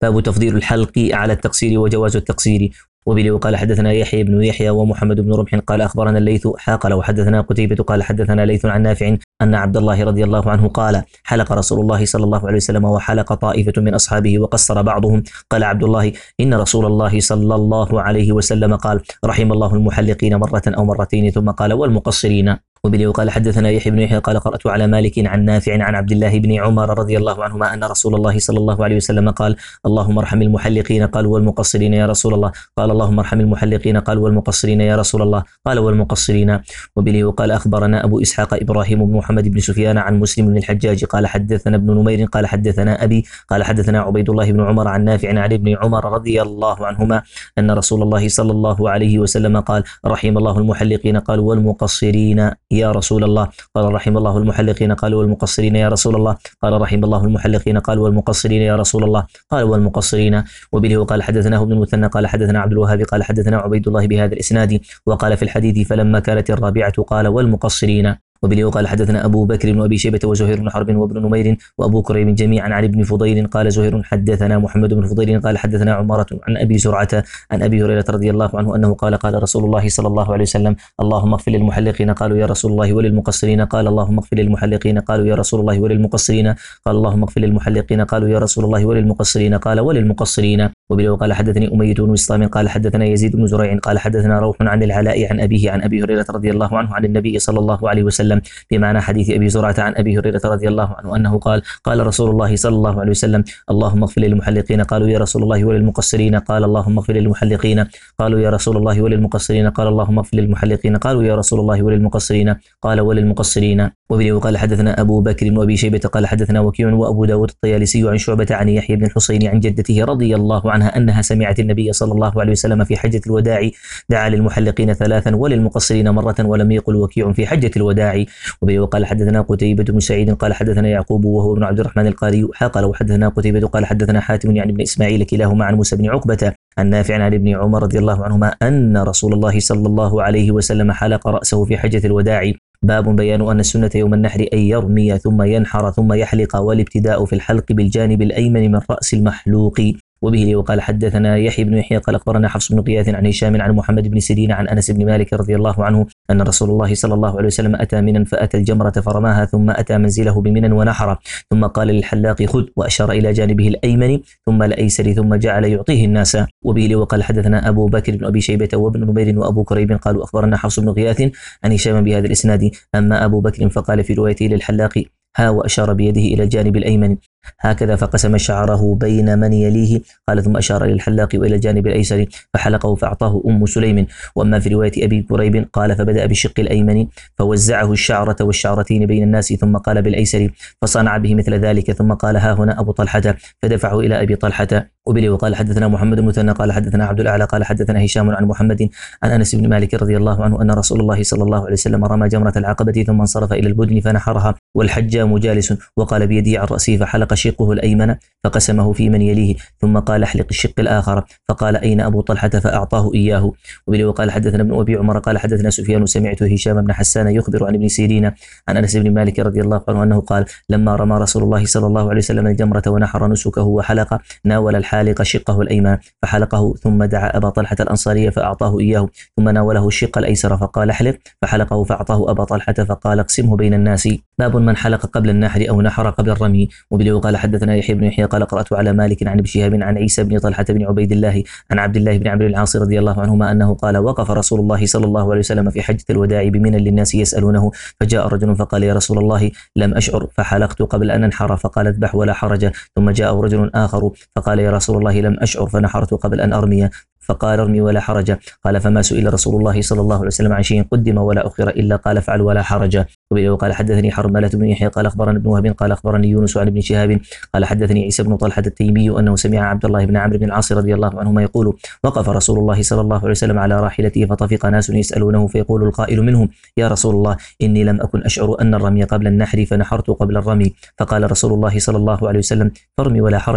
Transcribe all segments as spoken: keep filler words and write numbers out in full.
باب تفضيل الحلق على التقصير وجواز التقصير. وبه وقال حدثنا يحيى بن يحيى ومحمد بن رمح قال أخبرنا الليث قال وحدثنا قتيبة قال حدثنا ليث عن نافع أن عبد الله رضي الله عنه قال حلق رسول الله صلى الله عليه وسلم وحلق طائفة من أصحابه وقصر بعضهم. قال عبد الله إن رسول الله صلى الله عليه وسلم قال رحم الله المحلقين مرة أو مرتين ثم قال والمقصرين. وبه وقال حدثنا يحيى بن يحيى قال قرأت على مالك عن نافع عن عبد الله بن عمر رضي الله عنهما أن رسول الله صلى الله عليه وسلم قال اللهم ارحم المحلقين قال والمقصرين يا رسول الله قال اللهم ارحم المحلقين قال والمقصرين يا رسول الله قال والمقصرين. وبه وقال أخبرنا أبو إسحاق إبراهيم بن محمد بن سفيان عن مسلم بن الحجاج قال حدثنا ابن نمير قال حدثنا أبي قال حدثنا عبيد الله بن عمر عن نافع عن ابن عمر رضي الله عنهما أن رسول الله صلى الله عليه وسلم قال رحم الله المحلقين قال والمقصرين يا رسول الله قال رحم الله المحلقين قال والمقصرين يا رسول الله قال رحم الله المحلقين قال والمقصرين يا رسول الله قال والمقصرين. وبه وقال حدثنا ابن المثنى قال حدثنا عبد الوهاب قال حدثنا عبيد الله بهذا الإسناد وقال في الحديث فلما كانت الرابعة قال والمقصرين. وبه وقال حدثنا أبو بكر بن أبي شيبة وزهير بن حرب وابن نمير وأبو كريب جميعا عن ابن فضيل قال زهير حدثنا محمد بن فضيل قال حدثنا عمارة عن أبي زرعة عن أبي هريرة رضي الله عنه أنه قال قال رسول الله صلى الله عليه وسلم اللهم اغفر للمحلقين قالوا يا رسول الله وللمقصرين قال اللهم اغفر للمحلقين قالوا يا رسول الله وللمقصرين قال اللهم اغفر للمحلقين قالوا يا رسول الله وللمقصرين قال وللمقصرين. وبه وقال حدثني أمية بن وسطام قال حدثنا يزيد بن زريع قال حدثنا روح عن العلاء عن أبيه عن أبي هريرة رضي الله عنه عن النبي صلى الله عليه وسلم بمعنى حديث أبي زرعة عن أبي هريرة رضي الله عنه أنه قال قال رسول الله صلى الله عليه وسلم اللهم اغفر للمحلقين قالوا يا رسول الله وللمقصرين قال اللهم اغفر للمحلقين قالوا يا رسول الله وللمقصرين قال اللهم اغفر للمحلقين قالوا يا رسول الله وللمقصرين قال وللمقصرين. وبه وقال حدثنا أبو بكر بن أبي شيبة قال حدثنا وكيع وأبو داود الطيالسي عن شعبة عن يحيى بن الحصين عن جدته رضي الله عنها أنها سمعت النبي صلى الله عليه وسلم في حجة الوداع دعا للمحلقين ثلاثا وللمقصرين مرة ولم يقل وكيع في حجة الوداع. وبه وقال حدثنا قتيبة بن سعيد قال حدثنا يعقوب وهو ابن عبد الرحمن القاري قال وحدثنا قتيبة قال حدثنا حاتم يعني ابن إسماعيل كلاهما عن موسى بن عقبة عن نافع عن ابن عمر رضي الله عنهما أن رسول الله صلى الله عليه وسلم حلق رأسه في حجة الوداع. باب بيان أن السنة يوم النحر أن يرمي ثم ينحر ثم يحلق والابتداء في الحلق بالجانب الأيمن من رأس المحلوق. وبه وقال حدثنا يحيى بن يحيى قال أخبرنا حفص بن غياث عن هشام عن محمد بن سيرين عن أنس بن مالك رضي الله عنه أن رسول الله صلى الله عليه وسلم أتى منا فأتى الجمرة فرماها ثم أتى منزله بمنى ونحر ثم قال للحلاق خذ وأشار إلى جانبه الأيمن ثم الأيسر ثم جعل يعطيه الناس. وبه وقال حدثنا أبو بكر بن أبي شيبة وابن نمير وأبو كريب قالوا أخبرنا حفص بن غياث عن هشام بهذا الإسناد. أما أبو بكر فقال في روايته للحلاق ها وأشار بيده إلى الجانب الأيمن هكذا فقسم شعره بين من يليه قال ثم أشار إلى الحلاق وإلى الجانب الأيسر فحلقه فأعطاه أم سليم. وأما في رواية أبي كريب قال فبدأ بالشق الأيمن فوزعه الشعرة والشعرتين بين الناس ثم قال بالأيسر فصنع به مثل ذلك ثم قال ها هنا أبو طلحة فدفعه إلى أبي طلحة. وبه وقال حدثنا محمد بن مثنى قال حدثنا عبد الأعلى قال حدثنا هشام عن محمد عن أنس بن مالك رضي الله عنه أن رسول الله صلى الله عليه وسلم رمى جمرة العقبة ثم انصرف إلى البدن فنحرها والحجام جالس وقال بيده عن رأسه فحلق شقه الأيمن فقسمه في من يليه ثم قال احلق الشق الآخر فقال أين أبو طلحة فأعطاه إياه. وبه وقال حدثنا ابن أبي عمر قال حدثنا سفيان سمعت هشام بن حسان يخبر عن ابن سيرين عن أنس بن مالك رضي الله عنه أنه قال لما رمى رسول الله صلى الله عليه وسلم الجمرة ونحر نسكه وحلق ناول الحالق شقه الأيمن فحلقه ثم دعا أبا طلحة الأنصاري فأعطاه إياه ثم ناوله الشق الأيسر فقال احلق فحلقه فأعطاه أبا طلحة فقال اقسمه بين الناس. باب من حلق قبل النحر أو نحر قبل الرمي. وبه وقال حدثنا يحيى بن يحيى قال قرأت على مالك عن ابن شهاب عن عيسى بن طلحة بن عبيد الله عن عبد الله بن عمرو العاص رضي الله عنهما أنه قال وقف رسول الله صلى الله عليه وسلم في حجة الوداع بمنى للناس يسألونه فجاء رجل فقال يا رسول الله لم أشعر فحلقت قبل أن أنحر فقال اذبح ولا حرج. ثم جاء رجل آخر فقال يا رسول الله لم أشعر فنحرت قبل أن أرمي فقال ارمي ولا حرج. قال فما سئل رسول الله صلى الله عليه وسلم عن شيء قدم ولا أخر إلا قال افعل ولا حرج. وقال حدثني حرملة بن يحيى قال أخبرنا ابن وهب قال أخبرني يونس عن ابن شهاب قال حدثني عيسى بن طلحة التيمي أنه سمع عبد الله بن عمرو بن العاص رضي الله عنهما يقول وقف رسول الله صلى الله عليه وسلم على راحلته فطفق ناس يسألونه فيقول القائل منهم يا رسول الله إني لم أكن أشعر أن الرمي قبل النحر فنحرت قبل الرمي. فقال رسول الله صلى الله عليه وسلم فارمي ولا حرج.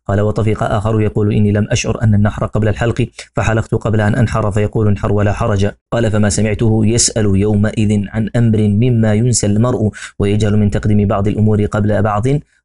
قال وطفق آخر يقول إني لم أشعر أن النحر قبل الحلق فحلقت قبل أن أنحر فيقول انحر ولا حرج. قال فما سمعته يسأل يومئذ عن أمر مما ينسى المرء ويجهل من تقديم بعض الأمور قبل بعض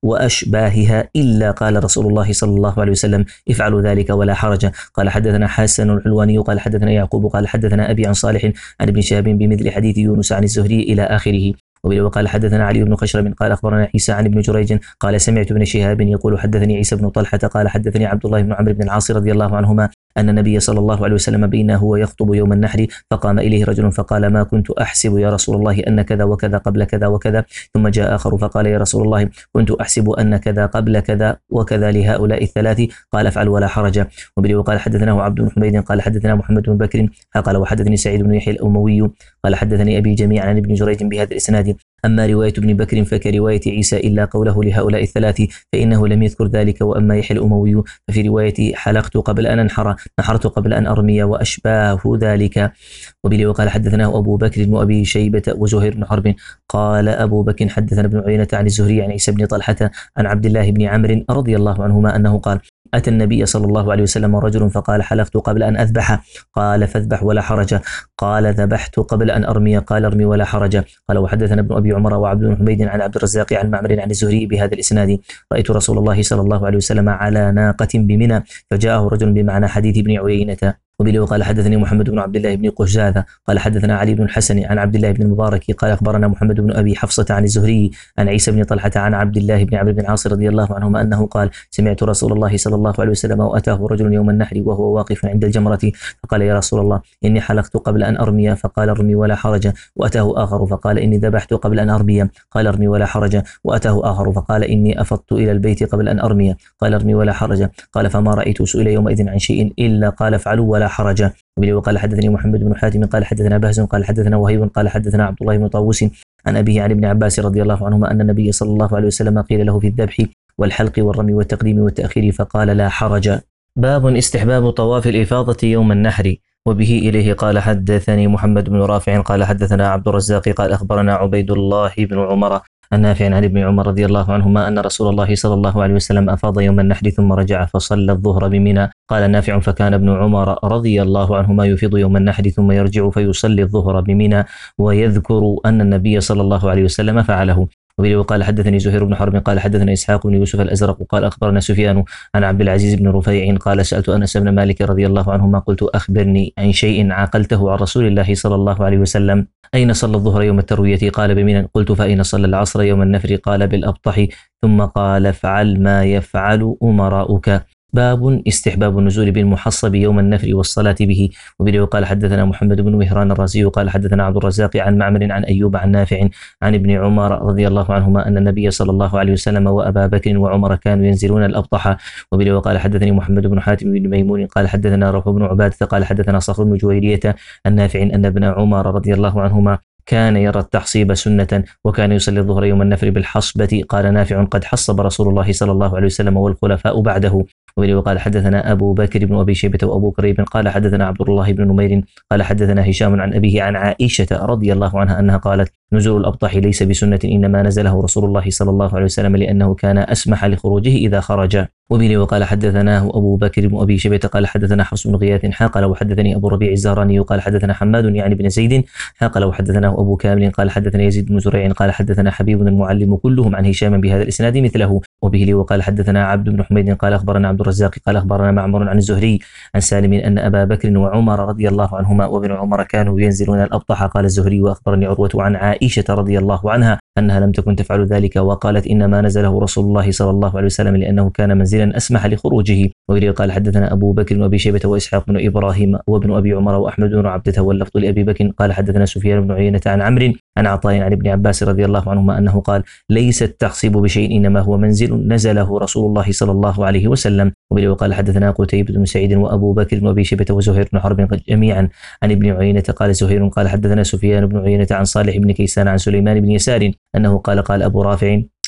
وأشباهها إلا قال رسول الله صلى الله عليه وسلم افعلوا ذلك ولا حرج. قال حدثنا حسن الحلواني قال حدثنا يعقوب قال حدثنا أبي عن صالح عن ابن شهاب بمثل حديث يونس عن الزهري إلى آخره. وقال حدثنا علي بن خشرم قال أخبرنا عيسى عن ابن جريج قال سمعت ابن شهاب يقول حدثني عيسى بن طلحة قال حدثني عبد الله بن عمرو بن العاص رضي الله عنهما أن النبي صلى الله عليه وسلم بينه هو يخطب يوم النحر فقام إليه رجل فقال ما كنت أحسب يا رسول الله أن كذا وكذا قبل كذا وكذا. ثم جاء آخر فقال يا رسول الله كنت أحسب أن كذا قبل كذا وكذا لهؤلاء الثلاث قال افعل ولا حرج. وبه وقال حدثناه عبد بن حميد قال حدثنا محمد بن بكر قال وحدثني سعيد بن يحيى الأموي قال حدثني أبي جميعا عن ابن جريج بهذا الإسناد. أما رواية ابن بكر فكرواية عيسى إلا قوله لهؤلاء الثلاث فإنه لم يذكر ذلك. وأما يحيى الأموي ففي رواية حلقت قبل أن أنحر نحرت قبل أن أرمي وأشباه ذلك. وبه وقال حدثناه أبو بكر وأبي شيبة وزهير بن حرب قال أبو بكر حدثنا ابن عيينة عن الزهري عن عيسى بن طلحة عن عبد الله بن عمرو رضي الله عنهما أنه قال أتى النبي صلى الله عليه وسلم رجل فقال حلقت قبل أن أذبح قال فاذبح ولا حرج. قال ذبحت قبل أن أرمي قال ارمي ولا حرج. قال وحدثنا ابن أبي عمر وعبد بن حميد عن عبد الرزاق عن معمر عن الزهري بهذا الإسناد. رأيت رسول الله صلى الله عليه وسلم على ناقة بمنى فجاءه رجل بمعنى حديث ابن عيينة. وبه وقال حدثني محمد بن عبد الله بن قجاذة قال حدثنا علي بن الحسن عن عبد الله بن المبارك قال أخبرنا محمد بن أبي حفصة عن الزهري عن عيسى بن طلحة عن عبد الله بن عمرو بن العاص رضي الله عنهما أنه قال سمعت رسول الله صلى الله عليه وسلم وأتاه رجل يوم النحر وهو واقف عند الجمرة فقال يا رسول الله إني حلقت قبل أن أرمي فقال ارمي ولا حرج. وأتاه آخر فقال إني ذبحت قبل أن أرمي قال ارمي ولا حرج. وأتاه آخر فقال إني أفضت إلى البيت قبل أن أرمي قال ارمي ولا حرج. قال فما رأيت سئل يومئذ عن شيء إلا قال افعلوا ولا حرج. وقال حدثني محمد بن حاتم قال حدثنا بهز قال حدثنا وهيب قال حدثنا عبد الله بن طاووس عن أبيه عن ابن عباس رضي الله عنهما أن النبي صلى الله عليه وسلم قيل له في الذبح والحلق والرمي والتقديم والتأخير فقال لا حرج. باب استحباب طواف الإفاضة يوم النحر. وبه إليه قال حدثني محمد بن رافع قال حدثنا عبد الرزاق قال أخبرنا عبيد الله بن عمر النافع عن ابن عمر رضي الله عنهما أن رسول الله صلى الله عليه وسلم أفاض يوم النحر ثم رجع فصلى الظهر بمنى. قال نافع فكان ابن عمر رضي الله عنهما يفيض يوم النحر ثم يرجع فيصلي الظهر بمنى ويذكر أن النبي صلى الله عليه وسلم فعله. وبه قال حدثني زهير بن حرب قال حدثنا إسحاق بن يوسف الأزرق قال أخبرنا سفيان عن عبد العزيز بن رفيع قال سألت أنس بن مالك رضي الله عنهما قلت أخبرني عن شيء عقلته عن رسول الله صلى الله عليه وسلم أين صلى الظهر يوم التروية قال بمنى. قلت فأين صلى العصر يوم النفر قال بالأبطح ثم قال افعل ما يفعل أمراؤك. باب استحباب النزول بالمحصب يوم النفر والصلاة به. وبه قال حدثنا محمد بن مهران الرازي قال حدثنا عبد الرزاق عن معمر عن أيوب عن نافع عن ابن عمر رضي الله عنهما أن النبي صلى الله عليه وسلم وأبا بكر وعمر كانوا ينزلون الأبطح. وبه قال حدثني محمد بن حاتم بن ميمون قال حدثنا روح بن عبادة قال حدثنا صخر بن جويرية النافع أن ابن عمر رضي الله عنهما كان يرى التحصيب سنة وكان يصلي الظهر يوم النفر بالحصبة. قال نافع قد حصب رسول الله صلى الله عليه وسلم والخلفاء بعده. وبه قال حدثنا أبو بكر بن أبي شيبة وأبو كريب قال حدثنا عبد الله بن نمير قال حدثنا هشام عن أبيه عن عائشة رضي الله عنها أنها قالت نزول الأبطح ليس بسنة إنما نزله رسول الله صلى الله عليه وسلم لأنه كان أسمح لخروجه إذا خرج. وبه وقال حدثناه أبو بكر بن أبي شيبة قال حدثنا حفص بن غياث حاقل وحدثني أبو ربيع الزهراني قال حدثنا حماد يعني بن زيد حاقل وحدثناه أبو كامل قال حدثنا يزيد بن زريع قال حدثنا حبيب المعلم كلهم عن هشام بهذا الإسناد مثله. وبه وقال حدثنا عبد بن حميد قال أخبرنا عبد الرزاق قال أخبرنا معمر عن الزهري عن سالم أن أبا بكر وعمر رضي الله عنهما وابن عمر كانوا ينزلون الأبطح. قال الزهري وأخبرني عروة عن عائشة رضي الله عنها أنها لم تكن تفعل ذلك وقالت إنما نزله رسول الله صلى الله عليه وسلم لأنه كان منزلا أسمح لخروجه. وبه قال حدثنا أبو بكر وأبي شيبة وإسحاق بن إبراهيم وابن أبي عمر وأحمد بن عبدة واللفظ لأبي بكر قال حدثنا سفيان بن عيينة عن عمرو عن عطاء عن ابن عباس رضي الله عنهما أنه قال ليس التحصيب بشيء إنما هو منزل نزله رسول الله صلى الله عليه وسلم. وبه قال حدثنا قتيبة بن سعيد وأبو بكر بن أبي شيبة وزهير بن حرب جميعا عن ابن عيينة قال زهير قال حدثنا سفيان بن عيينة عن صالح بن كيسان عن سليمان بن يسار أنه قال قال أبو رافع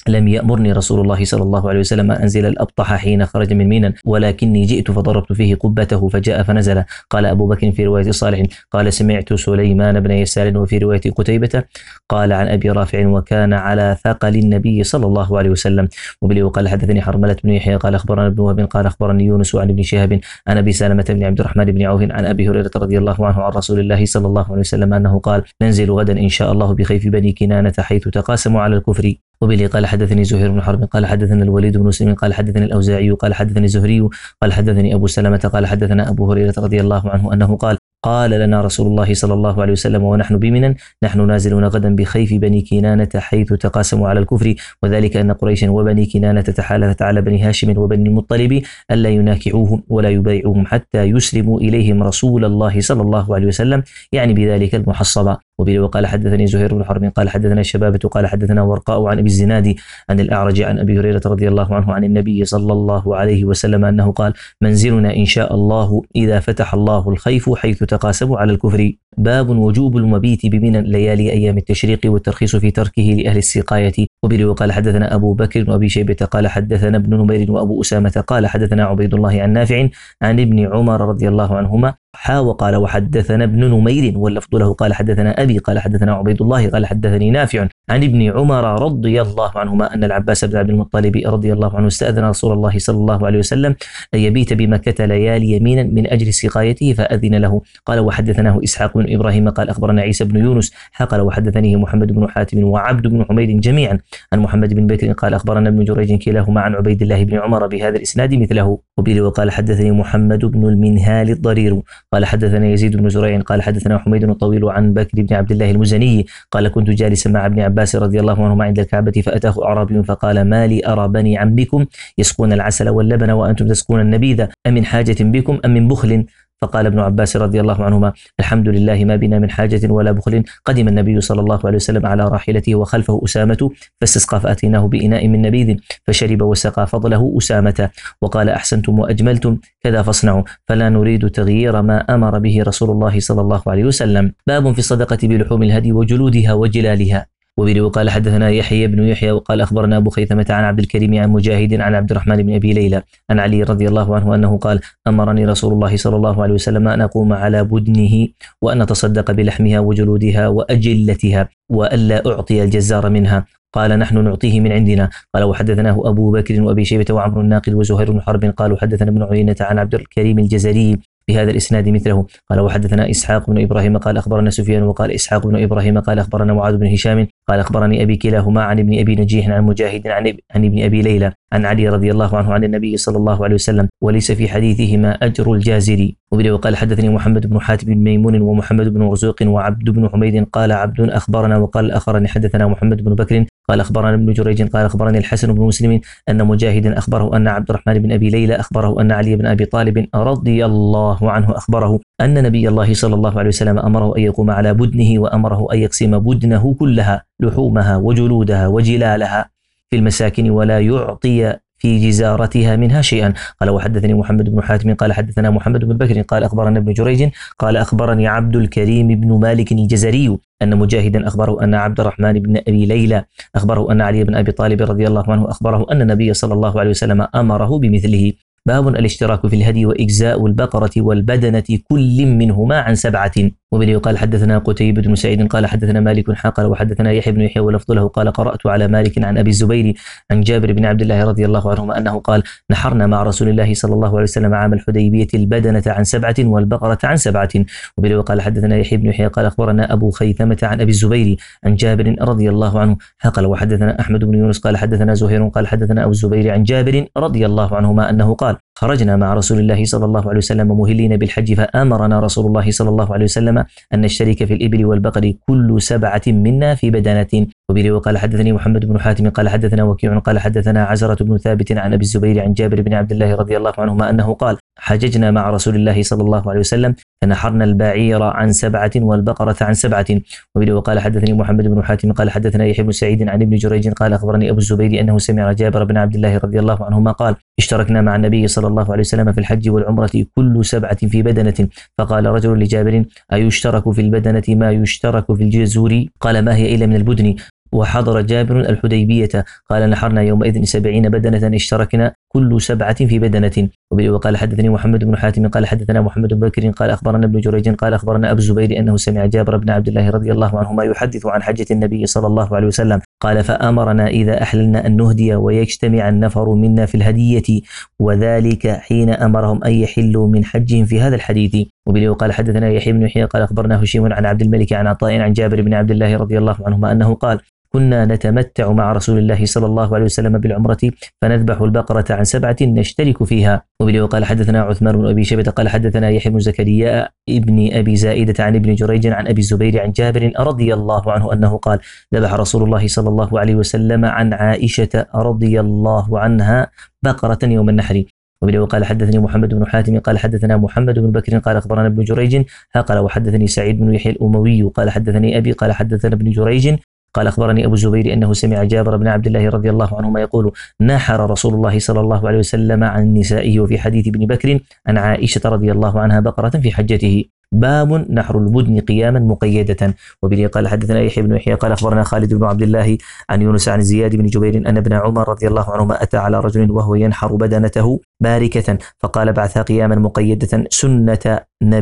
لم يأمرني رسول الله صلى الله عليه وسلم أن أنزل الأبطح حين خرج من منى، ولكني جئت فضربت فيه قبته فجاء فنزل. قال أبو بكر في رواية صالح قال سمعت سليمان بن يسار، وفي رواية قتيبة قال عن أبي رافع وكان على ثقل النبي صلى الله عليه وسلم. وبلي وقال حدثني حرملة بن يحيى قال أخبرنا ابن وهب قال أخبرني يونس عن ابن شهاب عن أبي سلمة بن عبد الرحمن بن عوف عن أبي هريرة رضي الله عنه عن رسول الله صلى الله عليه وسلم أنه قال ننزل غدا إن شاء الله بخيف بني كنانة حيث تقاسموا على الكفر. وبه قال حدثني زهير بن حرب قال حدثنا الوليد بن مسلم قال حدثني الأوزاعي قال حدثني الزهري قال حدثني أبو سلمة قال حدثنا أبو هريرة رضي الله عنه أنه قال قال لنا رسول الله صلى الله عليه وسلم ونحن بمنى نحن نازلون غدا بخيف بني كنانة حيث تقاسموا على الكفر، وذلك أن قريشا وبني كنانة تحالفت على بني هاشم وبني المطلب ألا يناكعوهم ولا يبايعوهم حتى يسلموا إليهم رسول الله صلى الله عليه وسلم، يعني بذلك المحصبة. وبه وقال حدثني زهير بن حرب قال حدثنا الشبابة قال حدثنا ورقاء عن أبي الزناد عن الأعرج عن أبي هريرة رضي الله عنه عن النبي صلى الله عليه وسلم أنه قال منزلنا إن شاء الله إذا فتح الله الخيف حيث تقاسموا على الكفر. باب وجوب المبيت بمنى ليالي أيام التشريق والترخيص في تركه لأهل السقاية. وبه وقال حدثنا أبو بكر وأبي شيبة قال حدثنا ابن نمير وأبو أسامة قال حدثنا عبيد الله عن نافع عن ابن عمر رضي الله عنهما حا وقال وحدثنا ابن نمير واللفظ له قال حدثنا أبي قال حدثنا عبيد الله قال حدثني نافع عن ابن عمر رضي الله عنهما أن العباس بن عبد المطلب رضي الله عنه استأذن رسول الله صلى الله عليه وسلم أن يبيت بمكة ليالي يمينا من أجل سقايته فأذن له. قال وحدثناه إسحاق بن إبراهيم قال أخبرنا عيسى بن يونس قال وحدثنيه محمد بن حاتم وعبد بن حميد جميعا عن محمد بن بكر قال أخبرنا ابن جريج كلاهما عن عبيد الله بن عمر بهذا الإسناد مثله. وبه وقال حدثني محمد بن المنهال الضرير قال حدثنا يزيد بن زريع قال حدثنا حميد الطويل عن بكر بن عبد الله المزني قال كنت جالسا مع ابن عباس رضي الله عنهما عند الكعبة فأتاه أعرابي فقال ما لي أرى بني عمكم يسقون العسل واللبن وأنتم تسقون النبيذ أمن حاجة بكم أم من بخل؟ فقال ابن عباس رضي الله عنهما الحمد لله ما بنا من حاجة ولا بخل. قدم النبي صلى الله عليه وسلم على راحلته وخلفه أسامة فاستسقى فأتيناه بإناء من نبيذ فشرب وسقى فضله أسامة وقال أحسنتم وأجملتم كذا فاصنعوا فلا نريد تغيير ما أمر به رسول الله صلى الله عليه وسلم. باب في الصدقة بلحوم الهدي وجلودها وجلالها. وبه وقال حدثنا يحيى بن يحيى وقال أخبرنا أبو خيثمة عن عبد الكريم عن مجاهد عن عبد الرحمن بن أبي ليلى عن علي رضي الله عنه أنه قال أمرني رسول الله صلى الله عليه وسلم أن أقوم على بدنه وأن أتصدق بلحمها وجلودها وأجلتها وألا أعطي الجزار منها. قال نحن نعطيه من عندنا. قال وحدثناه أبو بكر وأبي شيبة وعمر الناقد وزهير بن حرب قالوا حدثنا ابن عيينة عن عبد الكريم الجزري بهذا الإسناد مثله. قال وحدثنا إسحاق بن إبراهيم قال أخبرنا سفيان وقال إسحاق بن إبراهيم قال أخبرنا معاذ بن هشام قال أخبرني أبي كلاهما عن ابن أبي نجيح عن مجاهد عن, عن ابن أبي ليلى عن علي رضي الله عنه عن النبي صلى الله عليه وسلم وليس في حديثهما أجر الجازري. وبه وقال حدثني محمد بن حاتم بن ميمون ومحمد بن رزوق وعبد بن حميد قال عبد أخبرنا وقال الآخران حدثنا محمد بن بكر قال أخبرنا ابن جريج قال أخبرني الحسن بن مسلم أن مجاهدا أخبره أن عبد الرحمن بن أبي ليلى أخبره أن علي بن أبي طالب رضي الله عنه أخبره أن نبي الله صلى الله عليه وسلم أمره أن يقوم على بدنه وأمره أن يقسم بدنه كلها لحومها وجلودها وجلالها في المساكن ولا يعطي في جزارتها منها شيئا. قال وحدثني محمد بن حاتم قال حدثنا محمد بن بكر قال أخبرنا ابن جريج قال أخبرني عبد الكريم بن مالك الجزري أن مجاهدا أخبره أن عبد الرحمن بن أبي ليلى أخبره أن علي بن أبي طالب رضي الله عنه أخبره أن النبي صلى الله عليه وسلم أمره بمثله. باب الاشتراك في الهدي وإجزاء البقرة والبدنة كل منهما عن سبعة. وبه قال حدثنا قتيبة بن سعيد قال حدثنا مالك حقل وحدثنا يحيى بن يحيى ولفظ له قال قرأت على مالك عن أبي الزبير عن جابر بن عبد الله رضي الله عنهما أنه قال نحرنا مع رسول الله صلى الله عليه وسلم عام الحديبية البدنة عن سبعة والبقرة عن سبعة. وبه قال حدثنا يحيى بن يحيى قال أخبرنا أبو خيثمة عن أبي الزبير عن جابر رضي الله عنه حقل وحدثنا أحمد بن يونس قال حدثنا زهير قال حدثنا أبو الزبير عن جابر رضي الله عنهما أنه قال خرجنا مع رسول الله صلى الله عليه وسلم مهلين بالحج فأمرنا رسول الله صلى الله عليه وسلم أن نشترك في الإبل والبقر كل سبعة منا في بدنة. وبه وقال حدثني محمد بن حاتم قال حدثنا وكيع قال حدثنا عزرة بن ثابت عن أبي الزبير عن جابر بن عبد الله رضي الله عنهما أنه قال حججنا مع رسول الله صلى الله عليه وسلم فنحرنا البعير عن سبعة والبقرة عن سبعة. وبه وقال حدثني محمد بن حاتم قال حدثنا يحيى بن سعيد عن ابن جريج قال أخبرني أبو الزبير أنه سمع جابر بن عبد الله رضي الله عنهما قال اشتركنا مع النبي صلى الله عليه وسلم في الحج والعمرة كل سبعة في بدنة. فقال رجل لجابر أيشترك في البدنة ما يشترك في الجزور؟ قال ما هي إلا من البدن. وحضر جابر الحديبية قال نحرنا يومئذ سبعين بدنة اشتركنا كل سبعة في بدنة. وقال حدثني محمد بن حاتم قال حدثنا محمد بن بكر قال أخبرنا ابن جريج قال أخبرنا أبو الزبير أنه سمع جابر بن عبد الله رضي الله عنهما يحدث عن حجة النبي صلى الله عليه وسلم قال فأمرنا إذا أحللنا أن نهدي ويجتمع النفر منا في الهدية، وذلك حين أمرهم أن يحلوا من حجهم في هذا الحديث. وبه قال حدثنا يحيى بن يحيى قال أخبرنا هشيم عن عبد الملك عن عطاء عن جابر بن عبد الله رضي الله عنهما أنه قال كنا نتمتع مع رسول الله صلى الله عليه وسلم بالعمرة فنذبح البقرة عن سبعة نشترك فيها. وبه قال حدثنا عثمان بن أبي شيبة قال حدثنا يحيى بن زكريا ابن أبي زائدة عن ابن جريج عن أبي الزبير عن جابر رضي الله عنه أنه قال ذبح رسول الله صلى الله عليه وسلم عن عائشة رضي الله عنها بقرة يوم النحر. وبه قال حدثني محمد بن حاتم قال حدثنا محمد بن بكر قال أخبرنا ابن جريج قال وحدثني سعيد بن يحيى الأموي قال حدثني أبي قال حدثنا ابن جريج قال أخبرني أبو الزبير أنه سمع جابر بن عبد الله رضي الله عنهما يقول نحر رسول الله صلى الله عليه وسلم عن نسائه. وفي حديث ابن بكر عن عائشة رضي الله عنها بقرة في حجته. باب نحر البدن قياما مقيدة. وبه قال حدثنا يحيى بن يحيى قال أخبرنا خالد بن عبد الله عن يونس عن زياد بن جبير أن ابن عمر رضي الله عنهما أتى على رجل وهو ينحر بدنته باركة فقال بعثها قياما مقيدة سنة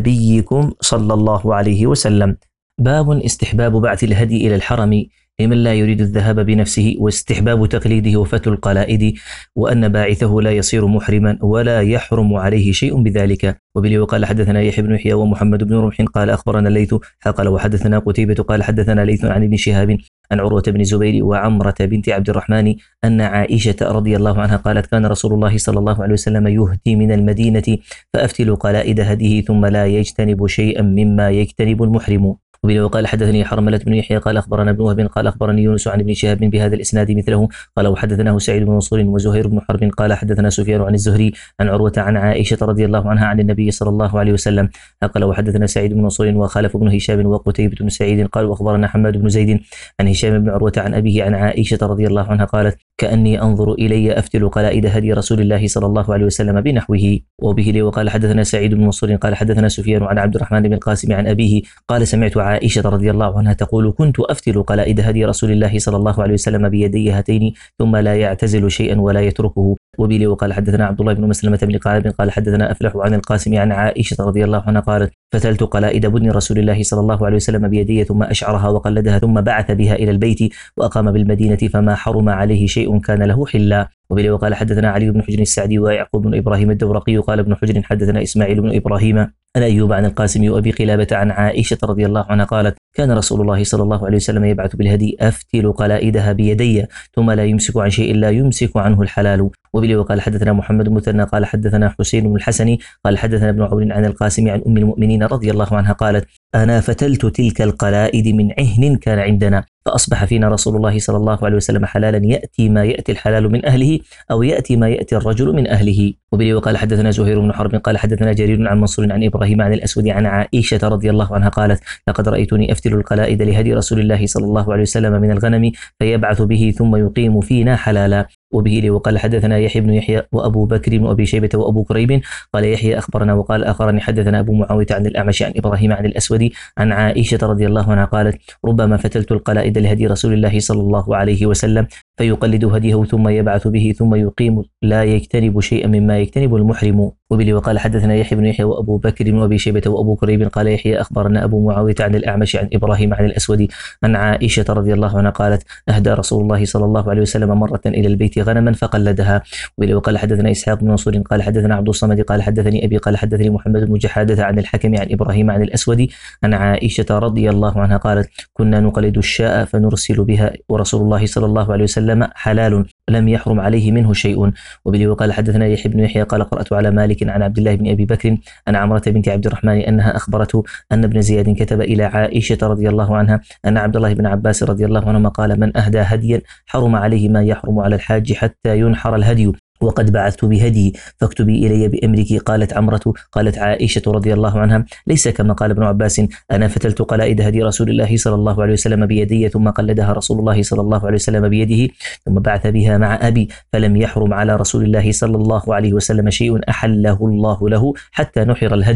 نبيكم صلى الله عليه وسلم. باب استحباب بعث الهدي إلى الحرم لمن لا يريد الذهاب بنفسه، واستحباب تقليده وفتل القلائد، وأن باعثه لا يصير محرما ولا يحرم عليه شيء بذلك. وبه قال حدثنا يحيى بن يحيى ومحمد بن رمح قال أخبرنا الليث قال وحدثنا قتيبة قال حدثنا ليث عن ابن شهاب عن عروة بن الزبير وعمرة بنت عبد الرحمن أن عائشة رضي الله عنها قالت كان رسول الله صلى الله عليه وسلم يهدي من المدينة فأفتل قلائد هديه ثم لا يجتنب شيئا مما يجتنب المحرم. وبه قال حدثني حرملة بن يحيى قال أخبرنا ابن وهب قال أخبرني يونس عن ابن شهاب بهذا الإسناد مثله قال وحدثناه سعيد بن منصور وزهير بن حرب قال حدثنا سفيان عن الزهري عن عروة عن عائشة رضي الله عنها عن النبي صلى الله عليه وسلم قال وحدثنا سعيد بن منصور وخالف بن هشام وقتيبة بن سعيد قال وأخبرنا حماد بن زيد عن هشام بن عروة عن أبيه عن عائشة رضي الله عنها قالت كأني أنظر إلي أفتل قلائد هدي رسول الله صلى الله عليه وسلم بنحوه. وبه لي وقال حدثنا سعيد بن منصور قال حدثنا سفيان عن عبد الرحمن بن القاسم عن أبيه قال سمعت عائشة رضي الله عنها تقول كنت أفتل قلائد هدي رسول الله صلى الله عليه وسلم بيدي هاتين ثم لا يعتزل شيئا ولا يتركه. وبه وقال حدثنا عبد الله بن مسلمة بن قالب قال حدثنا أفلح عن القاسم عن عائشة رضي الله عنها قالت فتلت قلائد بدن رسول الله صلى الله عليه وسلم بيدي ثم أشعرها وقلدها ثم بعث بها إلى البيت وأقام بالمدينة فما حرم عليه شيء كان له حلا. وبه وقال حدثنا علي بن حجر السعدي ويعقوب بن إبراهيم الدورقي قال ابن حجر حدثنا إسماعيل بن إبراهيم عن أيوب عن القاسم وأبي قلابة عن عائشة رضي الله عنها قالت كان رسول الله صلى الله عليه وسلم يبعث بالهدي أفتل قلائدها بيدي ثم لا يمسك عن شيء لا يمسك عنه الحلال. وبه وقال حدثنا محمد مثنى قال حدثنا حسين بن الحسن قال حدثنا ابن عون عن القاسم عن أم المؤمنين رضي الله عنها قالت أنا فتلت تلك القلائد من عهن كان عندنا فأصبح فينا رسول الله صلى الله عليه وسلم حلالا يأتي ما يأتي الحلال من أهله أو يأتي ما يأتي الرجل من أهله. وبه وقال حدثنا زهير بن حرب قال حدثنا جرير عن منصور عن إبراهيم عن الأسود عن عائشة رضي الله عنها قالت لقد رأيتني أفتل القلائد لهدي رسول الله صلى الله عليه وسلم من الغنم فيبعث به ثم يقيم فينا حلالا. وبه وقال حدثنا يحيى بن يحيى وأبو بكر وأبي شيبة وأبو كريب قال يحيى أخبرنا وقال آخرني حدثنا أبو معاوية عن الأعمش عن إبراهيم عن الأسود عن عائشة رضي الله عنها قالت ربما فتلت القلائد لهدي رسول الله صلى الله عليه وسلم فيقلد هديه ثم يبعث به ثم يقيم لا يجتنب شيئا مما يجتنب المحرم. وبه وقال حدثنا يحيى بن يحيى وأبو بكر وأبي شيبة وأبو كريب قال يحيى أخبرنا أبو معاوية عن الأعمش عن إبراهيم عن الأسود عن عائشة رضي الله عنها قالت أهدى رسول الله صلى الله عليه وسلم مرة إلى البيت غنما فقلدها. وبه وقال حدثنا إسحاق بن منصور قال حدثنا عبد الصمد قال حدثني أبي قال حدثني محمد بن جحادة عن الحكم عن إبراهيم عن الأسود عن عائشة رضي الله عنها قالت كنا نقلد الشاء فنرسل بها ورسول الله صلى الله عليه وسلم حلال لم يحرم عليه منه شيء. وبه وقال حدثنا يحيى بن يحيى قال قرأت على مالك عن عبد الله بن أبي بكر عن عمرة بنت عبد الرحمن أنها أخبرته أن ابن زياد كتب إلى عائشة رضي الله عنها أن عبد الله بن عباس رضي الله عنهما قال من أهدى هديا حرم عليه ما يحرم على الحاج حتى ينحر الهدي وقد بعثت بهدي فاكتبي إلي بأمرك. قالت عمرة قالت عائشة رضي الله عنها ليس كما قال ابن عباس أنا فتلت قلائد هدي رسول الله صلى الله عليه وسلم بيدي ثم قلدها رسول الله صلى الله عليه وسلم بيده ثم بعث بها مع أبي فلم يحرم على رسول الله صلى الله عليه وسلم شيء أحله الله له حتى نحر الهدي.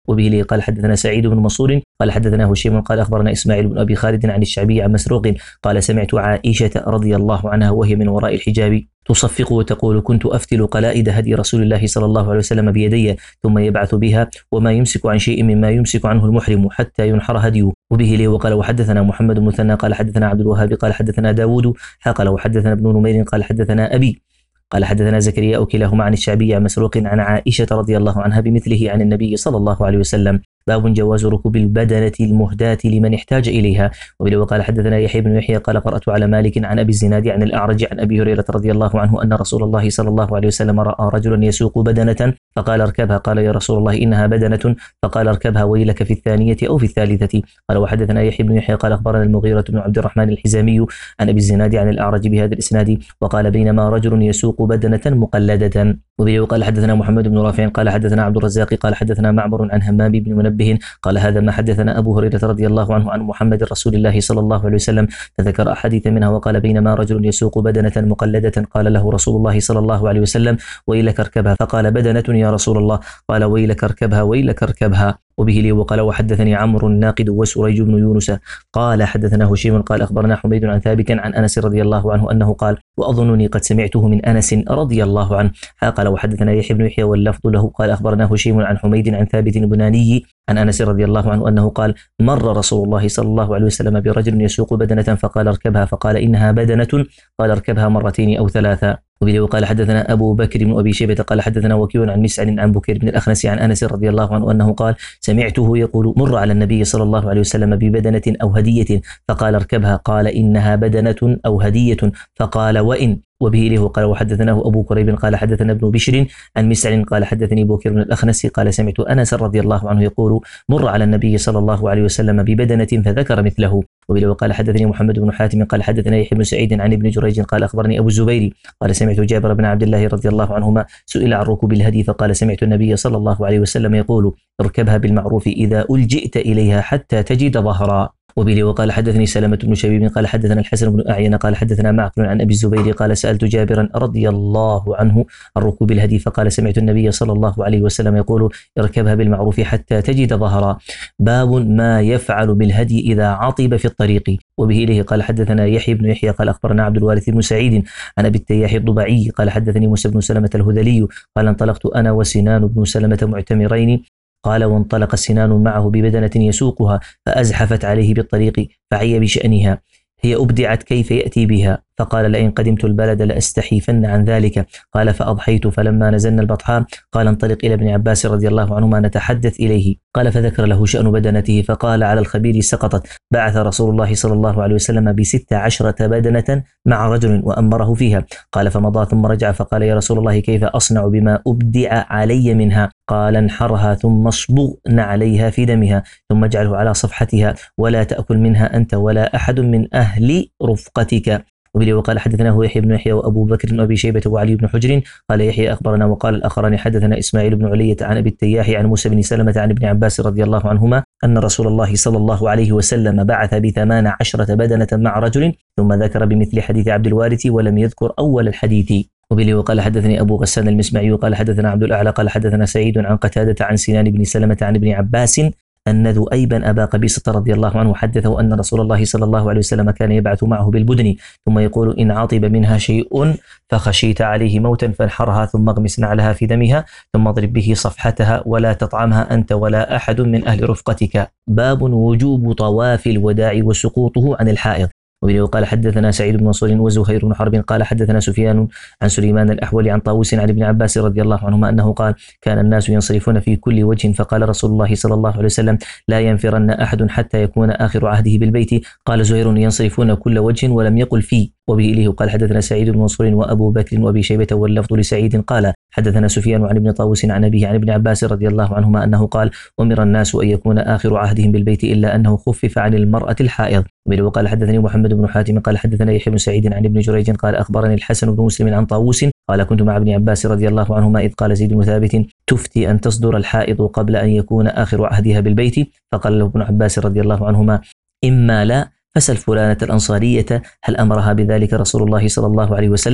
وبه لي قال حدثنا سعيد بن منصور قال حدثنا هشيم قال أخبرنا إسماعيل بن أبي خالد عن الشعبي عن مسروق قال سمعت عائشة رضي الله عنها وهي من وراء الحجاب تصفق وتقول كنت أفتل قلائد هدي رسول الله صلى الله عليه وسلم بيدي ثم يبعث بها وما يمسك عن شيء مما يمسك عنه المحرم حتى ينحر هديه. وبه لي وقال وحدثنا محمد بن مثنى قال حدثنا عبد الوهاب قال حدثنا داود قال وحدثنا ابن نمير قال حدثنا أبي قال حدثنا زكريا كلاهما عن الشعبي عن مسروق عن عائشة رضي الله عنها بمثله عن النبي صلى الله عليه وسلم. باب جواز ركوب البدنة المهداة لمن احتاج إليها. وبه وقال حدثنا يحيى بن يحيى قال قرأت على مالك عن أبي الزناد عن الأعرج عن أبي هريرة رضي الله عنه أن رسول الله صلى الله عليه وسلم رأى رجلا يسوق بدنة فقال اركبها قال يا رسول الله إنها بدنة فقال اركبها ويلك في الثانية أو في الثالثة. قال وحدثنا يحيى بن يحيى قال أخبرنا المغيرة بن عبد الرحمن الحزامي عن أبي الزناد عن الأعرج بهذا الإسناد وقال بينما رجل يسوق بدنة مقلدة. وبه وقال حدثنا محمد بن رافع قال حدثنا عبد الرزاق قال حدثنا معمر عن همام بن منبه قال هذا ما حدثنا أبو هريرة رضي الله عنه عن محمد رسول الله صلى الله عليه وسلم فذكر أحاديث منها وقال بينما رجل يسوق بدنة مقلدة قال له رسول الله صلى الله عليه وسلم ويلك اركبها فقال بدنة يا رسول الله قال ويلك اركبها ويلك اركبها. وبه لي وقال وحدثني عمرو الناقد وسريج بن يونس قال حدثنا هشيم قال أخبرنا حميد عن ثابت عن أنس رضي الله عنه أنه قال وأظنني قد سمعته من أنس رضي الله عنه. قال وحدثنا يحيى بن يحيى واللفظ له قال أخبرنا هشيم عن حميد عن ثابت البناني عن أنس رضي الله عنه أنه قال مر رسول الله صلى الله عليه وسلم برجل يسوق بدنة فقال اركبها فقال إنها بدنة قال اركبها مرتين أو ثلاثة. وبه وقال حدثنا أبو بكر بن أبي شيبة قال حدثنا وكيع عن مسعر عن بكير بن الأخنس عن أنس رضي الله عنه أنه قال سمعته يقول مر على النبي صلى الله عليه وسلم ببدنة أو هدية فقال اركبها قال إنها بدنة أو هدية فقال وإن. وبه له قال وحدثناه أبو كريب قال حدثنا ابن بشر عن مسعر قال حدثني بكير بن الأخنس قال سمعت أنس رضي الله عنه يقول مر على النبي صلى الله عليه وسلم ببدنة فذكر مثله. وبه قال حدثني محمد بن حاتم قال حدثنا يحيى بن سعيد عن ابن جريج قال أخبرني أبو الزبير قال سمعت جابر بن عبد الله رضي الله عنهما سئل عن ركوب الهدي فقال سمعت النبي صلى الله عليه وسلم يقول اركبها بالمعروف إذا ألجئت إليها حتى تجد ظهرا. وبه وقال حدثني سلمة بن شبيب قال حدثنا الحسن بن أعين قال حدثنا معقل عن أبي الزبير قال سألت جابرا رضي الله عنه عن ركوب الهدي فقال سمعت النبي صلى الله عليه وسلم يقول اركبها بالمعروف حتى تجد ظهرا. باب ما يفعل بالهدي إذا عطب في الطريق. وبه إليه قال حدثنا يحيى بن يحيى قال أخبرنا عبد الوارث بن سعيد عن أبي التياح الضبعي قال حدثني موسى بن سلمة الهذلي قال انطلقت أنا وسنان بن سلمة معتمرين قال وانطلق سنان معه ببدنة يسوقها فأزحفت عليه بالطريق فعي بشأنها هي أبدعت كيف يأتي بها فقال لئن قدمت البلد لأستحيفن عن ذلك قال فأضحيت فلما نزلنا البطحاء قال انطلق إلى ابن عباس رضي الله عنهما نتحدث إليه قال فذكر له شأن بدنته فقال على الخبير سقطت بعث رسول الله صلى الله عليه وسلم بست عشرة بدنة مع رجل وأمره فيها قال فمضى ثم رجع فقال يا رسول الله كيف أصنع بما أبدع علي منها قال انحرها ثم اصبغن عليها في دمها ثم اجعله على صفحتها ولا تأكل منها أنت ولا أحد من أهل رفقتك. وبه وقال حدثناه يحيى بن يحيى وأبو بكر بن أبي شيبة وعلي بن حجر قال يحيى أخبرنا وقال الآخران حدثنا إسماعيل بن علية عن أبي التياح عن موسى بن سلمة عن ابن عباس رضي الله عنهما أن رسول الله صلى الله عليه وسلم بعث بثمان عشرة بدنة مع رجل ثم ذكر بمثل حديث عبد الوارث ولم يذكر أول الحديث. وبه وقال حدثني أبو غسان المسمعي قال حدثنا عبد الأعلى قال حدثنا سعيد عن قتادة عن سنان بن سلمة عن ابن عباس أن ذؤيبا أبا قبيصة رضي الله عنه حدثه أن رسول الله صلى الله عليه وسلم كان يبعث معه بالبدن ثم يقول إن عطب منها شيء فخشيت عليه موتا فانحرها ثم اغمس نعلها في دمها ثم اضرب به صفحتها ولا تطعمها أنت ولا أحد من أهل رفقتك. باب وجوب طواف الوداع وسقوطه عن الحائض. وبه قال حدثنا سعيد بن منصور وزهير بن حرب قال حدثنا سفيان عن سليمان الأحول عن طاووس عن ابن عباس رضي الله عنهما أنه قال كان الناس ينصرفون في كل وجه فقال رسول الله صلى الله عليه وسلم لا ينفرن أحد حتى يكون آخر عهده بالبيت. قال زهير ينصرفون كل وجه ولم يقل فيه. وبه إليه قال حدثنا سعيد بن منصور وأبو بكر وأبي شيبة واللفظ لسعيد قال حدثنا سفيان عن ابن طاووس عن أبيه عن ابن عباس رضي الله عنهما أنه قال أمر الناس أن يكون آخر عهدهم بالبيت إلا أنه خفف عن المرأة الحائض. وقال حدثني محمد بن حاتم قال حدثنا يحيى بن سعيد عن ابن جريج قال أخبرني الحسن بن مسلم عن طاووس قال كنت مع ابن عباس رضي الله عنهما إذ قال زيد بن ثابت تفتي أن تصدر الحائض قبل أن يكون آخر عهدها بالبيت فقال له ابن عباس رضي الله عنهما إما لا فسل فلانة الأنصارية هل أمرها بذلك رسول الله صلى الله عليه وسلم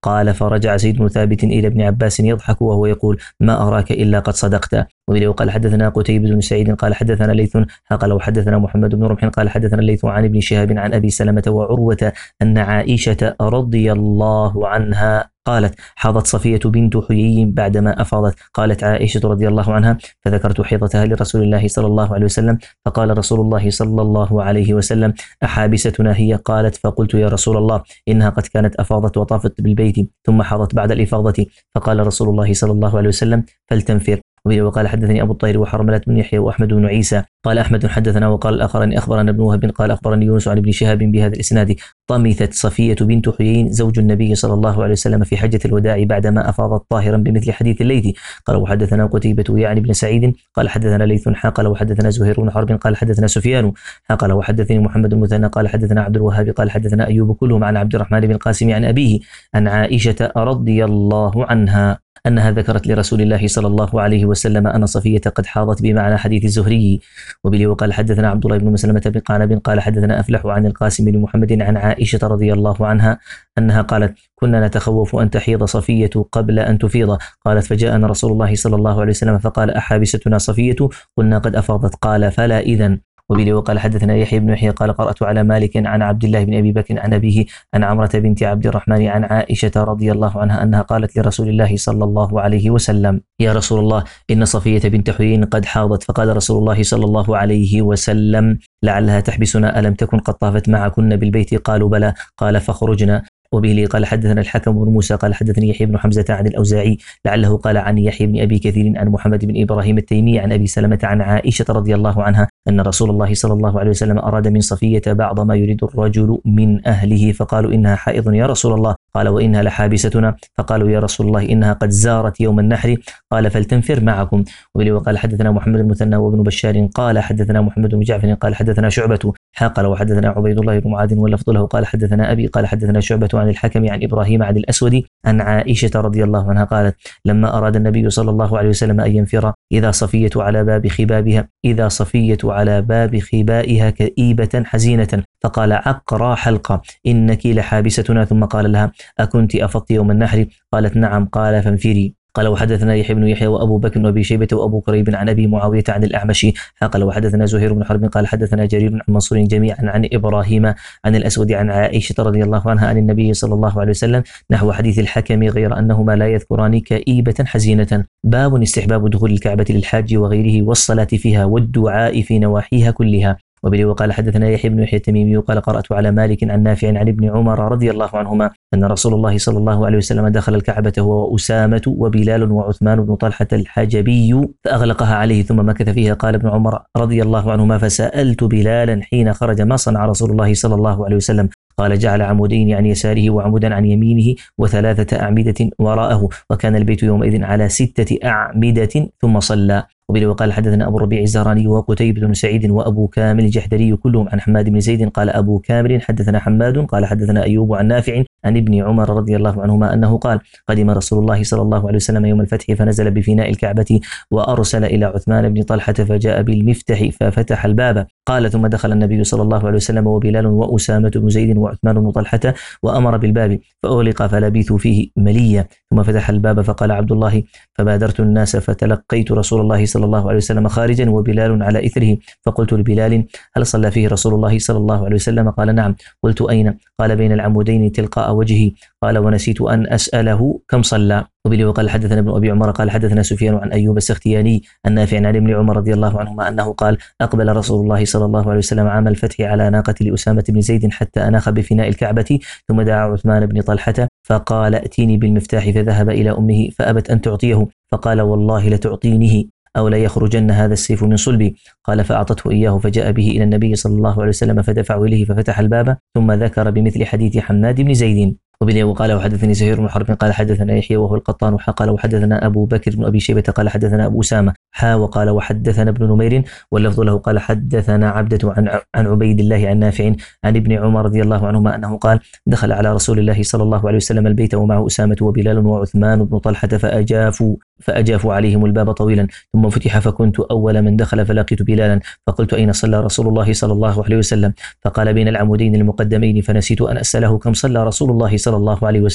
قال فرجع زيد بن ثابت إلى ابن عباس يضحك وهو يقول ما أراك إلا قد صدقت. وبه قال حدثنا قتيبة بن سعيد قال حدثنا ليث قال وحدثنا محمد بن رمح قال حدثنا ليث عن ابن شهاب عن أبي سلمة وعروة أن عائشة رضي الله عنها قالت حاضت صفية بنت حيي بعدما أفاضت. قالت عائشة رضي الله عنها فذكرت حيضتها لرسول الله صلى الله عليه وسلم فقال رسول الله صلى الله عليه وسلم أحابستنا هي؟ قالت فقلت يا رسول الله إنها قد كانت أفاضت وطافت بالبيت ثم حاضت بعد الإفاضة. فقال رسول الله صلى الله عليه وسلم فلتنفر. وقال حدثني أبو الطير وحرملة بن يحيى وأحمد بن عيسى قال أحمد حدثنا وقال الآخران أخبرنا ابن وهب قال أخبرني يونس عن ابن شهاب بهذا الإسناد طمثت صفية بنت حيي زوج النبي صلى الله عليه وسلم في حجة الوداع بعدما أفاضت طاهرا بمثل حديث الليث. قال وحدثنا قتيبة يعني بن سعيد قال حدثنا ليث قال وحدثنا زهير بن حرب قال حدثنا سفيان قال وحدثني محمد بن مثنى قال حدثنا عبد الوهاب قال حدثنا أيوب كلهم عن عبد الرحمن بن القاسم عن أبيه عن عائشة رضي الله عنها أنها ذكرت لرسول الله صلى الله عليه وسلم أن صفية قد حاضت بمعنى حديث الزهري. وبه وقال حدثنا عبد الله بن مسلمة بن قعنب قال حدثنا أفلح عن القاسم بن محمد عن عائشة رضي الله عنها أنها قالت كنا نتخوف أن تحيض صفية قبل أن تفيض. قالت فجاءنا رسول الله صلى الله عليه وسلم فقال أحابستنا صفية؟ قلنا قد أفاضت. قال فلا إذن. وبه وقال حدثنا يحيى بن يحيى قال قرأت على مالك عن عبد الله بن أبي بكر عن أبيه عن عمرة بنت عبد الرحمن عن عائشة رضي الله عنها أنها قالت لرسول الله صلى الله عليه وسلم يا رسول الله إن صفية بنت حيي قد حاضت. فقال رسول الله صلى الله عليه وسلم لعلها تحبسنا ألم تكن قد طافت معكن بالبيت؟ قالوا بلى. قال فخرجنا. وبه قال حدثنا الحكم بن موسى قال حدثني يحيى بن حمزة عن الأوزاعي لعله قال عن يحيى بن أبي كثير عن محمد بن إبراهيم التيمي عن أبي سلمة عن عائشة رضي الله عنها أن رسول الله صلى الله عليه وسلم أراد من صفية بعض ما يريد الرجل من أهله فقالوا إنها حائض يا رسول الله. قال وإنها لحابستنا. فقالوا يا رسول الله إنها قد زارت يوم النحر. قال فلتنفر معكم. وبه وقال حدثنا محمد المثنى وابن بشار قال حدثنا محمد بن جعفر قال حدثنا شعبة قال وحدثنا عبيد الله بن معاذ واللفظ له قال حدثنا أبي قال حدثنا شعبة عن الحكم عن إبراهيم عن الأسود عن عائشة رضي الله عنها قالت لما أراد النبي صلى الله عليه وسلم أن ينفر إذا صفية على باب خبابها إذا صفية على باب خبائها كئيبة حزينة فقال عقرى حلقة إنك لحابستنا. ثم قال لها أكنت أفضت يوم النحر؟ قالت نعم. قال فانفري. قال وحدثنا يحيى بن يحيى وأبو بكر وأبي شيبة وأبو كريب عن أبي معاوية عن الأعمش قال وحدثنا زهير بن حرب قال حدثنا جرير عن منصور جميعا عن إبراهيم عن الأسود عن عائشة رضي الله عنها عن النبي صلى الله عليه وسلم نحو حديث الحكم غير أنهما لا يذكران كئيبة حزينة. باب استحباب دخول الكعبة للحاج وغيره والصلاة فيها والدعاء في نواحيها كلها. وبه وقال حدثنا يحيى بن يحيى التميمي وقال قرأت على مالك عن نافع عن ابن عمر رضي الله عنهما أن رسول الله صلى الله عليه وسلم دخل الكعبة هو وأسامة وبلال وعثمان بن طلحة الحجبي فأغلقها عليه ثم مكث فيها. قال ابن عمر رضي الله عنهما فسألت بلالا حين خرج ما صنع رسول الله صلى الله عليه وسلم؟ قال جعل عمودين عن يساره وعمودا عن يمينه وثلاثة أعمدة وراءه وكان البيت يومئذ على ستة أعمدة ثم صلى. وبه وقال حدثنا أبو الربيع الزهراني وقتيبة بن سعيد وأبو كامل الجحدري كلهم عن حماد بن زيد قال أبو كامل حدثنا حماد قال حدثنا أيوب عن نافع عن ابن عمر رضي الله عنهما أنه قال قدم رسول الله صلى الله عليه وسلم يوم الفتح فنزل بفناء الكعبة وأرسل إلى عثمان بن طلحة فجاء بالمفتح ففتح الباب. قال ثم دخل النبي صلى الله عليه وسلم وبلال وأسامة بن زيد وعثمان بن طلحة وأمر بالباب فأغلق فلبثوا فيه مليا ثم فتح الباب فقال عبد الله فبادرت الناس فتلقيت رسول الله صلى الله عليه وسلم خارجا وبلال على إثره فقلت لبلال هل صلى فيه رسول الله صلى الله عليه وسلم؟ قال نعم. قلت أين؟ قال بين العمودين تلقاء وجهه. قال ونسيت أن أسأله كم صلى. وبه وقال حدثنا ابن أبي عمر قال حدثنا سفيان عن أيوب السختياني النافع عن ابن عمر رضي الله عنهما أنه قال أقبل رسول الله صلى الله عليه وسلم عام الفتح على ناقة لأسامة بن زيد حتى أناخ بفناء الكعبة ثم دعا عثمان بن طلحة فقال ائتيني بالمفتاح فذهب إلى أمه فأبت أن تعطيه فقال والله لتعطينه أو لا يخرجن هذا السيف من صلبي. قال فأعطته إياه فجاء به إلى النبي صلى الله عليه وسلم فدفعه إليه ففتح الباب ثم ذكر بمثل حديث حماد بن زيد. وبه وقال وحدثني زهير بن حرب قال حدثنا يحيى وهو القطان قال وحدثنا أبو بكر بن أبي شيبة قال حدثنا أبو أسامة حا وقال وحدثنا ابن نمير واللفظ له قال حدثنا عبدة عن عن عبيد الله عن نافع عن ابن عمر رضي الله عنهما أنه قال دخل على رسول الله صلى الله عليه وسلم البيت ومعه أسامة وبلال وعثمان بن طلحة فأجافوا فأجافوا عليهم الباب طويلا ثم فتح فكنت أول من دخل فلقيت بلالا فقلت أين صلى رسول الله صلى الله عليه وسلم؟ فقال بين العمودين المقدمين فنسيت أن أسأله كم صلى رسول الله صلى الله عليه وسلم.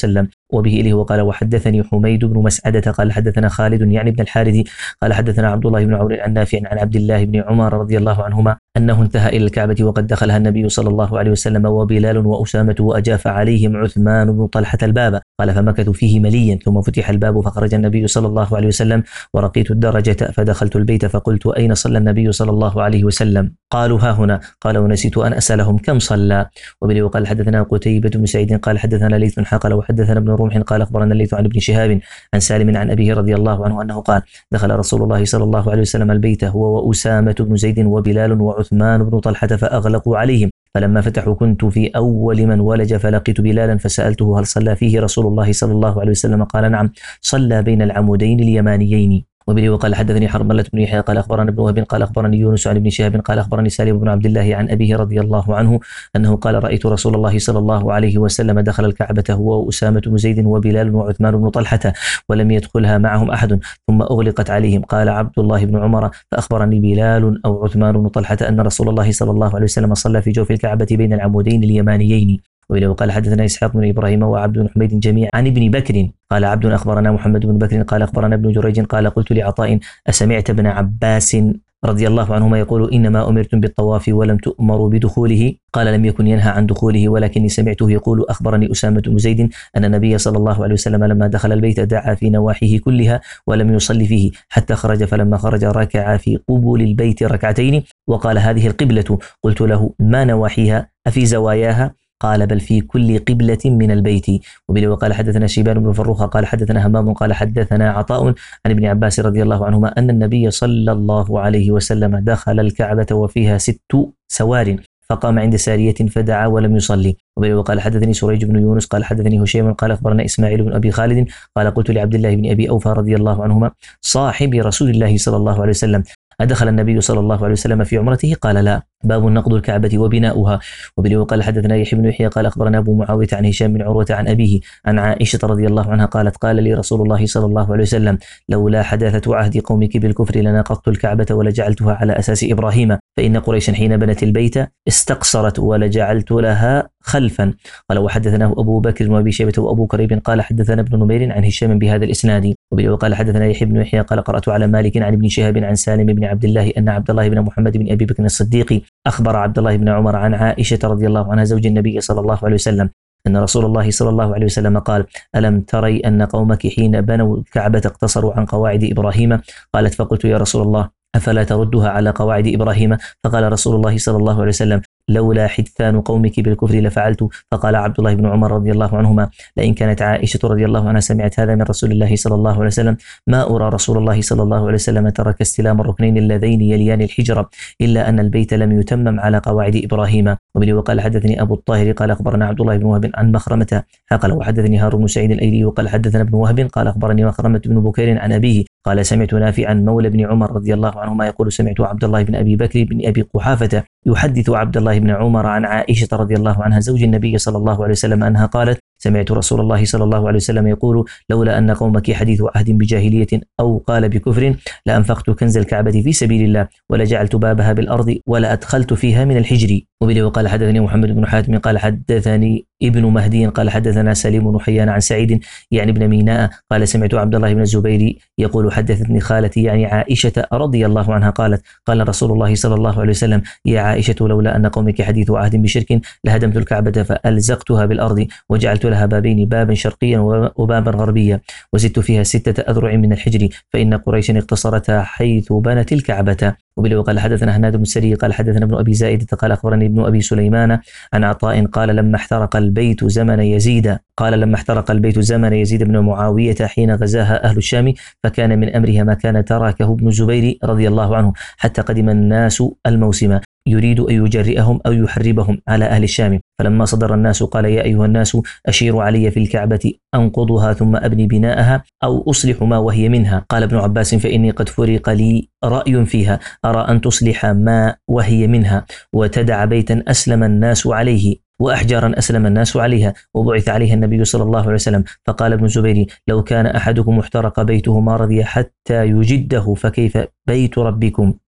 وبه إليه. وقال وحدثني حميد بن مسعدة قال حدثنا خالد يعني بن الحارث قال حدثنا عبد الله بن عون عن نافع عن عبد الله بن عمر رضي الله عنهما أنه انتهى إلى الكعبة وقد دخلها النبي صلى الله عليه وسلم وبلال وأسامة وأجاف عليهم عثمان بن طلحة الباب. قال فمكثوا فيه مليا ثم فتح الباب فخرج النبي صلى الله عليه وسلم ورقيت الدرجة فدخلت البيت فقلت أين صلى النبي صلى الله عليه وسلم؟ قالوا ها هنا. قال ونسيت أن أسألهم كم صلى. وبه وقال حدثنا قتيبة بن سعيد قال حدثنا ليث حقل وحدثنا ابن رمح قال أخبرنا الليث عن ابن شهاب عن سالم عن أبيه رضي الله عنه أنه قال دخل رسول الله صلى الله عليه وسلم البيت هو وأسامة بن زيد وبلال وعثمان بن طلحة فأغلقوا عليهم. فلما فتحوا كنت في أول من ولج فلقيت بلالا فسألته هل صلى فيه رسول الله صلى الله عليه وسلم؟ قال نعم صلى بين العمودين اليمانيين. وبه وقال حدثني حرملة بن يحيى قال أخبرنا ابن وهب قال أخبرني يونس عن ابن شهاب قال أخبرني سالم بن عبد الله عن أبيه رضي الله عنه أنه قال رأيت رسول الله صلى الله عليه وسلم دخل الكعبة هو وأسامة بن زيد وبلال وعثمان بن طلحة ولم يدخلها معهم أحد ثم أغلقت عليهم. قال عبد الله بن عمر فأخبرني بلال أو عثمان بن طلحة أن رسول الله صلى الله عليه وسلم صلى في جوف الكعبة بين العمودين اليمانيين. وإليه وقال حدثنا إسحاق بن إبراهيم وعبد بن حميد جميعا عن ابن بكر قال عبد أخبرنا محمد بن بكر قال أخبرنا ابن جريج قال قلت لعطاء أسمعت ابن عباس رضي الله عنهما يقول إنما أمرتم بالطواف ولم تؤمروا بدخوله؟ قال لم يكن ينهى عن دخوله ولكني سمعته يقول أخبرني أسامة بن زيد أن النبي صلى الله عليه وسلم لما دخل البيت دعا في نواحيه كلها ولم يصلي فيه حتى خرج فلما خرج ركع في قبول البيت ركعتين وقال هذه القبلة. قلت له ما نواحيها أفي زواياها؟ قال بل في كل قبلة من البيت. وبه وقال حدثنا شيبان بن فروخ قال حدثنا همام قال حدثنا عطاء عن ابن عباس رضي الله عنهما أن النبي صلى الله عليه وسلم دخل الكعبة وفيها ست سوار فقام عند سارية فدعا ولم يصلي. وبه وقال حدثني سريج بن يونس قال حدثني هشيم قال أخبرنا إسماعيل بن أبي خالد قال قلت لعبد الله بن أبي أوفى رضي الله عنهما صاحب رسول الله صلى الله عليه وسلم أدخل النبي صلى الله عليه وسلم في عمرته؟ قال لا. باب نقض الكعبة وبناؤها. وبه وقال حدثنا يحيى بن يحيى قال أخبرنا أبو معاوية عن هشام بن عروة عن أبيه عن عائشة رضي الله عنها قالت قال لي رسول الله صلى الله عليه وسلم لولا حداثة عهد قومك بالكفر لنقضت الكعبة ولجعلتها على أساس إبراهيم فإن قريشا حين بنت البيت استقصرت ولجعلت لها خلفا. قال وحدثناه أبو بكر وأبي شيبة وأبو كريب قال حدثنا ابن نمير عن هشام بهذا الإسناد. وبه وقال حدثنا يحيى بن يحيى قال قرأت على مالك عن ابن شهاب عن سالم بن عبد الله أن عبد الله بن محمد بن أبي بكر الصديق أخبر عبد الله بن عمر عن عائشة رضي الله عنها زوج النبي صلى الله عليه وسلم أن رسول الله صلى الله عليه وسلم قال ألم تري أن قومك حين بنوا الكعبة اقتصروا عن قواعد إبراهيم؟ قالت فقلت يا رسول الله أفلا تردها على قواعد إبراهيم؟ فقال رسول الله صلى الله عليه وسلم لولا حدثان قومك بالكفر لفعلت. فقال عبد الله بن عمر رضي الله عنهما لئن كانت عائشة رضي الله عنها سمعت هذا من رسول الله صلى الله عليه وسلم ما أرى رسول الله صلى الله عليه وسلم ترك استلام الركنين اللذين يليان الحجرة إلا أن البيت لم يتمم على قواعد إبراهيم. وبه وقال حدثني أبو الطاهر قال أخبرنا عبد الله بن وهب عن مخرمة قال وحدثني هارون بن سعيد الأيلي وقال حدثنا ابن وهب قال أخبرني مخرمة بن بكير عن أبيه قال سمعت نافعا مولى بن عمر رضي الله عنهما يقول سمعت عبد الله بن أبي بكر بن أبي قحافة يحدث عبد الله بن عمر عن عائشة رضي الله عنها زوج النبي صلى الله عليه وسلم أنها قالت سمعت رسول الله صلى الله عليه وسلم يقول لولا أن قومك حديث عهد بجاهلية أو قال بكفر لأنفقت كنز الكعبة في سبيل الله ولجعلت بابها بالأرض ولا أدخلت فيها من الحجر. وبه وقال حدثني محمد بن حاتم قال حدثني ابن مهدي قال حدثنا سليم بن حيان عن سعيد يعني ابن ميناء قال سمعت عبد الله بن الزبير يقول حدثتني خالتي يعني عائشة رضي الله عنها قالت قال رسول الله صلى الله عليه وسلم يا عائشة لولا أن قومك حديث عهد بشرك لهدمت الكعبة فألزقتها بالأرض وجعلت لها بابين بابا شرقيا وبابا غربيا وزدت فيها ستة أذرع من الحجر فإن قريشا اقتصرتها حيث بنت الكعبة. وبه وقال حدثنا هناد بن سري قال حدثنا ابن أبي زائدة قال أخبرني ابن أبي سليمان عن عطاء قال لما احترق البيت زمن يزيد قال لما احترق البيت زمن يزيد بن معاوية حين غزاها أهل الشام فكان من أمرها ما كان تركه ابن الزبير رضي الله عنه حتى قدم الناس الموسم يريد أن يجرئهم أو يحربهم على أهل الشام فلما صدر الناس قال يا أيها الناس أشيروا علي في الكعبة أنقضها ثم أبني بناءها أو أصلح ما وهي منها. قال ابن عباس فإني قد فرق لي رأي فيها أرى أن تصلح ما وهي منها وتدع بيتا أسلم الناس عليه وأحجارا أسلم الناس عليها وبعث عليها النبي صلى الله عليه وسلم. فقال ابن زبير لو كان أحدكم احترق بيته ما رضي حتى يجده فكيف بيت ربكم.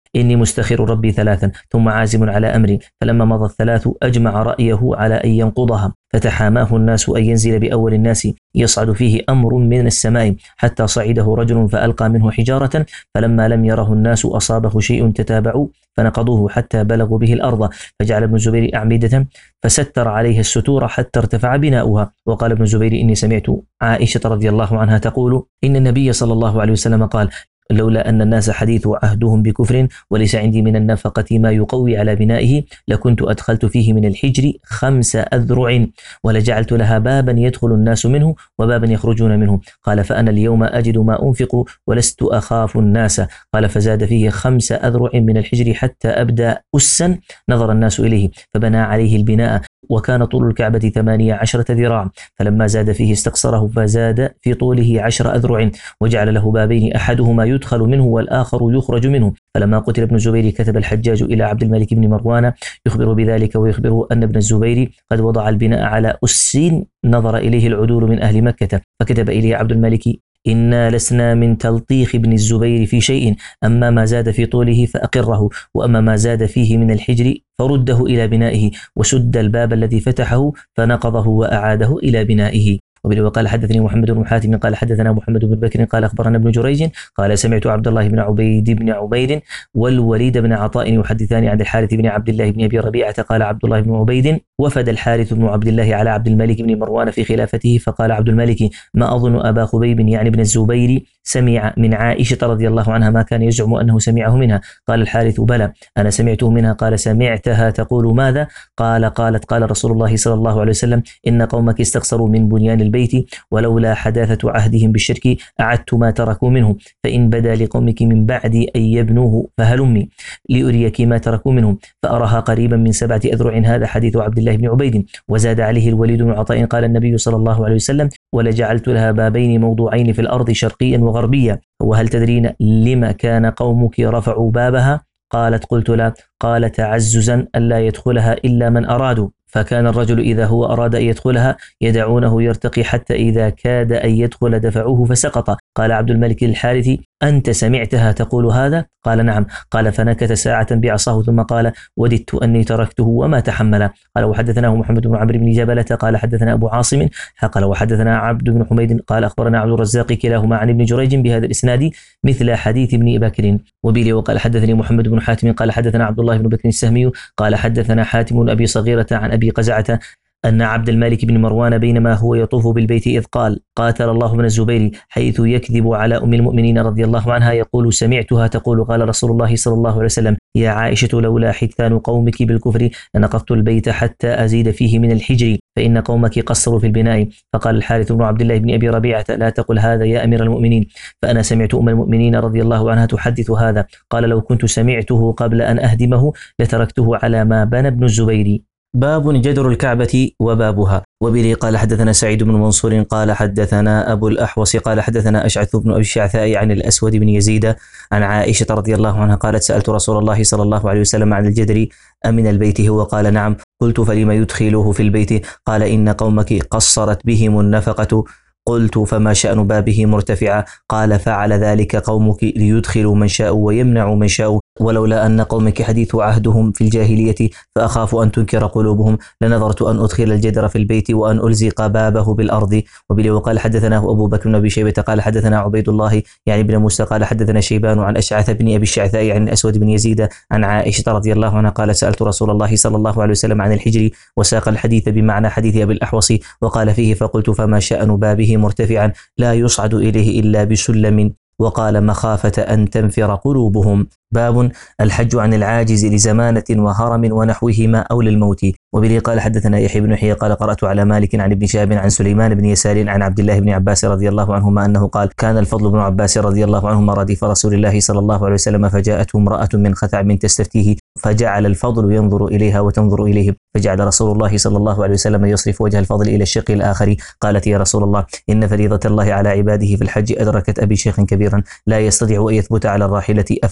إني مستخير ربي ثلاثا ثم عازم على أمري، فلما مضى الثلاث أجمع رأيه على أن ينقضها، فتحاماه الناس أن ينزل بأول الناس يصعد فيه أمر من السماء، حتى صعده رجل فألقى منه حجارة، فلما لم يره الناس أصابه شيء تتابعوا فنقضوه حتى بلغوا به الأرض، فجعل ابن الزبير أعمدة فستر عليها الستور حتى ارتفع بناؤها. وقال ابن الزبير إني سمعت عائشة رضي الله عنها تقول إن النبي صلى الله عليه وسلم قال لولا أن الناس حديث عهدهم بكفر وليس عندي من النفقة ما يقوي على بنائه لكنت أدخلت فيه من الحجر خمس أذرع ولجعلت لها بابا يدخل الناس منه وبابا يخرجون منه. قال فأنا اليوم أجد ما أنفق ولست أخاف الناس. قال فزاد فيه خمس أذرع من الحجر حتى أبدى أسا نظر الناس إليه فبنى عليه البناء، وكان طول الكعبة ثمانية عشرة ذراع، فلما زاد فيه استقصره فزاد في طوله عشر أذرع، وجعل له بابين أحدهما يدخل منه والآخر يخرج منه. فلما قتل ابن الزبير كتب الحجاج إلى عبد الملك بن مروان يخبر بذلك ويخبره أن ابن الزبير قد وضع البناء على أس نظر إليه العدول من أهل مكة، فكتب إليه عبد الملك إنا لسنا من تلطيخ ابن الزبير في شيء، أما ما زاد في طوله فأقره، وأما ما زاد فيه من الحجر فرده إلى بنائه، وسد الباب الذي فتحه فنقضه وأعاده إلى بنائه. وقال حدثني محمد بن حاتم قال حدثنا محمد بن بكر قال أخبرنا ابن جريج قال سمعت عبد الله بن عبيد بن عبيد والوليد بن عطاء يحدثان عن الحارث بن عبد الله بن أبي ربيعة قال عبد الله بن عبيد وفد الحارث بن عبد الله على عبد الملك بن مروان في خلافته، فقال عبد الملك ما أظن أبا خبيب يعني ابن الزبير سمع من عائشة رضي الله عنها ما كان يزعم أنه سمعه منها. قال الحارث بلى أنا سمعته منها. قال سمعتها تقول ماذا؟ قال قالت قال رسول الله صلى الله عليه وسلم إن قومك استقصروا من بنيان البيت ولولا حداثة عهدهم بالشرك أعدت ما تركوا منه، فإن بدا لقومك من بعد أن يبنوه فهلمي لأريك ما تركوا منه، فأراها قريبا من سبعة أذرع. هذا حديث عبد الله بن عبيد. وزاد عليه الوليد بن عطاء قال النبي صلى الله عليه وسلم ولجعلت لها بابين موضوعين في الأرض شرقيا وغربيا، وهل تدرين لما كان قومك رفعوا بابها؟ قالت قلت لا. قال تعززا ألا يدخلها إلا من أرادوا، فكان الرجل إذا هو أراد أن يدخلها يدعونه يرتقي حتى إذا كاد أن يدخل دفعوه فسقط. قال عبد الملك الحارث أنت سمعتها تقول هذا؟ قال نعم. قال فنكت ساعة بعصاه ثم قال وددت أني تركته وما تحمل. قال وحدثناه محمد بن عمرو بن جبلة قال حدثنا أبو عاصم قال وحدثنا عبد بن حميد قال أخبرنا عبد الرزاق كلاهما عن ابن جريج بهذا الإسناد مثل حديث ابن بكر وبيلي. وقال حدثني محمد بن حاتم قال حدثنا عبد الله بن بكر السهمي قال حدثنا حاتم بن أبي صغيرة عن أبي قزعة أن عبد الملك بن مروان بينما هو يطوف بالبيت إذ قال قاتل الله من الزبير حيث يكذب على أم المؤمنين رضي الله عنها يقول سمعتها تقول قال رسول الله صلى الله عليه وسلم يا عائشة لولا حدثان قومك بالكفر لنقضت البيت حتى أزيد فيه من الحجر فإن قومك قصروا في البناء. فقال الحارث بن عبد الله بن أبي ربيعة لا تقل هذا يا أمير المؤمنين، فأنا سمعت أم المؤمنين رضي الله عنها تحدث هذا. قال لو كنت سمعته قبل أن أهدمه لتركته على ما بنى ابن الزبير. باب جدر الكعبة وبابها. وبه قال حدثنا سعيد بن منصور قال حدثنا أبو الأحوص قال حدثنا أشعث بن أبي الشعثاء عن الأسود بن يزيد عن عائشة رضي الله عنها قالت سألت رسول الله صلى الله عليه وسلم عن الجدر أمن البيت هو؟ قال نعم. قلت فلما يدخلوه في البيت؟ قال إن قومك قصرت بهم النفقة. قلت فما شأن بابه مرتفعا؟ قال فعل ذلك قومك ليدخلوا من شاءوا ويمنعوا من شاءوا، ولولا أن قومك حديث عهدهم في الجاهلية فأخاف أن تنكر قلوبهم لنظرت أن أدخل الجدر في البيت وأن ألزق بابه بالأرض. وبه وقال حدثناه أبو بكر بن أبي شيبة قال حدثنا عبيد الله يعني بن موسى قال حدثنا شيبان عن أشعث بن أبي الشعثاء عن الأسود بن يزيد عن عائشة رضي الله عنها قال سألت رسول الله صلى الله عليه وسلم عن الحجر وساق الحديث بمعنى حديث أبي الأحوص وقال فيه فقلت فما شأن بابه مرتفعا لا يصعد إليه إلا بسلم؟ وقال مخافة أن تنفر قلوبهم. باب الحج عن العاجز لزمانة وهرم ونحوهما أو للموت. وبه قال حدثنا يحيى بن يحيى قال قرأت على مالك عن ابن شهاب عن سليمان بن يسار عن عبد الله بن عباس رضي الله عنهما أنه قال كان الفضل بن عباس رضي الله عنهما رديف رسول الله صلى الله عليه وسلم فجاءته امرأة من خثعم تستفتيه فجعل الفضل ينظر إليها وتنظر إليه فجعل رسول الله صلى الله عليه وسلم يصرف وجه الفضل إلى الشق الآخر. قالت يا رسول الله إن فريضة الله على عباده في الحج أدركت أبي شيخا كبيرا لا يستطيع أن يثبت على الراحلة أفأحج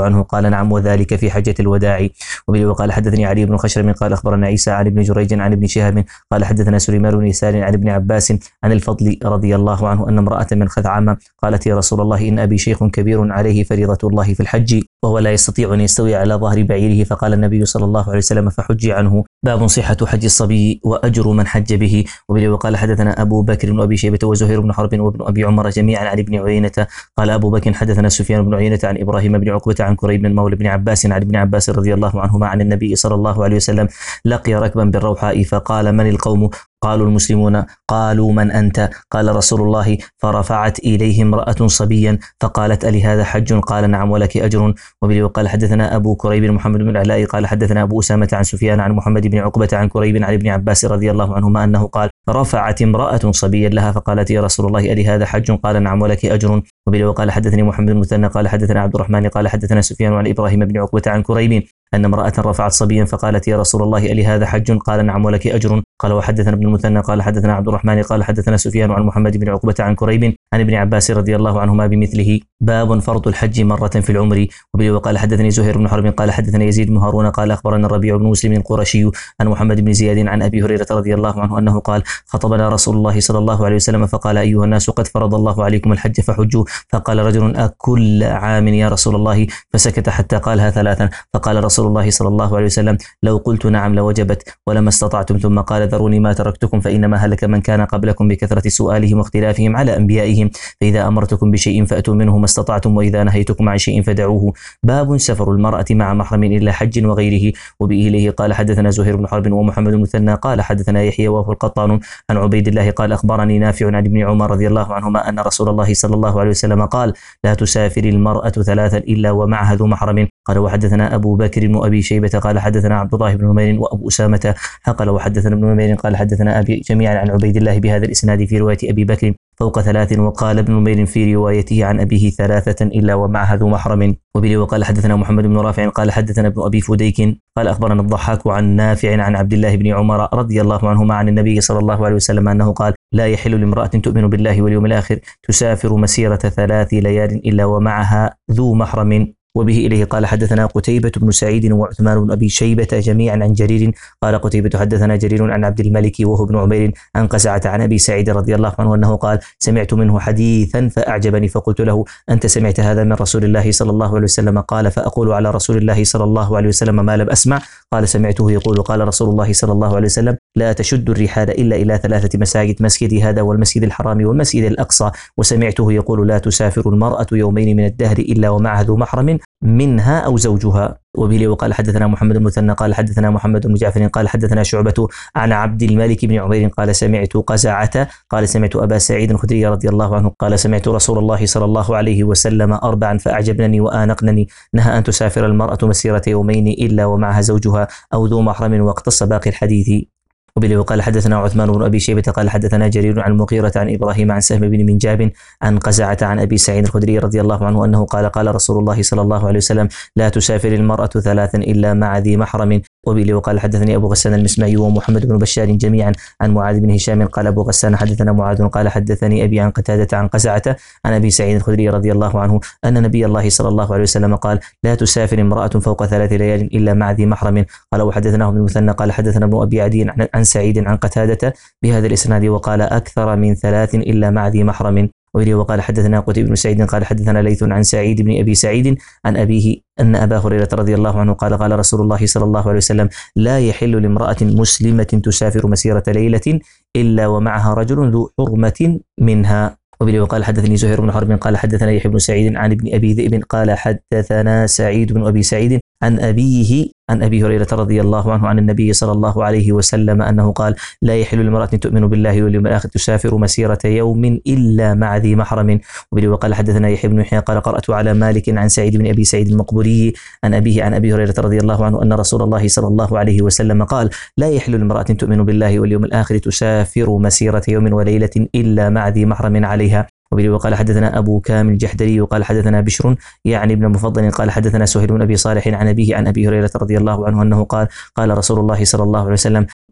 عنه قال نعم وذلك في حجة الوداع. وبه وقال حدثني علي بن خشرم قال أخبرنا عيسى عن ابن جريج عن ابن شهاب قال حدثنا سليمان بن يسار عن ابن عباس عن الفضل رضي الله عنه أن امرأة من خثعم قالت يا رسول الله إن أبي شيخ كبير عليه فريضة الله في الحج وهو لا يستطيع أن يستوي على ظهر بعيره، فقال النبي صلى الله عليه وسلم فحجي عنه. باب صحة حج الصبي وأجر من حج به. وبه وقال حدثنا أبو بكر وأبي شيبة وزهير بن حرب وابن أبي عمر جميعا عن ابن عيينة قال أبو بكر حدثنا سفيان بن عيينة عن إبراهيم بن عقبة عن كريب بن مولى بن عباس عن ابن عباس رضي الله عنهما عن النبي صلى الله عليه وسلم لقي ركبا بالروحاء فقال من القوم؟ قالوا المسلمون. قالوا من أنت؟ قال رسول الله. فرفعت إليه امرأة صبيا فقالت ألي هذا حج؟ قال نعم ولك أجر. وبه وقال حدثنا أبو كريب محمد بن العلاء قال حدثنا أبو أسامة عن سفيان عن محمد بن عقبة عن كريب عن ابن عباس رضي الله عنهما أنه قال رفعت امرأة صبيا لها فقالت يا رسول الله ألي هذا حج؟ قال نعم ولك أجر. وبه وقال حدثني محمد بن المثنى قال حدثنا عبد الرحمن قال حدثنا سفيان عن إبراهيم بن عقبة عن كريب أن امرأة رفعت صبيا فقالت يا رسول الله ألي هذا حج؟ قال نعم ولك أجر. قال وحدثنا ابن المثنى قال حدثنا عبد الرحمن قال حدثنا سفيان عن محمد بن عقبة عن كريب عن ابن عباس رضي الله عنهما بمثله. باب فرض الحج مرة في العمر. وبه وقال حدثني زهير بن حرب قال حدثنا يزيد بن هارون قال أخبرنا الربيع بن مسلم القرشي عن محمد بن زياد عن أبي هريرة رضي الله عنه أنه قال خطبنا رسول الله صلى الله عليه وسلم فقال أيها الناس قد فرض الله عليكم الحج فحجوا. فقال رجل أكل عام يا رسول الله؟ فسكت حتى قالها ثلاثا. فقال رسول الله صلى الله عليه وسلم لو قلت نعم لوجبت ولما استطعتم. ثم قال ذروني ما تركتكم فإنما هلك من كان قبلكم بكثرة سؤالهم واختلافهم على أنبيائهم، فإذا أمرتكم بشيء فأتوا منه ما استطعتم وإذا نهيتكم عن شيء فدعوه. باب سفر المرأة مع محرم إلا حج وغيره. وبه إليه قال حدثنا زهير بن حرب ومحمد المثنى قال حدثنا يحيى وهو القطان عن عبيد الله قال أخبرني نافع عن ابن عمر رضي الله عنهما أن رسول الله صلى الله عليه وسلم قال لا تسافر المرأة ثلاثا إلا ومعها ذو محرم. قال وحدثنا أبو بكر وأبي شيبة قال حدثنا عبد الله بن نمير وأبو أسامة قال وحدثنا ابن نمير قال حدثنا أبي جميعا عن عبيد الله بهذا الإسناد في رواية أبي بكر فوق ثلاث. وقال ابن نمير في روايته عن أبيه ثلاثة إلا ومعها ذو محرم. وبه وقال حدثنا محمد بن رافع قال حدثنا ابن أبي فديك قال أخبرنا الضحاك عن نافع عن عبد الله بن عمر رضي الله عنهما عن النبي صلى الله عليه وسلم أنه قال لا يحل لامرأة تؤمن بالله واليوم الآخر تسافر مسيرة ثلاث ليال إلا ومعها ذو محرم. وبه إليه قال حدثنا قتيبة بن سعيد وعثمان بن أبي شيبة جميعا عن جرير قال قتيبة حدثنا جرير عن عبد الملك وهو ابن عمير عن قزعة عن أبي سعيد رضي الله عنه أنه قال سمعت منه حديثا فأعجبني فقلت له أنت سمعت هذا من رسول الله صلى الله عليه وسلم؟ قال فأقول على رسول الله صلى الله عليه وسلم ما لم أسمع. قال سمعته يقول قال رسول الله صلى الله عليه وسلم لا تشد الرحال إلا إلى ثلاثة مساجد مسجدي هذا والمسجد الحرام والمسجد الأقصى. وسمعته يقول لا تسافر المرأة يومين من الدهر إلا ومعها ذو محرم منها أو زوجها. وبه وقال حدثنا محمد المثنى قال حدثنا محمد بن جعفر قال حدثنا شعبة عن عبد الملك بن عمير قال سمعت قزعة قال سمعت أبا سعيد الخدري رضي الله عنه قال سمعت رسول الله صلى الله عليه وسلم أربعا فأعجبنني وآنقنني نهى أن تسافر المرأة مسيرة يومين إلا ومعها زوجها أو ذو محرم واقتص باقي الحديث. وبه وقال حدثنا عثمان بن أبي شيبة قال حدثنا جرير عن المغيرة عن إبراهيم عن سهم بن منجاب عن قزعة عن أبي سعيد الخدري رضي الله عنه أنه قال قال رسول الله صلى الله عليه وسلم لا تسافر المرأة ثلاثا إلا مع ذي محرم. وبه وقال حدثني أبو غسان المسمعي ومحمد بن بشار جميعا عن معاذ بن هشام قال أبو غسان حدثنا معاذ قال حدثني أبي عن قتادة عن قزعة عن أبي سعيد الخدري رضي الله عنه أن نبي الله صلى الله عليه وسلم قال لا تسافر امرأة فوق ثلاث ليال إلا مع ذي محرم. قال وحدثناه ابن المثنى قال حدثنا ابن أبي عدي عن سعيد عن قتادة بهذا الإسناد وقال أكثر من ثلاث إلا مع ذي محرم. وبه وقال حدثنا قتيبة بن سعيد قال حدثنا ليث عن سعيد بن أبي سعيد عن أبيه أن أبا هريرة رضي الله عنه قال قال رسول الله صلى الله عليه وسلم لا يحل لامرأة مسلمة تسافر مسيرة ليلة إلا ومعها رجل ذو حرمة منها. وبه وقال حدثني زهير بن حرب قال حدثنا يحيى بن سعيد عن ابن أبي ذئب قال حدثنا سعيد بن أبي سعيد عن أبيه عن أبي هريرة رضي الله عنه عن النبي صلى الله عليه وسلم أنه قال لا يحل لامرأة تؤمن بالله واليوم الآخر تسافر مسيرة يوم إلا مع ذي محرم. وبه وقال حدثنا يحيى بن يحيى قال قرأت على مالك عن سعيد بن أبي سعيد المقبوري عن أبيه عن أبي هريرة رضي الله عنه أن رسول الله صلى الله عليه وسلم قال لا يحل لامرأة تؤمن بالله واليوم الآخر تسافر مسيرة يوم وليلة إلا مع ذي محرم عليها. وبه وقال حدثنا أبو كامل الجحدري وقال حدثنا بشر يعني ابن مفضل قال حدثنا سهيل بن أبي صالح عن أبيه عن أبي هريرة رضي الله عنه أنه قال قال رسول الله صلى الله عليه وسلم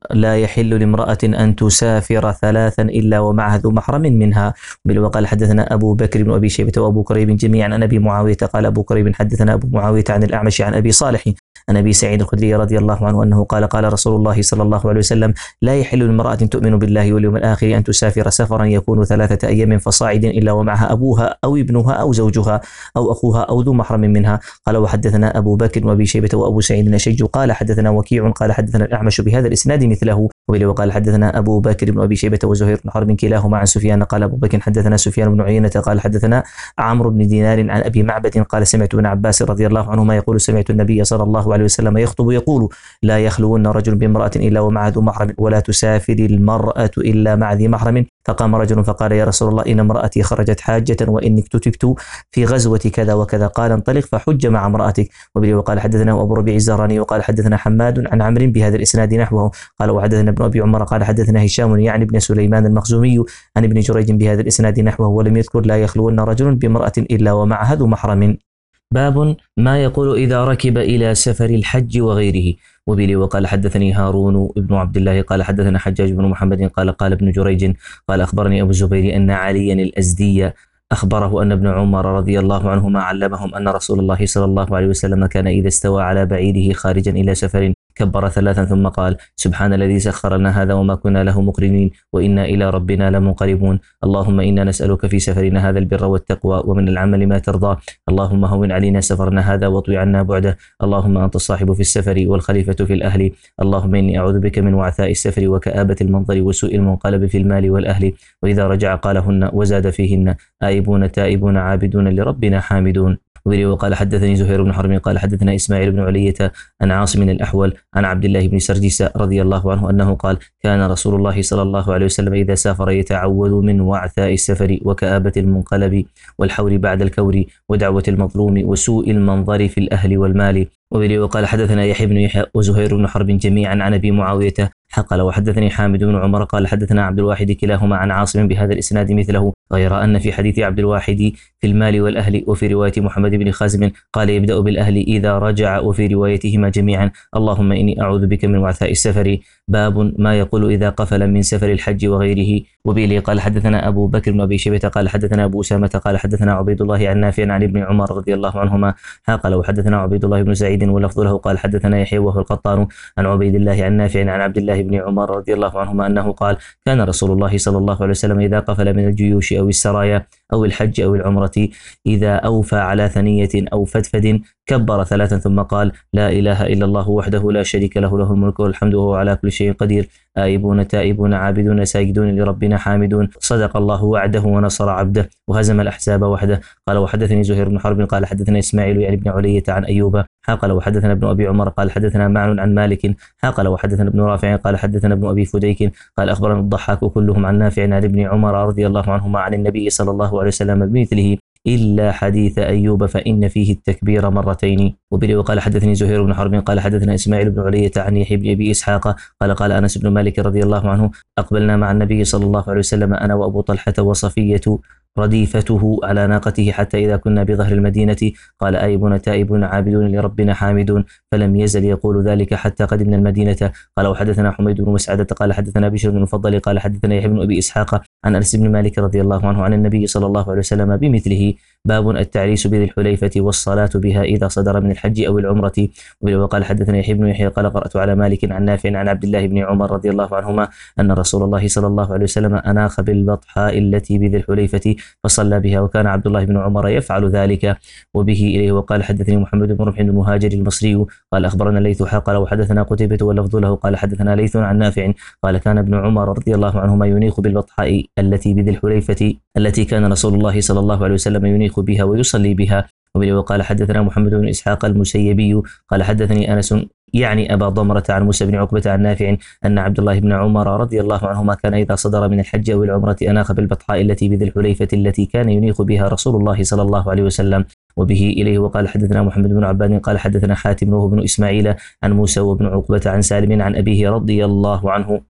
لا يحل لامرأة أن تسافر ثلاثا إلا ومعها ذو محرم منها. وقال حدثنا أبو بكر بن أبي شيبة وأبو كريب جميعا عن أبي معاوية قال أبو كريب حدثنا أبو معاوية عن الأعمش عن أبي صالح عن أبي سعيد الخدري رضي الله عنه أنه قال قال رسول الله صلى الله عليه وسلم لا يحل لامرأة تؤمن بالله واليوم الآخر أن تسافر سفرا يكون ثلاثة أيام فصاعد إلا ومعها أبوها أو ابنها أو زوجها أو أخوها أو ذو محرم منها. قال وحدثنا أبو بكر وأبي شيبة وأبو سعيد الأشج قال حدثنا وكيع قال حدثنا الأعمش بهذا الإسناد مثله. وقال حدثنا أبو بكر بن أبي شيبة وزهير بن حرب كلاهما عن سفيان قال أبو بكر حدثنا سفيان بن عيينة قال حدثنا عمرو بن دينار عن أبي معبد قال سمعت ابن عباس رضي الله عنهما يقول سمعت النبي صلى الله عليه وسلم يخطب يقول لا يخلون رجل بامرأة إلا ومع ذو محرم ولا تسافر المرأة إلا مع ذي محرم. فقام رجل فقال يا رسول الله إن امرأتي خرجت حاجة وإني اكتتبت في غزوة كذا وكذا قال انطلق فحج مع امرأتك. وبه وقال حدثنا أبو ربيع الزهراني وقال حدثنا حماد عن عمرو بهذا الإسناد نحوه. قال وحدثنا ابن أبي عمر قال حدثنا هشام يعني ابن سليمان المخزومي عن ابن جريج بهذا الإسناد نحوه ولم يذكر لا يخلون رجل بامرأة إلا ومعها ذو محرم. باب ما يقول إذا ركب إلى سفر الحج وغيره. وبه وقال حدثني هارون بن عبد الله قال حدثنا حجاج بن محمد قال قال ابن جريج قال أخبرني أبو الزبير أن عليا الأزدي أخبره أن ابن عمر رضي الله عنهما علمهم أن رسول الله صلى الله عليه وسلم كان إذا استوى على بعيره خارجا إلى سفر كبر ثلاثا ثم قال سبحان الذي سخر لنا هذا وما كنا له مقرنين وإنا إلى ربنا لمنقلبون. اللهم إنا نسألك في سفرنا هذا البر والتقوى ومن العمل ما ترضى. اللهم هون علينا سفرنا هذا واطوي عنا بعده. اللهم أنت الصاحب في السفر والخليفة في الأهل. اللهم إني أعوذ بك من وعثاء السفر وكآبة المنظر وسوء المنقلب في المال والأهل. وإذا رجع قالهن وزاد فيهن آيبون تائبون عابدون لربنا حامدون. وقال حدثني زهير بن حرب قال حدثنا إسماعيل بن علية عن عاصم الأحول عن عبد الله بن سرجس رضي الله عنه أنه قال كان رسول الله صلى الله عليه وسلم إذا سافر يتعوذ من وعثاء السفر وكآبة المنقلب والحور بعد الكور ودعوة المظلوم وسوء المنظر في الأهل والمال. وقال حدثنا يحيى بن يحيى وزهير بن حرب جميعا عن أبي معاوية حقل وحدثني حامد بن عمر قال حدثنا عبد الواحد كلاهما عن عاصم بهذا الإسناد مثله غير أن في حديث عبد الواحد في المال والأهل وفي رواية محمد بن خازم قال يبدأ بالأهل إذا رجع وفي روايتهما جميعا اللهم إني أعوذ بك من وعثاء السفر. باب ما يقول إذا قفل من سفر الحج وغيره. وبه قال حدثنا أبو بكر بن أبي شيبة قال حدثنا أبو أسامة قال حدثنا عبيد الله عن نافع عن ابن عمر رضي الله عنهما قال وحدثنا عبيد الله بن سعيد ولفظ له قال حدثنا يحيى وهو القطان عن عبيد الله عن نافع عن عبد الله بن عمر رضي الله عنهما أنه قال كان رسول الله صلى الله عليه وسلم إذا قفل من الجيوش أو السرايا أو الحج أو العمرة إذا أوفى على ثنية أو فدفد كبر ثلاثا ثم قال لا إله إلا الله وحده لا شريك له له الملك والحمد وهو على كل شيء قدير آيبون تائبون عابدون ساجدون لربنا حامدون صدق الله وعده ونصر عبده وهزم الأحزاب وحده. قال وحدثني زهير بن حرب قال حدثنا إسماعيل يعني بن علية عن أيوب قال وحدثنا ابن أبي عمر قال حدثنا معن عن مالك قال وحدثنا ابن رافع قال حدثنا ابن أبي فديك قال أخبرنا الضحاك كلهم عن نافع عن ابن عمر رضي الله عنهما عن النبي صلى الله عليه وسلم بمثله إلا حديث أيوب فإن فيه التكبير مرتين. وبه وقال حدثني زهير بن حرب قال حدثنا إسماعيل بن علية عن يحيى بن أبي إسحاق قال قال أنس بن مالك رضي الله عنه أقبلنا مع النبي صلى الله عليه وسلم أنا وأبو طلحة وصفية رديفته على ناقته حتى إذا كنا بظهر المدينة قال آيبون تائبون عابدون لربنا حامدون فلم يزل يقول ذلك حتى قدمنا المدينة. قال وحدثنا حميد بن مسعدة قال حدثنا بشر بن المفضل قال حدثنا يحيى بن أبي إسحاق عن أنس بن مالك رضي الله عنه عن النبي صلى الله عليه وسلم بمثله. باب التعريس بذي الحليفة والصلاة بها إذا صدر من الحج أو العمرة. وقال حدثنا يحيى بن يحيى قال قرأت على مالك عن نافع عن عبد الله بن عمر رضي الله عنهما أن رسول الله صلى الله عليه وسلم أناخ بالبطحاء التي بذي الحليفة فصلى بها وكان عبد الله بن عمر يفعل ذلك. وبه إليه وقال حدثني محمد بن رمح المهاجر المصري قال أخبرنا ليث قال وحدثنا قتيبة واللفظ له قال حدثنا ليث عن نافع قال كان ابن عمر رضي الله عنهما ينيخ بالبطحاء التي بذي الحليفة التي كان رسول الله صلى الله عليه وسلم ينيخ بها ويصلي بها. وقال حدثنا محمد بن إسحاق المسيبي قال حدثني أنس يعني أبا ضمرة عن موسى بن عقبة عن نافع أن عبد الله بن عمر رضي الله عنهما كان إذا صدر من الحج أو العمرة أناخ بالبطحاء التي بذي الحليفة التي كان ينيخ بها رسول الله صلى الله عليه وسلم. وبه إليه وقال حدثنا محمد بن عباد قال حدثنا حاتم وهو بن إسماعيل عن موسى وابن عقبة عن سالم عن أبيه رضي الله عنه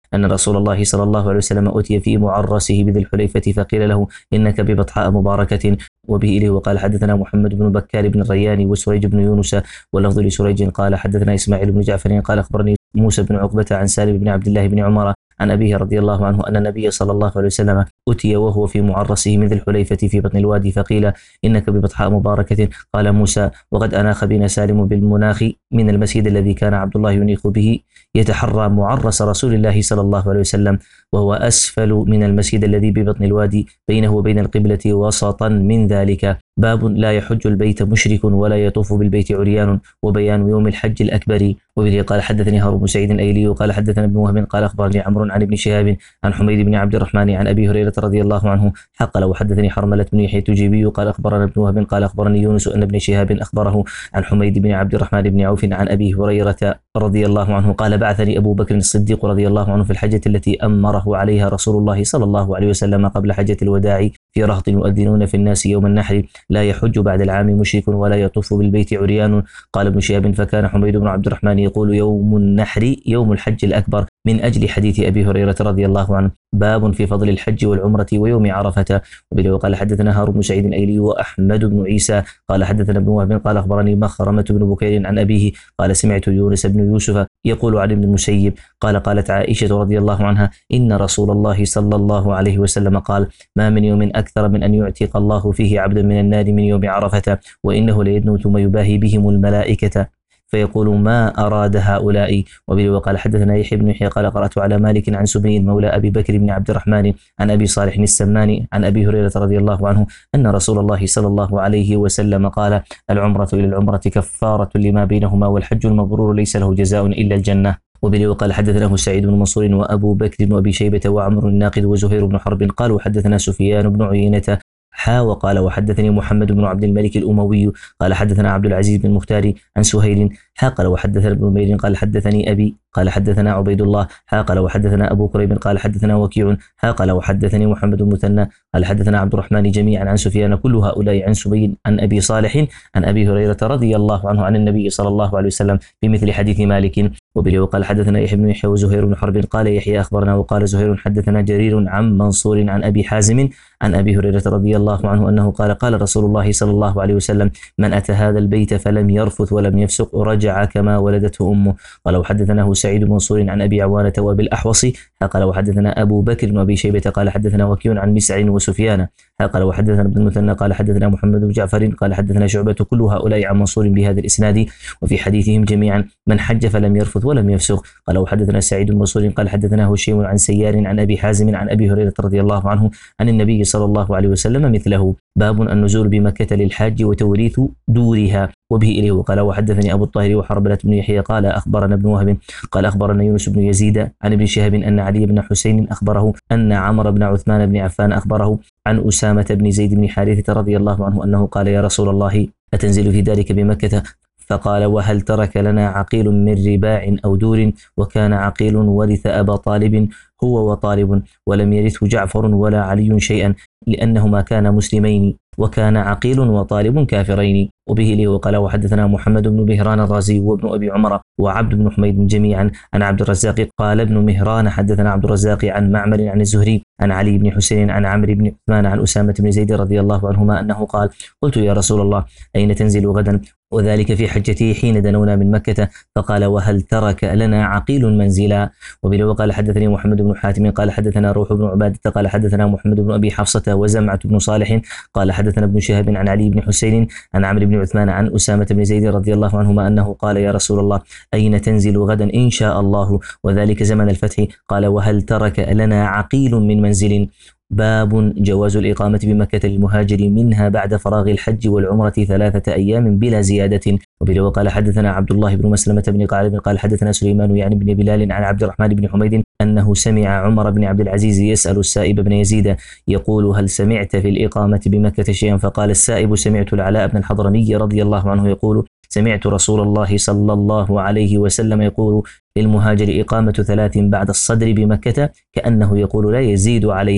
أن رسول الله صلى الله عليه وسلم أتي في معرسه بذي الحليفة فقيل له إنك ببطحاء مباركة. وبه إليه وقال حدثنا محمد بن بكار بن الريان وسريج بن يونس واللفظ لسريج قال حدثنا إسماعيل بن جعفر قال أخبرني موسى بن عقبة عن سالم بن عبد الله بن عمر عن أبيه رضي الله عنه أن النبي صلى الله عليه وسلم أتي وهو في معرسه من ذي الحليفة في بطن الوادي فقيل إنك ببطحاء مباركة. قال موسى وقد أناخ بنا سالم بالمناخ من المسجد الذي كان عبد الله ينيخ به يتحرى معرس رسول الله صلى الله عليه وسلم وهو أسفل من المسجد الذي ببطن الوادي بينه وبين القبلة وسطا من ذلك. باب لا يحج البيت مشرك ولا يطوف بالبيت عريان وبيان يوم الحج الأكبر. وبه قال حدثني هارون بن سعيد الأيلي وقال حدثنا ابن وهب قال أخبرني عمرو عن ابن شهاب عن حميد بن عبد الرحمن عن أبي هريرة رضي الله عنه حق لو حدثني حرملة بن يحيى التجيبي قال أخبرنا ابن وهب قال أخبرني يونس أن ابن شهاب أخبره عن حميد بن عبد الرحمن بن عوف عن أبي هريرة رضي الله عنه قال بعثني أبو بكر الصديق رضي الله عنه في الحجة التي أمره عليها رسول الله صلى الله عليه وسلم قبل حجة الوداع في رهط يؤذنون في الناس يوم النحر لا يحج بعد العام مشرك ولا يطوف بالبيت عريان. قال ابن شهاب فكان حميد بن عبد الرحمن يقول يوم النحر يوم الحج الأكبر من أجل حديث أبي هريرة رضي الله عنه. باب في فضل الحج والعمرة ويوم عرفة. وبه قال حدثنا هارون بن سعيد الأيلي وأحمد بن عيسى قال حدثنا ابن وهب قال أخبرني مخرمة بن بكير عن أبيه قال سمعت يونس بن يوسف يقول عن ابن المسيب قال قالت عائشة رضي الله عنها إن رسول الله صلى الله عليه وسلم قال ما من يوم أكثر من أن يعتق الله فيه عبدا من النار من يوم عرفة وإنه ليدنو ثم يباهي بهم الملائكة فيقول ما أراد هؤلاء. وبه وقال حدثنا يحيى بن يحيى قال قرأت على مالك عن سبي مولى أبي بكر بن عبد الرحمن عن أبي صالح السماني عن أبي هريرة رضي الله عنه أن رسول الله صلى الله عليه وسلم قال العمرة إلى العمرة كفارة لما بينهما والحج المبرور ليس له جزاء إلا الجنة. وبه وقال حدثناه سعيد بن منصور وأبو بكر وأبي شيبة وعمر الناقد وزهير بن حرب قالوا حدثنا سفيان بن عيينة حا وقال وحدثني محمد بن عبد الملك الأموي قال حدثنا عبد العزيز بن المختار عن سهيل حا قال وحدثنا ابن نمير قال حدثني أبي قال حدثنا عبيد الله حا قال وحدثنا أبو كريب قال حدثنا وكيع حا قال وحدثني محمد بن مثنى قال حدثنا عبد الرحمن جميعا عن سفيان كل هؤلاء عن سبي عن أبي صالح عن أبي هريرة رضي الله عنه عن النبي صلى الله عليه وسلم بمثل حديث مالك. وبه وقال حدثنا يحيى بن يحيى وزهير بن حرب قال يحيى أخبرنا وقال زهير حدثنا جرير عن منصور عن أبي حازم عن أبي هريرة رضي الله عنه أنه قال قال رسول الله صلى الله عليه وسلم من أتى هذا البيت فلم يرفث ولم يفسق رجع كما ولدته أمه. قال وحدثناه سعيد بن منصور عن أبي عوانة وأبي الأحوص قال وحدثنا أبو بكر وأبي شيبة قال حدثنا وكيع عن مسعر وسفيان قال وحدثنا ابن المثنى قال حدثنا محمد بن جعفر قال حدثنا شعبة كل هؤلاء عن منصور بهذا الإسناد وفي حديثهم جميعا من حج فلم يرفث ولم يفسق. قال وحدثنا سعيد بن منصور قال حدثنا هشيم عن سيار عن أبي حازم عن أبي هريرة رضي الله عنه عن النبي صلى الله عليه وسلم مثله. باب النزول بمكة للحاج وتوريث دورها. وبه إليه وقال وحدثني أبو الطاهر وحربلة بن يحيى قال أخبرنا ابن وهب قال أخبرنا يونس بن يزيد عن ابن شهاب أن علي بن حسين أخبره أن عمرو بن عثمان بن عفان أخبره عن أسامة بن زيد بن حارثة رضي الله عنه أنه قال يا رسول الله أتنزل في ذلك بمكة؟ فقال وهل ترك لنا عقيل من رباع أو دور؟ وكان عقيل ورث أبا طالب هو وطالب ولم يرثه جعفر ولا علي شيئا لأنهما كانا مسلمين وكان عقيل وطالب كافرين. وبه لي وقال وحدثنا محمد بن مهران الرازي وابن أبي عمر وعبد بن حميد جميعا عن عبد الرزاق قال ابن مهران حدثنا عبد الرزاق عن معمر عن الزهري عن علي بن حسين عن عمرو بن عثمان عن أسامة بن زيد رضي الله عنهما أنه قال قلت يا رسول الله أين تنزل غدا؟ وذلك في حجتي حين دنونا من مكة. فقال وهل ترك لنا عقيل منزلا؟ وبه وقال حدثني محمد بن حاتم قال حدثنا روح بن عبادة قال حدثنا محمد بن أبي حفصة وزمعة بن صالح قال حدثنا ابن شهاب عن علي بن حسين عن عمرو بن عثمان عن أسامة بن زيد رضي الله عنهما أنه قال يا رسول الله أين تنزل غدا إن شاء الله؟ وذلك زمن الفتح. قال وهل ترك لنا عقيل من منزل؟ باب جواز الإقامة بمكة للمهاجر منها بعد فراغ الحج والعمرة ثلاثة أيام بلا زيادة. وبه وقال حدثنا عبد الله بن مسلمة بن قالب قال حدثنا سليمان يعني بن بلال عن عبد الرحمن بن حميد أنه سمع عمر بن عبد العزيز يسأل السائب بن يزيد يقول هل سمعت في الإقامة بمكة شيئا؟ فقال السائب سمعت العلاء بن الحضرمي رضي الله عنه يقول سمعت رسول الله صلى الله عليه وسلم يقول للمهاجر إقامة ثلاث بعد الصدر بمكة كأنه يقول لا يزيد عليها.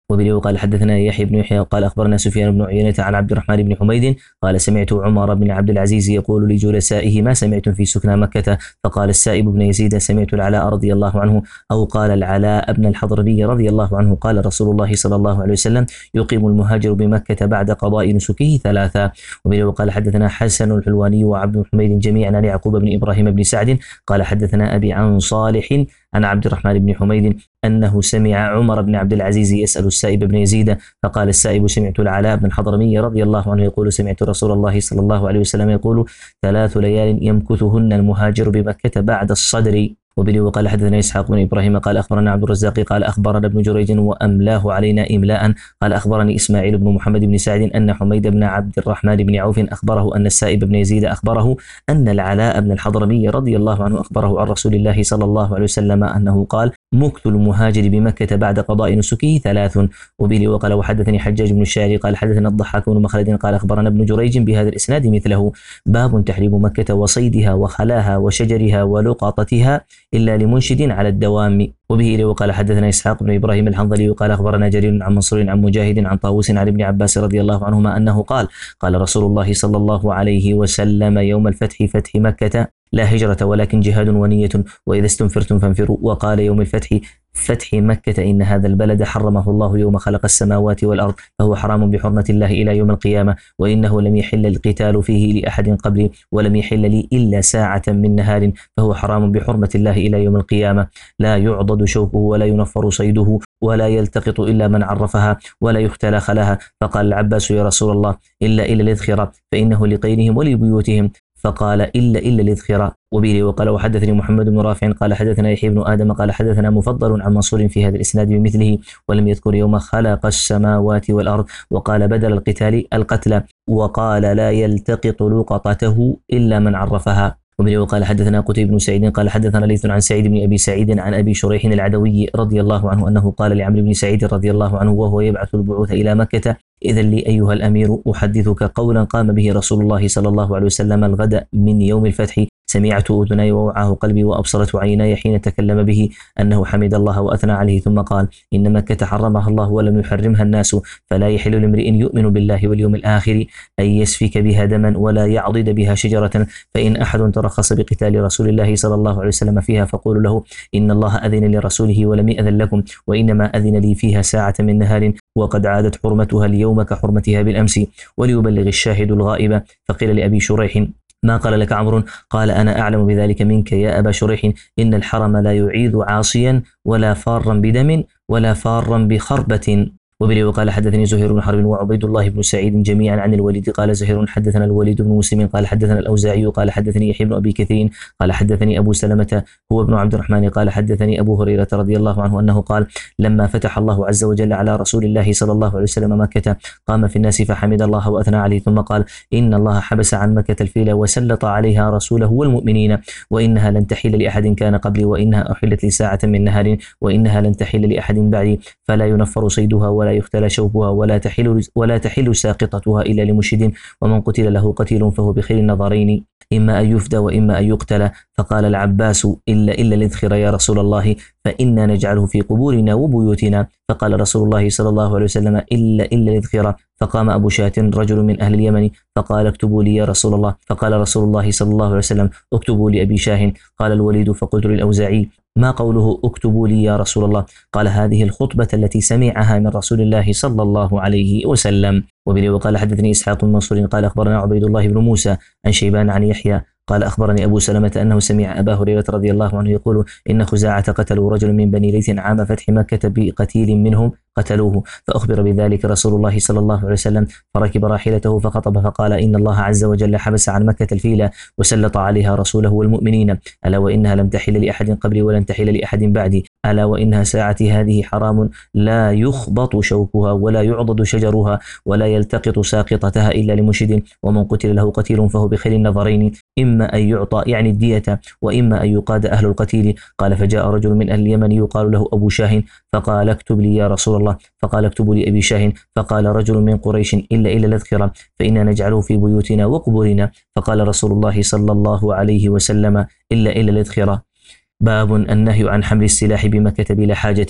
وبه قال حدثنا يحيى بن يحيى قال أخبرنا سفيان بن عيينة عن عبد الرحمن بن حميد قال سمعت عمر بن عبد العزيز يقول لجلسائه ما سمعتم في سكنى مكة؟ فقال السائب بن يزيد سمعت العلاء رضي الله عنه، أو قال العلاء بن الحضرمي رضي الله عنه قال رسول الله صلى الله عليه وسلم يقيم المهاجر بمكة بعد قضاء نسكه ثلاثا. وبه قال حدثنا حسن الحلواني وعبد حميد جميعا عن يعقوب بن إبراهيم بن سعد قال حدثنا أبي عن صالح عن عبد الرحمن بن حميد أنه سمع عمر بن عبد العزيز يسأل السائب بن يزيد فقال السائب سمعت العلاء بن الحضرمي رضي الله عنه يقول سمعت رسول الله صلى الله عليه وسلم يقول ثلاث ليال يمكثهن المهاجر بمكة بعد الصدر. وبه وقال حدثنا إسحاق بن إبراهيم قال أخبرنا عبد الرزاق قال أخبرنا ابن جريج وأملاه علينا إملاء قال أخبرني إسماعيل بن محمد بن سعد أن حميد بن عبد الرحمن بن عوف أخبره أن السائب بن يزيد أخبره أن العلاء بن الحضرمي رضي الله عنه أخبره عن رسول الله صلى الله عليه وسلم أنه قال مكث المهاجر بمكة بعد قضاء نسكه ثلاث. وبه وقال وحدثني حجاج بن الشاعري قال حدثنا الضحاك بن مخلد قال أخبرنا ابن جريج بهذا الإسناد مثله. باب تحريم مكة وصيدها وخلاها وشجرها ولقطتها إلا لمنشد على الدوام. وبه وقال حدثنا إسحاق بن إبراهيم الحنظلي وقال أخبرنا جرير عن منصور عن مجاهد عن طاووس عن ابن عباس رضي الله عنهما أنه قال قال رسول الله صلى الله عليه وسلم يوم الفتح فتح مكة لا هجرة ولكن جهاد ونية وإذا استنفرتم فانفروا. وقال يوم الفتح فتح مكة إن هذا البلد حرمه الله يوم خلق السماوات والأرض فهو حرام بحرمة الله إلى يوم القيامة وإنه لم يحل القتال فيه لأحد قبلي ولم يحل لي إلا ساعة من نهار فهو حرام بحرمة الله إلى يوم القيامة لا يعضد شوكه ولا ينفر صيده ولا يلتقط إلا من عرفها ولا يختلى خلاها. فقال العباس يا رسول الله إلا إلا الإذخرة فإنه لقينهم ولبيوتهم فقال إلا إلا الإذخرة. وبه وقال وحدثني محمد بن رافع قال حدثنا يحيى بن آدم قال حدثنا مفضل عن منصور في هذا الإسناد بمثله ولم يذكر يوم خلق السماوات والأرض وقال بدل القتال القتل وقال لا يلتقط لقطته إلا من عرفها. وبه وقال حدثنا قتيبة بن سعيد قال حدثنا ليث عن سعيد بن أبي سعيد عن أبي شريح العدوي رضي الله عنه أنه قال لعمرو بن سعيد رضي الله عنه وهو يبعث البعوث إلى مكة إذا لي أيها الأمير أحدثك قولا قام به رسول الله صلى الله عليه وسلم الغد من يوم الفتح سمعت أذناي ووعاه قلبي وأبصرت عيناي حين تكلم به أنه حمد الله وأثنى عليه ثم قال إن مكة حرمها الله ولم يحرمها الناس فلا يحل لامرئ يؤمن بالله واليوم الآخر أن يسفك بها دما ولا يعضد بها شجرة فإن أحد ترخص بقتال رسول الله صلى الله عليه وسلم فيها فقولوا له إن الله أذن لرسوله ولم يأذن لكم وإنما أذن لي فيها ساعة من نهار وقد عادت حرمتها اليوم كحرمتها بالأمس وليبلغ الشاهد الغائب. فقيل لأبي شريح ما قال لك عمرو؟ قال أنا أعلم بذلك منك يا أبا شريح إن الحرم لا يعيذ عاصيا ولا فارا بدم ولا فارا بخربة. وبه وقال حدثني زهير بن حرب وعبيد الله بن سعيد جميعا عن الوليد قال زهير حدثنا الوليد بن مسلم قال حدثنا الأوزاعي قال حدثني يحيى بن أبي كثير قال حدثني أبو سلمة هو ابن عبد الرحمن قال حدثني أبو هريرة رضي الله عنه أنه قال لما فتح الله عز وجل على رسول الله صلى الله عليه وسلم مكة قام في الناس فحمد الله وأثنى عليه ثم قال إن الله حبس عن مكة الفيل وسلط عليها رسوله والمؤمنين وإنها لن تحل لأحد كان قبلي وإنها أحلت لساعة من نهار وإنها لن تحل لأحد بعدي فلا ينفر صيدها ولا يختلى شوكها ولا تحل ولا تحل ساقطتها إلا لمشد ومن قتل له قتيل فهو بخير النظرين إما أن يفدى وإما أن يقتل. فقال العباس إلا إلا الإذخر يا رسول الله فإنا نجعله في قبورنا وبيوتنا. فقال رسول الله صلى الله عليه وسلم إلا إلا الإذخر. فقام أبو شاة رجل من أهل اليمن فقال اكتبوا لي يا رسول الله. فقال رسول الله صلى الله عليه وسلم اكتبوا لأبي شاه. قال الوليد فقلت للأوزاعي ما قوله اكتبوا لي يا رسول الله؟ قال هذه الخطبة التي سمعها من رسول الله صلى الله عليه وسلم. وبه وقال حدثني إسحاق بن منصور قال أخبرنا عبيد الله بن موسى عن شيبان عن يحيى قال أخبرني أبو سلمة أنه سمع أبا هريرة رضي الله عنه يقول إن خزاعة قتلوا رجل من بني ليث عام فتح مكة بقتيل منهم قتلوه فأخبر بذلك رسول الله صلى الله عليه وسلم فركب راحلته فخطب فقال إن الله عز وجل حبس عن مكة الفيل وسلط عليها رسوله والمؤمنين ألا وإنها لم تحل لأحد قبلي ولن تحل لأحد بعدي ألا وإنها ساعتي هذه حرام لا يخبط شوكها ولا يعضد شجرها ولا يلتقط ساقطتها إلا لمشد ومن قتل له قتيل فهو بخير النظرين إما أن يعطى يعني الدية وإما أن يقاد أهل القتيل. قال فجاء رجل من أهل اليمن يقال له أبو شاه فقال اكتب لي يا رسول الله. فقال اكتبوا لأبي شاه. فقال رجل من قريش إلا إلا الأذخرة فإنا نجعله في بيوتنا وقبورنا. فقال رسول الله صلى الله عليه وسلم إلا إلا الأذخرة. باب النهي عن حمل السلاح بمكة بلا حاجة.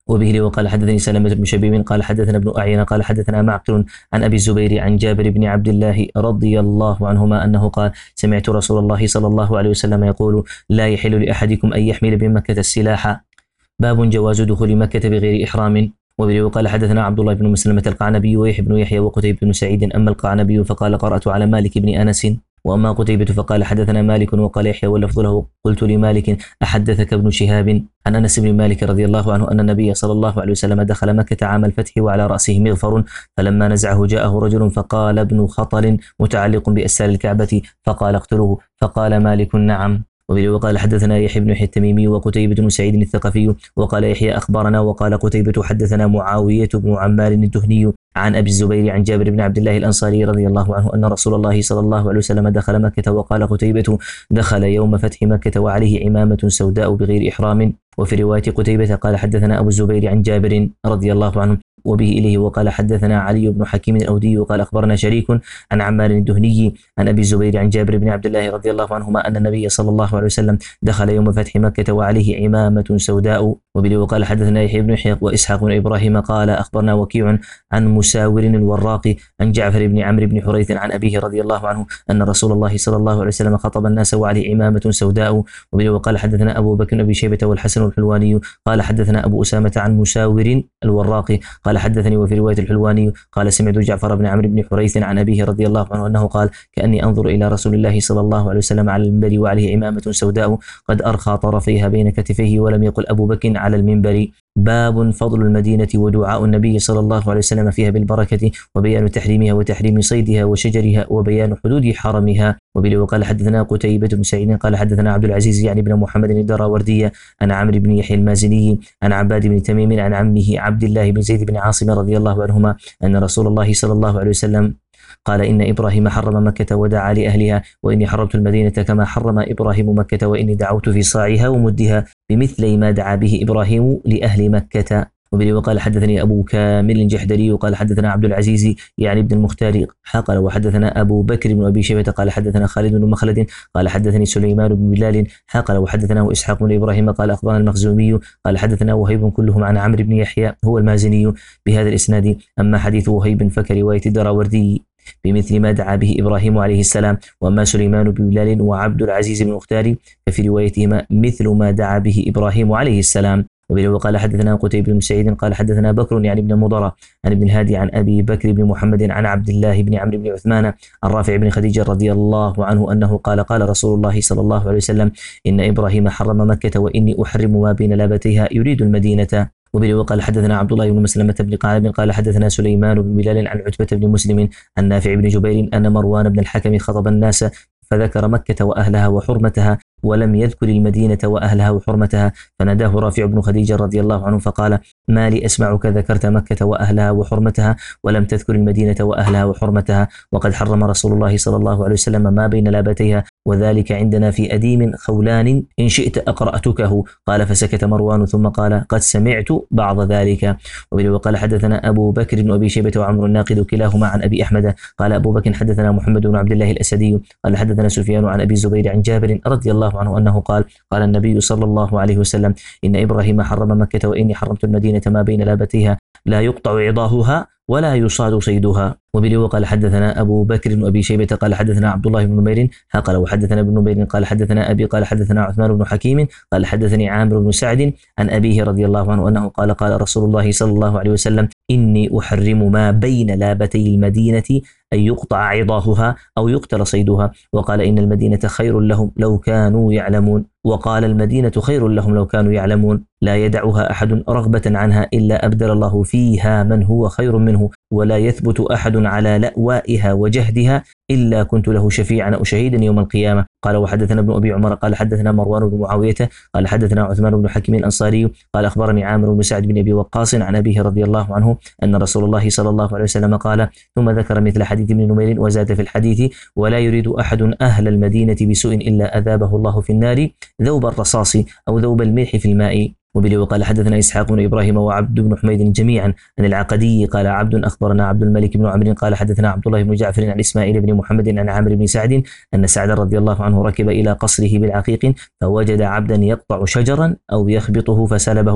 وبه وقال حدثني سلمة بن شبيب قال حدثنا ابن أعين قال حدثنا معقل عن أبي الزبير عن جابر بن عبد الله رضي الله عنهما أنه قال سمعت رسول الله صلى الله عليه وسلم يقول لا يحل لأحدكم أن يحمل بمكة السلاح. باب جواز دخول مكة بغير إحرام. وبه وقال حدثنا عبد الله بن مسلمة القعنبي ويحيى بن يحيى وقتيبة بن سعيد. أما القعنبي فقال قرأت على مالك بن أنس، وأما قتيبة فقال حدثنا مالك وقال يحيى واللفظ له قلت لمالك أحدثك ابن شهاب عن أنس بن مالك رضي الله عنه أن النبي صلى الله عليه وسلم دخل مكة عام الفتح وعلى رأسه مغفر، فلما نزعه جاءه رجل فقال ابن خطل متعلق بأسال الكعبة فقال اقتلوه، فقال مالك نعم. وبه وقال حدثنا يحيى بن يحيى التميمي وقتيبة بن سعيد الثقفي وقال يحيى أخبرنا وقال قتيبة حدثنا معاوية بن عمار الدهني عن أبي الزبير عن جابر بن عبد الله الأنصاري رضي الله عنه أن رسول الله صلى الله عليه وسلم دخل مكة. وقال قتيبة دخل يوم فتح مكة وعليه عمامة سوداء بغير إحرام. وفي رواية قتيبة قال حدثنا أبو الزبير عن جابر رضي الله عنه وبه إليه وقال حدثنا علي بن حكيم الأودي وقال أخبرنا شريك عن عمار الدهني عن أبي الزبير عن جابر بن عبد الله رضي الله عنهما أن النبي صلى الله عليه وسلم دخل يوم فتح مكة وعليه عمامة سوداء. وبه وقال حدثنا يحيى بن يحيى وإسحاق بن إبراهيم قال أخبرنا وكيع عن مساور الوراق عن جعفر بن عمرو بن حريث عن أبيه رضي الله عنه أن رسول الله صلى الله عليه وسلم خطب الناس وعليه عمامة سوداء. وبه وقال حدثنا أبو بكر بن أبي شيبة والحسن الحلواني قال حدثنا أبو أسامة عن مساور الوراق قال حدثني وفي رواية الحلواني قال سمعت جعفر بن عمرو بن حريث عن أبيه رضي الله عنه أنه قال كأني أنظر إلى رسول الله صلى الله عليه وسلم على المنبر وعليه عمامة سوداء قد أرخى طرفيها بين كتفيه ولم يقل أبو بكر على المنبر. باب فضل المدينة ودعاء النبي صلى الله عليه وسلم فيها بالبركة وبيان تحريمها وتحريم صيدها وشجرها وبيان حدود حرمها. وبه وقال حدثنا قتيبة بن سعيد قال حدثنا عبد العزيز يعني بن محمد الدراوردي عن عمرو بن يحيى المازني عن عباد بن تميم عن عمه عبد الله بن زيد بن عاصم رضي الله عنهما أن رسول الله صلى الله عليه وسلم قال إن إبراهيم حرم مكة ودعا لأهلها وإني حرمت المدينة كما حرم إبراهيم مكة وإني دعوت في صاعها ومدها بمثل ما دعا به إبراهيم لأهل مكة. وبه وقال حدثني أبو كامل الجحدري وقال حدثنا عبد العزيز يعني ابن المختار قال وحدثنا أبو بكر بن أبي شيبة قال حدثنا خالد بن مخلد قال حدثني سليمان بن بلال قال وحدثنا إسحاق بن إبراهيم قال أخبرنا المخزومي قال حدثنا وهيب كلهم عن عمرو بن يحيى هو المازني بهذا الإسناد. أما حديث وهيب فكرواية الدراوردي بمثل ما دعا به إبراهيم عليه السلام، وأما سليمان بن بلال وعبد العزيز بن المختار ففي روايتهما مثل ما دعا به إبراهيم عليه السلام. وبه وقال حدثنا قتيبة بن سعيد قال حدثنا بكر يعني ابن مضرة عن ابن الهادي عن أبي بكر بن محمد عن عبد الله بن عمرو بن عثمان عن رافع بن خديجة رضي الله عنه أنه قال قال رسول الله صلى الله عليه وسلم إن إبراهيم حرم مكة وإني أحرم ما بين لابتيها يريد المدينة. وبه وقال حدثنا عبد الله بن مسلمة بن قعنب قال حدثنا سليمان بن بلال عن عتبة بن مسلم عن نافع بن جبير أن مروان بن الحكم خطب الناس فذكر مكة وأهلها وحرمتها ولم يذكر المدينة وأهلها وحرمتها، فناداه رافع بن خديجة رضي الله عنه فقال ما لي أسمعك ذكرت مكة وأهلها وحرمتها ولم تذكر المدينة وأهلها وحرمتها، وقد حرم رسول الله صلى الله عليه وسلم ما بين لابتيها وذلك عندنا في أديم خولان إن شئت أقرأتكه. قال فسكت مروان ثم قال قد سمعت بعض ذلك. وقال حدثنا أبو بكر بن أبي شيبة وعمر الناقد كلاهما عن أبي أحمد قال أبو بكر حدثنا محمد بن عبد الله الأسدي قال حدثنا سفيان عن أبي الزبير عن جابر رضي الله عنه أنه قال قال النبي صلى الله عليه وسلم إن إبراهيم حرم مكة وإني حرمت المدينة ما بين لابتيها لا يقطع عضاهها ولا يصاد صيدها. وبه وقال حدثنا أبو بكر بن أبي شيبة قال حدثنا عبد الله بن نمير قال وحدثنا ابن نمير قال حدثنا أبي قال حدثنا عثمان بن حكيم قال حدثني عامر بن سعد عن أبيه رضي الله عنه أنه قال قال رسول الله صلى الله عليه وسلم إني أحرم ما بين لابتي المدينة أن يقطع عضاهها أو يقتل صيدها، وقال إن المدينة خير لهم لو كانوا يعلمون، وقال المدينة خير لهم لو كانوا يعلمون لا يدعها أحد رغبة عنها إلا أبدل الله فيها من هو خير منه، ولا يثبت أحد على لأوائها وجهدها إلا كنت له شفيعا أو شهيدا يوم القيامة. قال وحدثنا ابن أبي عمر قال حدثنا مروان بن معاوية قال حدثنا عثمان بن حكيم الأنصاري قال أخبرني عامر بن سعد بن أبي وقاص عن أبيه رضي الله عنه أن رسول الله صلى الله عليه وسلم قال ثم ذكر مثل حديث ابن نمير وزاد في الحديث ولا يريد أحد أهل المدينة بسوء إلا أذابه الله في النار ذوب الرصاص أو ذوب الملح في الماء. وبه وقال حدثنا إسحاق بن إبراهيم وعبد بن حميد جميعا عن العقدي قال عبد أخبرنا عبد الملك بن عمرو قال حدثنا عبد الله بن جعفر عن إسماعيل بن محمد عن عامر بن سعد أن سعد رضي الله عنه ركب إلى قصره بالعقيق فوجد عبدا يقطع شجرا أو يخبطه فسلبه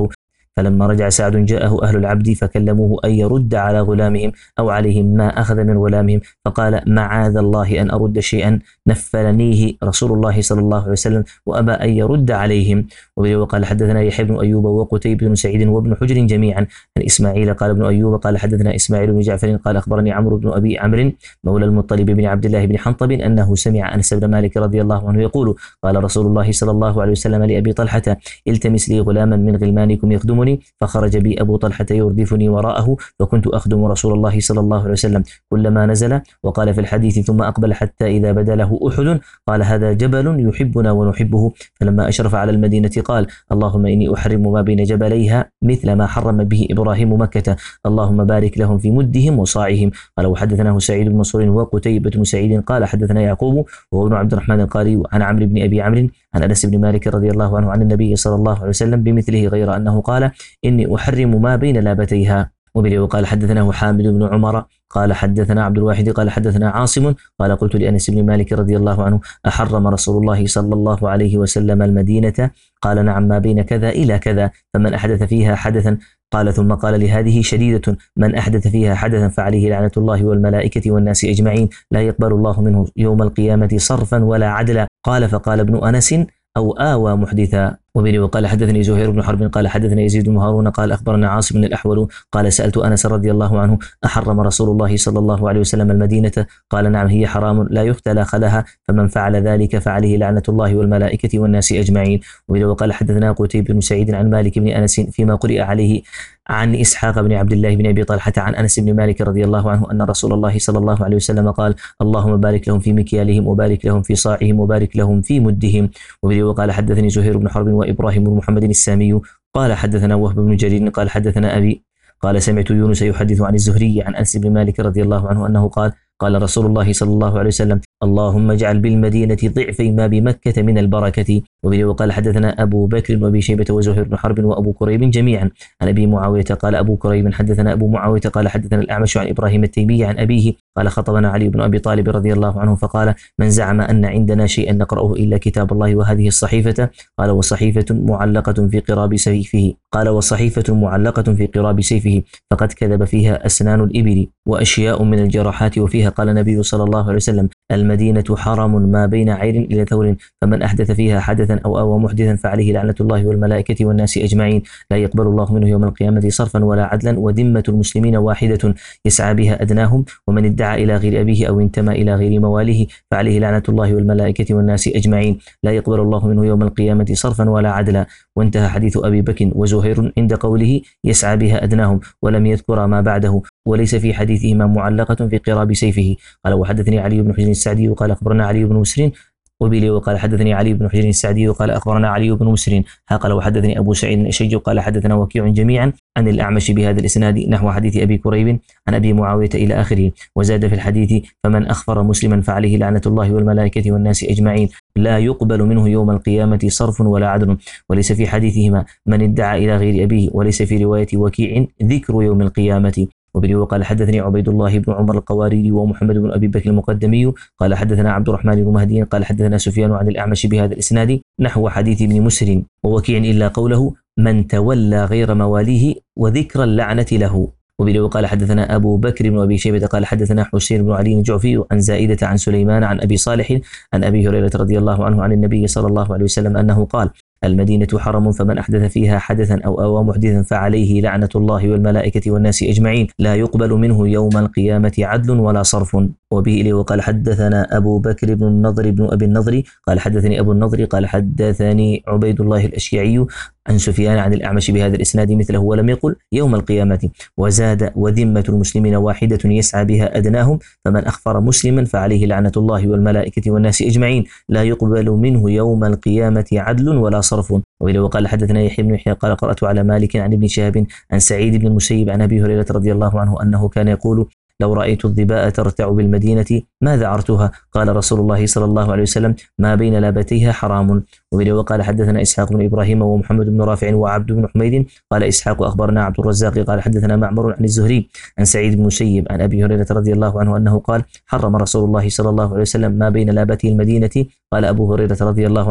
فلما رجع سعد جاءه أهل العبد فكلموه أن يرد على غلامهم أو عليهم ما أخذ من غلامهم، فقال معاذ الله أن أرد شيئا نفلنيه رسول الله صلى الله عليه وسلم وأبى أن يرد عليهم. وقال حدثنا يحيى بن أيوب وقتيبة بن سعيد وابن حجر جميعا عن إسماعيل قال ابن أيوب قال حدثنا إسماعيل بن جعفر قال أخبرني عمرو بن أبي عمرو مولى المطلب بن عبد الله بن حنطب أنه سمع أنس بن مالك رضي الله عنه يقول قال رسول الله صلى الله عليه وسلم لأبي طلحة التمس لي غلاما من غلمانكم يخدمني، فخرج بي أبو طلحة يردفني وراءه، فكنت أخدم رسول الله صلى الله عليه وسلم كلما نزل. وقال في الحديث ثم أقبل حتى إذا بدا له أحد قال هذا جبل يحبنا ونحبه، فلما أشرف على المدينة قال اللهم إني أحرم ما بين جبليها مثل ما حرم به إبراهيم مكة، اللهم بارك لهم في مدهم وصاعهم. قال وحدثناه سعيد بن منصور وقتيبة بن سعيد قال حدثنا يعقوب وهو ابن عبد الرحمن القاري عن عمرو بن أبي عمرو عن أنس بن مالك رضي الله عنه عن النبي صلى الله عليه وسلم بمثله غير أنه قال إني أحرم ما بين لابتيها. وبه قال حدثناه حامد بن عمر قال حدثنا عبد الواحد قال حدثنا عاصم قال قلت لأنس بن مالك رضي الله عنه أحرم رسول الله صلى الله عليه وسلم المدينة؟ قال نعم ما بين كذا إلى كذا، فمن أحدث فيها حدثا قال ثم قال لهذه شديدة من أحدث فيها حدثا فعليه لعنة الله والملائكة والناس أجمعين لا يقبل الله منه يوم القيامة صرفا ولا عدلا. قال فقال ابن أنس أو آوى محدثا. وبه وقال حدثني زهير بن حرب قال حدثنا يزيد بن هارون قال أخبرنا عاصم بن الأحول قال سألت أنس رضي الله عنه أحرم رسول الله صلى الله عليه وسلم المدينة؟ قال نعم هي حرام لا يختلى خلها، فمن فعل ذلك فعليه لعنة الله والملائكة والناس أجمعين. وبه وقال حدثنا قتيبة بن سعيد عن مالك بن أنس فيما قرئ عليه عن إسحاق بن عبد الله بن أبي طلحة عن أنس بن مالك رضي الله عنه أن رسول الله صلى الله عليه وسلم قال اللهم بارك لهم في مكيالهم وبارك لهم في صاعهم وبارك لهم في مدهم. وبه وقال حدثني زهير بن حرب وإبراهيم بن محمد السامي قال حدثنا وهب بن جرير قال حدثنا أبي قال سمعت يونس يحدث عن الزهري عن أنس بن مالك رضي الله عنه أنه قال قال رسول الله صلى الله عليه وسلم اللهم اجعل بالمدينة ضعفي ما بمكة من البركة. وبه وقال حدثنا أبو بكر وأبي شيبة وزهير بن حرب وأبو كريب جميعا عن أبي معاوية قال أبو كريب حدثنا أبو معاوية قال حدثنا الأعمش عن إبراهيم التيمي عن أبيه قال خطبنا علي بن أبي طالب رضي الله عنه فقال من زعم أن عندنا شيئا نقرأه إلا كتاب الله وهذه الصحيفة؟ قال وصحيفة معلقة في قراب سيفه قال وصحيفة معلقة في قراب سيفه فقد كذب فيها أسنان الإبل وأشياء من الجراحات وفيها قال النبي صلى الله عليه وسلم المدينة حرم ما بين عير إلى ثور، فمن أحدث فيها حدثا أو آوى محدثا فعليه لعنة الله والملائكة والناس أجمعين لا يقبل الله منه يوم القيامة صرفا ولا عدلا، وذمة المسلمين واحدة يسعى بها أدناهم، ومن ادعى إلى غير أبيه أو انتمى إلى غير مواليه فعليه لعنة الله والملائكة والناس أجمعين لا يقبل الله منه يوم القيامة صرفا ولا عدلا. وانتهى حديث أبي بكر وزهير عند قوله يسعى بها أدناهم ولم يذكر ما بعده، وليس في حديثهما معلقة في قراب سيفه. قال وحدثني علي بن حجر السعدي وقال أخبرنا علي بن مسر وبيلي وقال حدثني علي بن حجر السعدي وقال أخبرنا علي بن مسر قال وحدثني أبو سعيد الأشج قال حدثنا وكيع جميعا عن الأعمش بهذا الإسناد نحو حديث أبي كريب عن أبي معاوية إلى آخره. وزاد في الحديث فمن أخفر مسلما فعليه لعنة الله والملائكة والناس أجمعين لا يقبل منه يوم القيامة صرف ولا عدل، وليس في حديثهما من ادعى إلى غير أبيه، وليس في رواية وكيع ذكر يوم القيامة. وبه وقال حدثني عبيد الله بن عمر القواريري ومحمد بن أبي بكر المقدمي قال حدثنا عبد الرحمن بن مهدي قال حدثنا سفيان عن الأعمش بهذا الإسناد نحو حديث ابن مسر ووكيع إلا قوله من تولى غير مواليه وذكر اللعنة له. وبه وقال حدثنا أبو بكر بن أبي شيبة قال حدثنا حسين بن علي الجعفي عن زائدة عن سليمان عن أبي صالح عن أبي هريرة رضي الله عنه عن النبي صلى الله عليه وسلم أنه قال المدينة حرم فمن أحدث فيها حدثا أو آوى محدثا فعليه لعنة الله والملائكة والناس أجمعين لا يقبل منه يوم القيامة عدل ولا صرف. وبه إليه وقال حدثنا أبو بكر بن النضر بن أبي النضر قال حدثني أبو النضر قال حدثني عبيد الله الأشيعي عن سفيان عن الأعمش بهذا الإسناد مثله ولم يقل يوم القيامة. وزاد وذمة المسلمين واحدة يسعى بها أدناهم، فمن أخفر مسلما فعليه لعنة الله والملائكة والناس أجمعين لا يقبل منه يوم القيامة عدل ولا صرف. وإلى وقال حدثنا يحيى بن يحيى قال قرأت على مالك عن ابن شهاب عن سعيد بن المسيب عن أبي هريرة رضي الله عنه أنه كان يقول لو رأيت الظباء ترتع بالمدينة ما ذعرتها؟ قال رسول الله صلى الله عليه وسلم ما بين لابتيها حرام. وبه وقال حدثنا إسحاق بن إبراهيم ومحمد بن رافع وعبد بن حميد قال إسحاق أخبرنا عبد الرزاق قال حدثنا معمر عن الزهري عن سعيد بن المسيب عن أبي هريرة رضي الله عنه أنه قال حرم رسول الله صلى الله عليه وسلم ما بين لابتي المدينة. قال أبو هريرة رضي الله عنه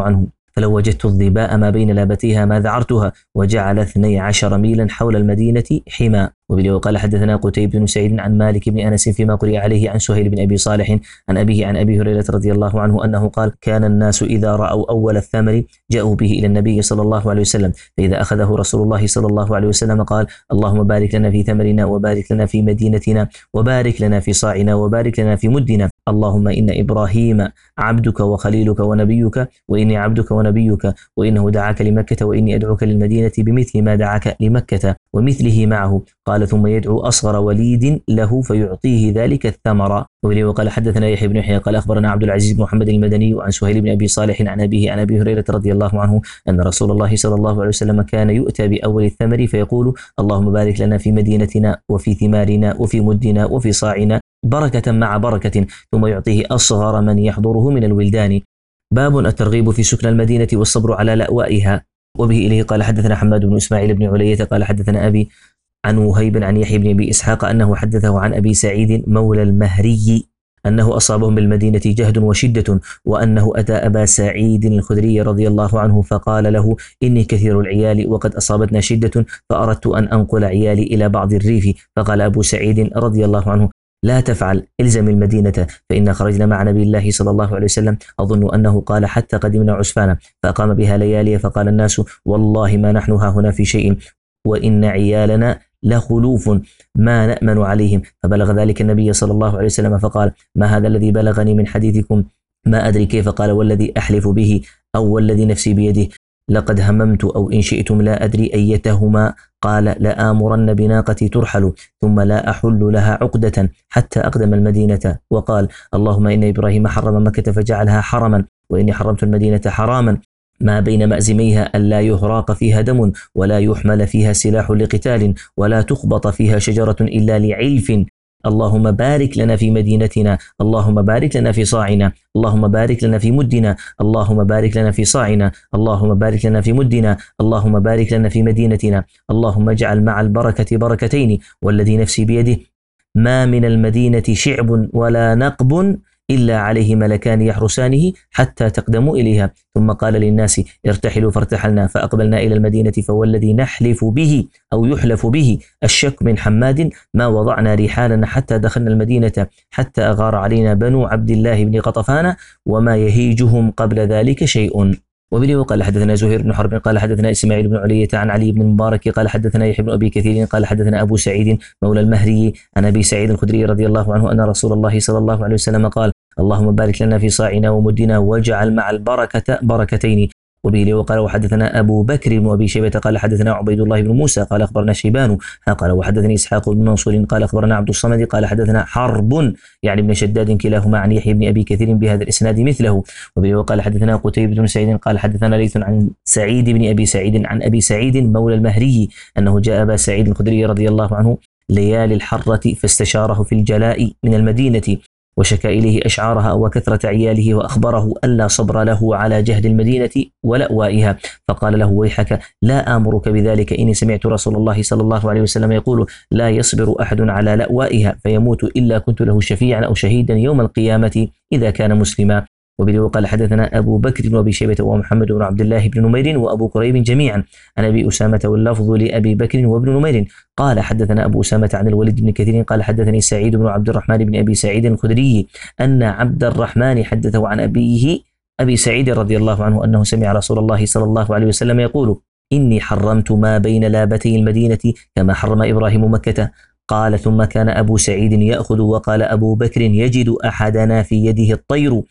فلو وجدت الظباء ما بين لابتيها ما ذعرتها، وجعل اثني عشر ميلا حول المدينة حما. وبه قال حدثنا قتيبة بن سعيد عن مالك بن أنس فيما قرئ عليه عن سهيل بن أبي صالح عن أبيه عن أبي هريرة رضي الله عنه أنه قال: كان الناس إذا رأوا أول الثمر جاءوا به إلى النبي صلى الله عليه وسلم، فإذا أخذه رسول الله صلى الله عليه وسلم قال: اللهم بارك لنا في ثمرنا، وبارك لنا في مدينتنا، وبارك لنا في صاعنا، وبارك لنا في مدنا. اللهم إن إبراهيم عبدك وخليلك ونبيك، وإني عبدك ونبيك، وإنه دعاك لمكة، وإني أدعوك للمدينة بمثل ما دعاك لمكة ومثله معه. قال: ثم يدعو أصغر وليد له فيعطيه ذلك الثمر. وقال حدثنا يحيى بن يحيى قال أخبرنا عبد العزيز بن محمد المدني عن سهيل بن أبي صالح عن أبيه عن أبي هريرة رضي الله عنه أن رسول الله صلى الله عليه وسلم كان يؤتى بأول الثمر فيقول: اللهم بارك لنا في مدينتنا وفي ثمارنا وفي مدنا وفي صاعنا بركة مع بركة، ثم يعطيه أصغر من يحضره من الولدان. باب الترغيب في سكن المدينة والصبر على لأوائها. وبه إليه قال حدثنا حماد بن إسماعيل بن علية قال حدثنا أبي عن وهيب عن يحيى بن أبي إسحاق أنه حدثه عن أبي سعيد مولى المهري أنه أصابهم بالمدينة جهد وشدة، وأنه أتى أبا سعيد الخدري رضي الله عنه فقال له: إني كثير العيال وقد أصابتنا شدة، فأردت أن أنقل عيالي إلى بعض الريف. فقال أبو سعيد رضي الله عنه: لا تفعل، الزم المدينة، فإن خرجنا مع نبي الله صلى الله عليه وسلم، أظن أنه قال حتى قدمنا عسفانا، فأقام بها ليالي، فقال الناس: والله ما نحن ها هنا في شيء، وإن عيالنا لخلوف ما نأمن عليهم. فبلغ ذلك النبي صلى الله عليه وسلم فقال: ما هذا الذي بلغني من حديثكم؟ ما أدري كيف. قال: والذي أحلف به أو والذي نفسي بيده لقد هممت، أو إن شئتم لا أدري أيتهما. قال: لآمرن بناقتي ترحل، ثم لا أحل لها عقدة حتى أقدم المدينة. وقال: اللهم إن إبراهيم حرم مكة فجعلها حرما، وإني حرمت المدينة حراما ما بين مأزميها ألا يهراق فيها دم، ولا يحمل فيها سلاح لقتال، ولا تخبط فيها شجرة إلا لعلف. اللهم بارك لنا في مدينتنا، اللهم بارك لنا في صاعنا، اللهم بارك لنا في مدنا، اللهم بارك لنا في صاعنا، اللهم بارك لنا في مدنا، اللهم بارك لنا في مدينتنا. اللهم اجعل مع البركة بركتين، والذي نفسي بيده ما من المدينة شعب ولا نقب إلا عليه ملكان يحرسانه حتى تقدموا إليها. ثم قال للناس: ارتحلوا، فارتحلنا، فأقبلنا إلى المدينة، فوالذي نحلف به أو يحلف به الشك من حماد ما وضعنا رحالنا حتى دخلنا المدينة، حتى أغار علينا بنو عبد الله بن قطفان، وما يهيجهم قبل ذلك شيء. وبه قال حدثنا زهير بن حرب قال حدثنا إسماعيل بن علية عن علي بن المبارك قال حدثنا يحيى بن أبي كثير قال حدثنا أبو سعيد مولى المهري عن أبي سعيد الخدري رضي الله عنه أن رسول الله صلى الله عليه وسلم قال: اللهم بارك لنا في صاعنا ومدنا، واجعل مع البركة بركتين. وبه وقال وحدثنا أبو بكر بن أبي شيبة قال حدثنا عبيد الله بن موسى قال أخبرنا شيبان قال وحدثني إسحاق بن منصور قال أخبرنا عبد الصمد قال حدثنا حرب يعني ابن شداد كلاهما عن يحيى بن أبي كثير بهذا الإسناد مثله. وبه وقال حدثنا قتيبة بن سعيد قال حدثنا ليث عن سعيد بن أبي سعيد عن أبي سعيد مولى المهري أنه جاء أبا سعيد الخدري رضي الله عنه ليالي الحرة فاستشاره في الجلاء من المدينة، وشكى إليه أشعارها وكثرة عياله، وأخبره ألا صبر له على جهد المدينة ولأوائها، فقال له: ويحك، لا آمرك بذلك، إني سمعت رسول الله صلى الله عليه وسلم يقول: لا يصبر أحد على لأوائها فيموت إلا كنت له شفيعا أو شهيدا يوم القيامة إذا كان مسلما. وبه قال حدثنا أبو بكر بن أبي شيبة ومحمد بن عبد الله بن نمير وأبو كريب جميعا عن أبي أسامة واللفظ لأبي بكر وابن نمير قال حدثنا أبو أسامة عن الوليد بن كثير قال حدثني سعيد بن عبد الرحمن بن أبي سعيد الخدري أن عبد الرحمن حدثه عن أبيه أبي سعيد رضي الله عنه أنه سمع رسول الله صلى الله عليه وسلم يقول: إني حرمت ما بين لابتي المدينة كما حرم إبراهيم مكة. قال: ثم كان أبو سعيد يأخذ، وقال أبو بكر: يجد أحدنا في يده الطير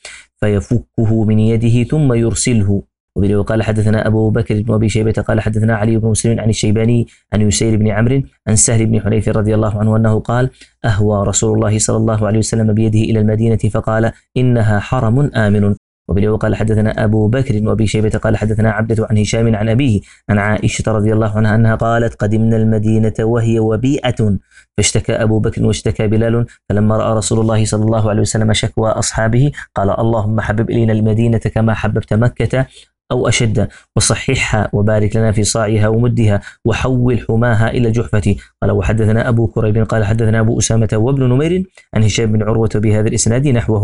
فيفكه من يده ثم يرسله. وبه قال حدثنا أبو بكر بن أبي شيبة قال حدثنا علي بن مسلم عن الشيباني عن يسير بن عمرو عن سهل بن حنيف رضي الله عنه أنه قال: أهوى رسول الله صلى الله عليه وسلم بيده إلى المدينة فقال: إنها حرم آمن. وبه قال حدثنا أبو بكر بن أبي شيبة قال حدثنا عبدة عن هشام عن أبيه عن عائشة رضي الله عنها أنها قالت: قدمنا المدينة وهي وبيئة، فاشتكى أبو بكر واشتكى بلال، فلما رأى رسول الله صلى الله عليه وسلم شكوى أصحابه قال: اللهم حبب إلينا المدينة كما حببت مكة أو أشد، وصححها وبارك لنا في صاعها ومدها، وحول حماها إلى الجحفة. قال وحدثنا أبو كريب قال حدثنا أبو أسامة وابن نمير عن هشام بن عروة بهذا الإسناد نحوه.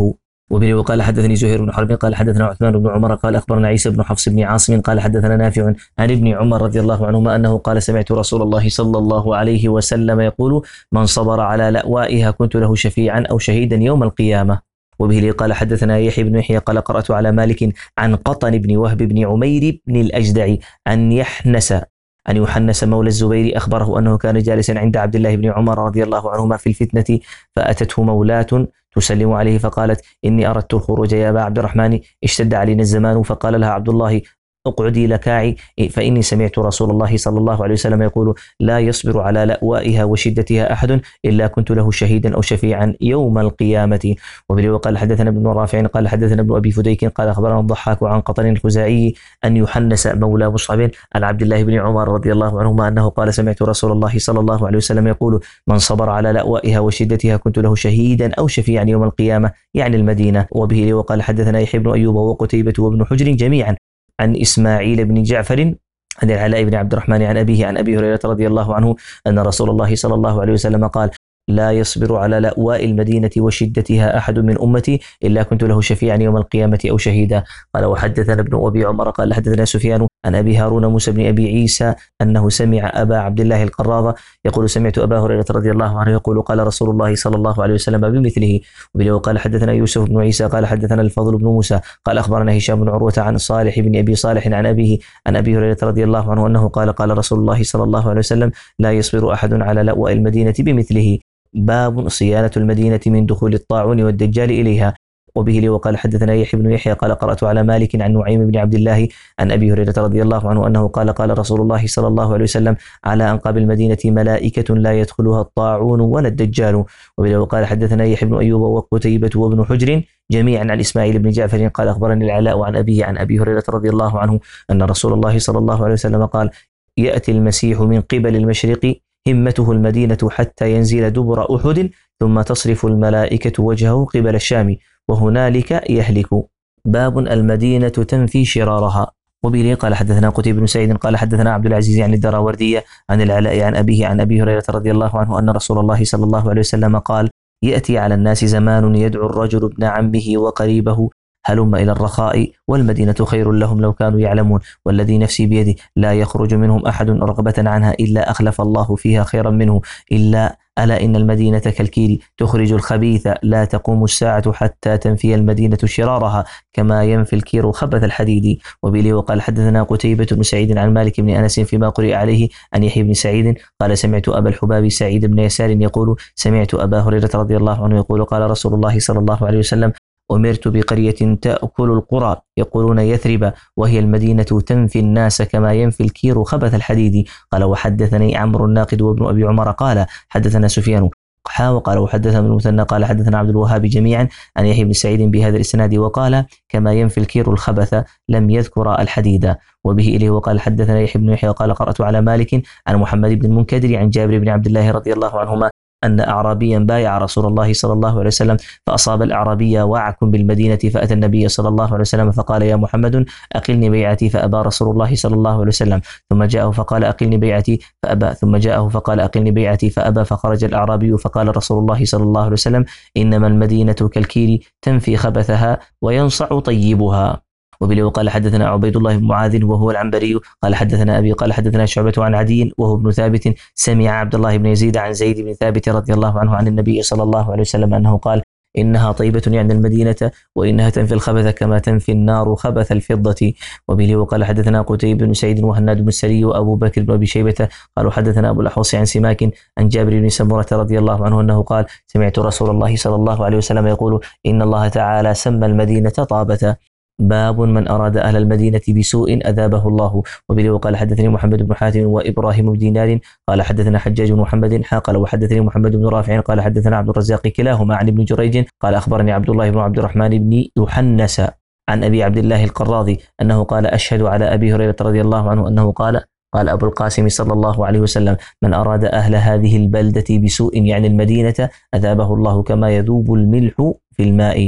وبه وقال حدثني زهير بن حرب قال حدثنا عثمان بن عمر قال أخبرنا عيسى بن حفص بن عاصم قال حدثنا نافع عن ابن عمر رضي الله عنهما أنه قال سمعت رسول الله صلى الله عليه وسلم يقول من صبر على لأوائها كنت له شفيعا أو شهيدا يوم القيامة. وبه قال حدثنا يحيى بن يحيى قال قرأت على مالك عن قطن بن وهب بن عمير بن الأجدع أن يحنس أن يحنس مولى الزبير أخبره أنه كان جالسا عند عبد الله بن عمر رضي الله عنهما في الفتنة فأتته مولاة تسلم عليه فقالت إني أردت الخروج يا أبا عبد الرحمن اشتد علينا الزمان. فقال لها عبد الله اقعدي لكاعي فإني سمعت رسول الله صلى الله عليه وسلم يقول لا يصبر على لأوائها وشدتها أحد إلا كنت له شهيدا أو شفيعا يوم القيامة. وبه وقال حدثنا ابن رافع قال حدثنا ابن أبي فديك قال أخبرنا الضحاك عن قطن الخزاعي أن يحنس مولى مصعب عن عبد الله بن عمر رضي الله عنهما أنه قال سمعت رسول الله صلى الله عليه وسلم يقول من صبر على لأوائها وشدتها كنت له شهيدا أو شفيعا يوم القيامة يعني المدينة. وبه وقال حدثنا يحيى بن أيوب وقتيبة وابن حجر جميعا عن إسماعيل بن جعفر عن العلاء بن عبد الرحمن عن أبيه عن أبي هريرة رضي الله عنه أن رسول الله صلى الله عليه وسلم قال لا يصبر على لأواء المدينة وشدتها أحد من أمتي إلا كنت له شفيعا يوم القيامة أو شهيدا. قال وحدثنا ابن أبي عمر قال حدثنا سفيان عن أبي هارون موسى بن أبي عيسى أنه سمع أبا عبد الله القراض يقول سمعت أبا هريرة رضي الله عنه يقول قال رسول الله صلى الله عليه وسلم بمثله. وبه قال حدثنا يوسف بن عيسى قال حدثنا الفضل بن موسى قال أخبرنا هشام بن عروة عن صالح بن أبي صالح عن أبيه عن أبي هريرة رضي الله عنه أنه قال قال رسول الله صلى الله عليه وسلم لا يصبر أحد على لأواء المدينة بمثله. باب صيانة المدينة من دخول الطاعون والدجال إليها. وبه وقال حدثنا يحيى بن يحيى قال قرأت على مالك عن نعيم بن عبد الله عن أبي هريرة رضي الله عنه أنه قال قال رسول الله صلى الله عليه وسلم على أنقاب المدينة ملائكة لا يدخلها الطاعون ولا الدجال. وبه وقال حدثنا يحيى بن أيوب وقتيبة وابن حجر جميعا عن إسماعيل بن جعفر قال أخبرني العلاء عن أبيه عن أبي هريرة رضي الله عنه أن رسول الله صلى الله عليه وسلم قال يأتي المسيح من قبل المشرق همته المدينة حتى ينزل دبر أحد ثم تصرف الملائكة وجهه قبل الشام وهنالك يهلك. باب المدينة تنفي شرارها. وبه قال حدثنا قتيبة بن سعيد قال حدثنا عبد العزيز عن الدراوردية عن العلاء عن أبيه عن أبي هريرة رضي الله عنه أن رسول الله صلى الله عليه وسلم قال يأتي على الناس زمان يدعو الرجل ابن عمه وقريبه هلم إلى الرخاء والمدينة خير لهم لو كانوا يعلمون والذي نفسي بيده لا يخرج منهم أحد رغبة عنها إلا أخلف الله فيها خيرا منه إلا ألا إن المدينة كالكيل تخرج الخبيث لا تقوم الساعة حتى تنفي المدينة شرارها كما ينفي الكير خبث الحديد. وبه وقال حدثنا قتيبة بن سعيد عن مالك بن أنس فيما قرئ عليه عن يحيى بن سعيد قال سمعت أبا الحباب سعيد بن يسار يقول سمعت أبا هريرة رضي الله عنه يقول قال رسول الله صلى الله عليه وسلم أمرت بقرية تأكل القرى يقولون يثرب وهي المدينة تنفي الناس كما ينفي الكير خبث الحديد. قال وحدثني عمرو الناقد وابن أبي عمر قال حدثنا سفيان حا وقال وحدثنا ابن المثنى قال حدثنا عبد الوهاب جميعا عن يحيى بن سعيد بهذا الإسناد وقال كما ينفي الكير الخبث لم يذكر الحديد. وبه إليه وقال حدثنا يحيى بن يحيى وقال قرأت على مالك عن محمد بن المنكدر عن جابر بن عبد الله رضي الله عنهما أن أعرابيا بايع رسول الله صلى الله عليه وسلم فأصاب الأعرابي وعك بالمدينة فأتى النبي صلى الله عليه وسلم فقال يا محمد أقلني بيعتي فأبى رسول الله صلى الله عليه وسلم ثم جاءه فقال أقلني بيعتي فأبى ثم جاءه فقال أقلني بيعتي فأبى فخرج الأعرابي فقال رسول الله صلى الله عليه وسلم إنما المدينة كالكيل تنفي خبثها وينصع طيبها. وبه وقال حدثنا عبيد الله بن معاذ وهو العنبري قال حدثنا أبي قال حدثنا شعبة عن عدي وهو ابن ثابت سمع عبد الله بن يزيد عن زيد بن ثابت رضي الله عنه عن النبي صلى الله عليه وسلم أنه قال إنها طيبة يعني المدينة وإنها تنفي الخبث كما تنفي النار خبث الفضة. وبه وقال حدثنا قتيبة بن سعيد وهناد بن السري وأبو بكر بن أبي شيبة قالوا حدثنا أبو الأحوص عن سماك عن جابر بن سمرة رضي الله عنه أنه قال سمعت رسول الله صلى الله عليه وسلم يقول إن الله تعالى سمى المدينة طابة. باب من أراد أهل المدينة بسوء أذابه الله. وبه وقال حدثني محمد بن حاتم وإبراهيم بن دينار قال حدثنا حجاج بن محمد حاقل وحدثني محمد بن رافع قال حدثنا عبد الرزاق كلاهما عن ابن جريج قال أخبرني عبد الله بن عبد الرحمن بن يحنس عن أبي عبد الله القراضي أنه قال أشهد على أبي هريرة رضي الله عنه أنه قال قال أبو القاسم صلى الله عليه وسلم من أراد أهل هذه البلدة بسوء يعني المدينة أذابه الله كما يذوب الملح في الماء.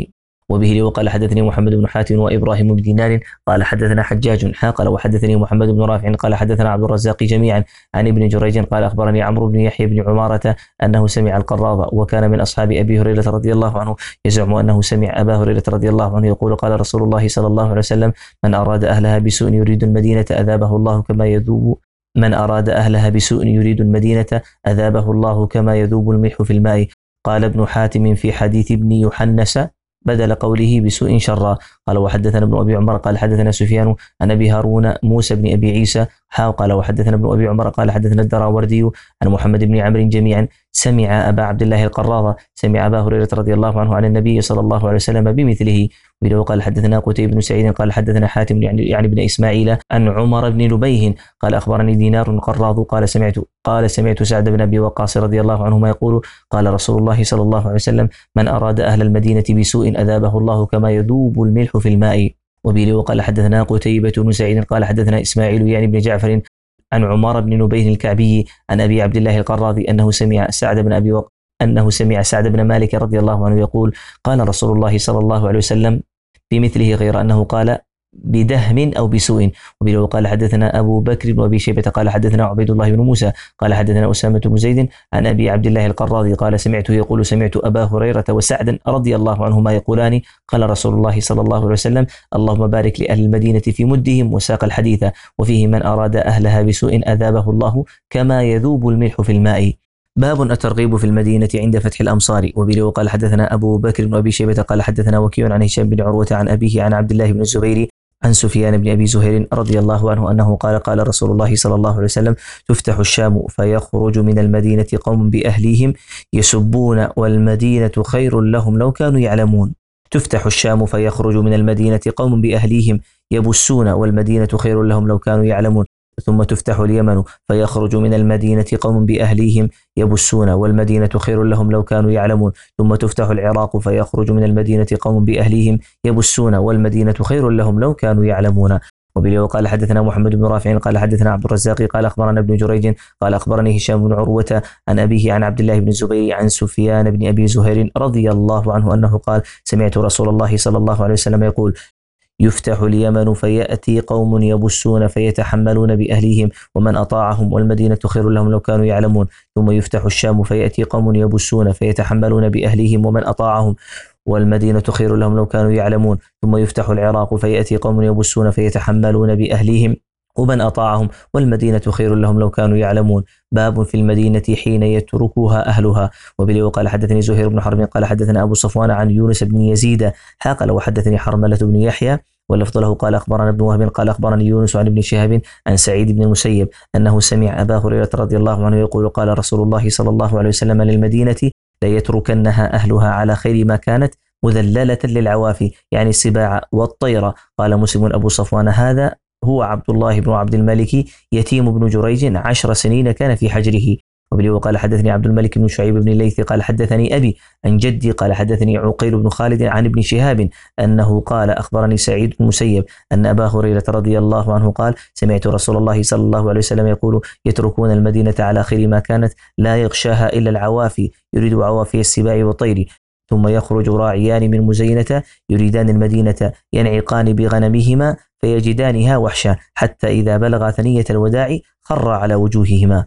وبه وقال حدثني محمد بن حاتم وإبراهيم بن دينار قال حدثنا حجاج قال وحدثني محمد بن رافع قال حدثنا عبد الرزاق جميعا عن ابن جريج قال أخبرني عمرو بن يحيى بن عمارة أنه سمع القراض وكان من أصحاب أبي هريرة رضي الله عنه يزعم أنه سمع أبا هريرة رضي الله عنه يقول قال رسول الله صلى الله عليه وسلم من أراد أهلها بسوء يريد المدينة أذابه الله كما يذوب من أراد أهلها بسوء يريد المدينة أذابه الله كما يذوب الملح في الماء. قال ابن حاتم في حديث ابن يحنس بدل قوله بسوء شرا. قال وحدثنا ابن أبي عمر قال حدثنا سفيان عن أبي هارون موسى بن أبي عيسى حاو قال وحدثنا ابن أبي عمر قال حدثنا الدراوردي عن محمد بن عمرو جميعا سمع أبا عبد الله القراض سمع أبا هريرة رضي الله عنه عن النبي صلى الله عليه وسلم بمثله. وله قال حدثنا قتيبة بن سعيد قال حدثنا حاتم يعني يعني ابن إسماعيل عن عمر بن لبيه قال أخبرني دينار القراض قال سمعت قال سمعت سعد بن أبي وقاص رضي الله عنهما يقول قال رسول الله صلى الله عليه وسلم من أراد أهل المدينة بسوء أذابه الله كما يذوب الملح في الماء. وبه قال حدثنا قتيبة بن سعيد قال حدثنا إسماعيل يعني بن جعفر عن عمر بن نبيه الكعبي عن أبي عبد الله القراضي أنه سمع سعد بن أبي وق... أنه سمع سعد بن مالك رضي الله عنه يقول قال رسول الله صلى الله عليه وسلم بمثله غير أنه قال بدهم أو بسوء. وبه قال حدثنا أبو بكر بن أبي شيبة قال حدثنا عبيد الله بن موسى قال حدثنا أسامة بن زيد عن أبي عبد الله القراضي قال سمعته يقول سمعت أبا هريرة وسعدا رضي الله عنهما يقولان قال رسول الله صلى الله عليه وسلم اللهم بارك لأهل المدينة في مدهم وساق الحديث وفيه من أراد أهلها بسوء أذابه الله كما يذوب الملح في الماء. باب الترغيب في المدينة عند فتح الأمصار. وبه قال حدثنا أبو بكر بن أبي شيبة قال حدثنا وكيع عن هشام بن عروة عن أبيه عن عبد الله بن الزبير عن سفيان بن أبي زهير رضي الله عنه أنه قال قال رسول الله صلى الله عليه وسلم تفتح الشام فيخرج من المدينة قوم بأهليهم يسبون والمدينة خير لهم لو كانوا يعلمون. تفتح الشام فيخرج من المدينة قوم بأهليهم يبسون والمدينة خير لهم لو كانوا يعلمون. ثم تفتح اليمن فيخرج من المدينة قوم بأهليهم يبسون والمدينة خير لهم لو كانوا يعلمون. ثم تفتح العراق فيخرج من المدينة قوم بأهليهم يبسون والمدينة خير لهم لو كانوا يعلمون. وبه قال حدثنا محمد بن رافع قال حدثنا عبد الرزاق قال أخبرنا ابن جريج قال أخبرني هشام بن عروة عن أبيه عن عبد الله بن الزبير عن سفيان بن أبي زهير رضي الله عنه أنه قال سمعت رسول الله صلى الله عليه وسلم يقول يفتح اليمن فيأتي قوم يبسون فيتحملون بأهليهم ومن أطاعهم والمدينة خير لهم لو كانوا يعلمون. ثم يفتح الشام فيأتي قوم يبسون فيتحملون بأهليهم ومن أطاعهم والمدينة خير لهم لو كانوا يعلمون. ثم يفتح العراق فيأتي قوم يبسون فيتحملون بأهليهم ومن أطاعهم والمدينة خير لهم لو كانوا يعلمون. باب في المدينة حين يتركها أهلها. وبه قال حدثني زهير بن حرب قال حدثنا أبو صفوان عن يونس بن يزيد قال وحدثني حرملة بن يحيى واللفظ له قال أخبرنا ابن وهب قال أخبرني يونس عن ابن شهاب عن سعيد بن المسيب أنه سمع أبا هريرة رضي الله عنه يقول قال رسول الله صلى الله عليه وسلم للمدينة ليتركنها أهلها على خير ما كانت مذللة للعوافي يعني السباع والطير. قال مسلم أبو صفوان هذا هو عبد الله بن عبد الملك يتيم بن جريج عشر سنين كان في حجره. وبه قال حدثني عبد الملك بن شعيب بن الليث قال حدثني أبي عن جدي قال حدثني عقيل بن خالد عن ابن شهاب أنه قال أخبرني سعيد بن المسيب أن أبا هريرة رضي الله عنه قال سمعت رسول الله صلى الله عليه وسلم يقول يتركون المدينة على خير ما كانت لا يغشاها إلا العوافي يريد عوافي السباع والطير. ثم يخرج راعيان من مزينة يريدان المدينة ينعقان بغنمهما فيجدانها وحشا حتى إذا بلغ ثنية الوداع خر على وجوههما.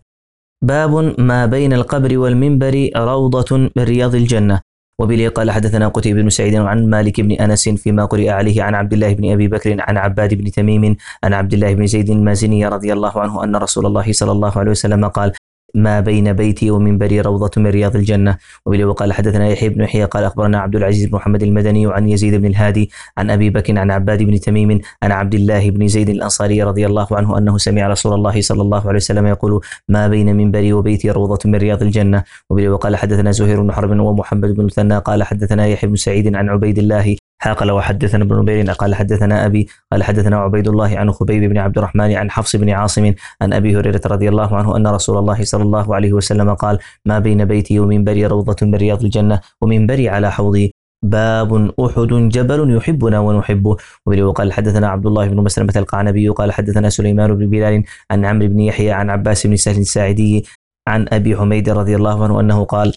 باب ما بين القبر والمنبر روضة من رياض الجنة. وبه قال حدثنا قتيبة بن سعيد عن مالك بن أنس فيما قرئ عليه عن عبد الله بن أبي بكر عن عباد بن تميم عن عبد الله بن زيد المازني رضي الله عنه أن رسول الله صلى الله عليه وسلم قال ما بين بيتي ومنبري روضة من رياض الجنة. وبه قال حدثنا يحيى بن يحيى قال أخبرنا عبد العزيز بن محمد المدني عن يزيد بن الهادي عن أبي بكر عن عباد بن تميم عن عبد الله بن زيد الأنصاري رضي الله عنه أنه سمع رسول الله صلى الله عليه وسلم يقول ما بين منبري وبيتي روضة من رياض الجنة. وبه قال حدثنا زهير بن حرب ومحمد بن مثنى قال حدثنا يحيى بن سعيد عن عبيد الله قال وحدثنا ابن نبير قال حدثنا أبي قال حدثنا عبيد الله عن خبيب بن عبد الرحمن عن حفص بن عاصم عن أبي هريرة رضي الله عنه أن رسول الله صلى الله عليه وسلم قال ما بين بيتي ومنبري روضة من رياض الجنة ومنبري على حوضي. باب أحد جبل يحبنا ونحبه. وبه قال حدثنا عبد الله بن مسلمة القعنبي قال حدثنا سليمان بن بلال عن عمرو بن يحيى عن عباس بن سهل الساعدي عن أبي حميد رضي الله عنه أنه قال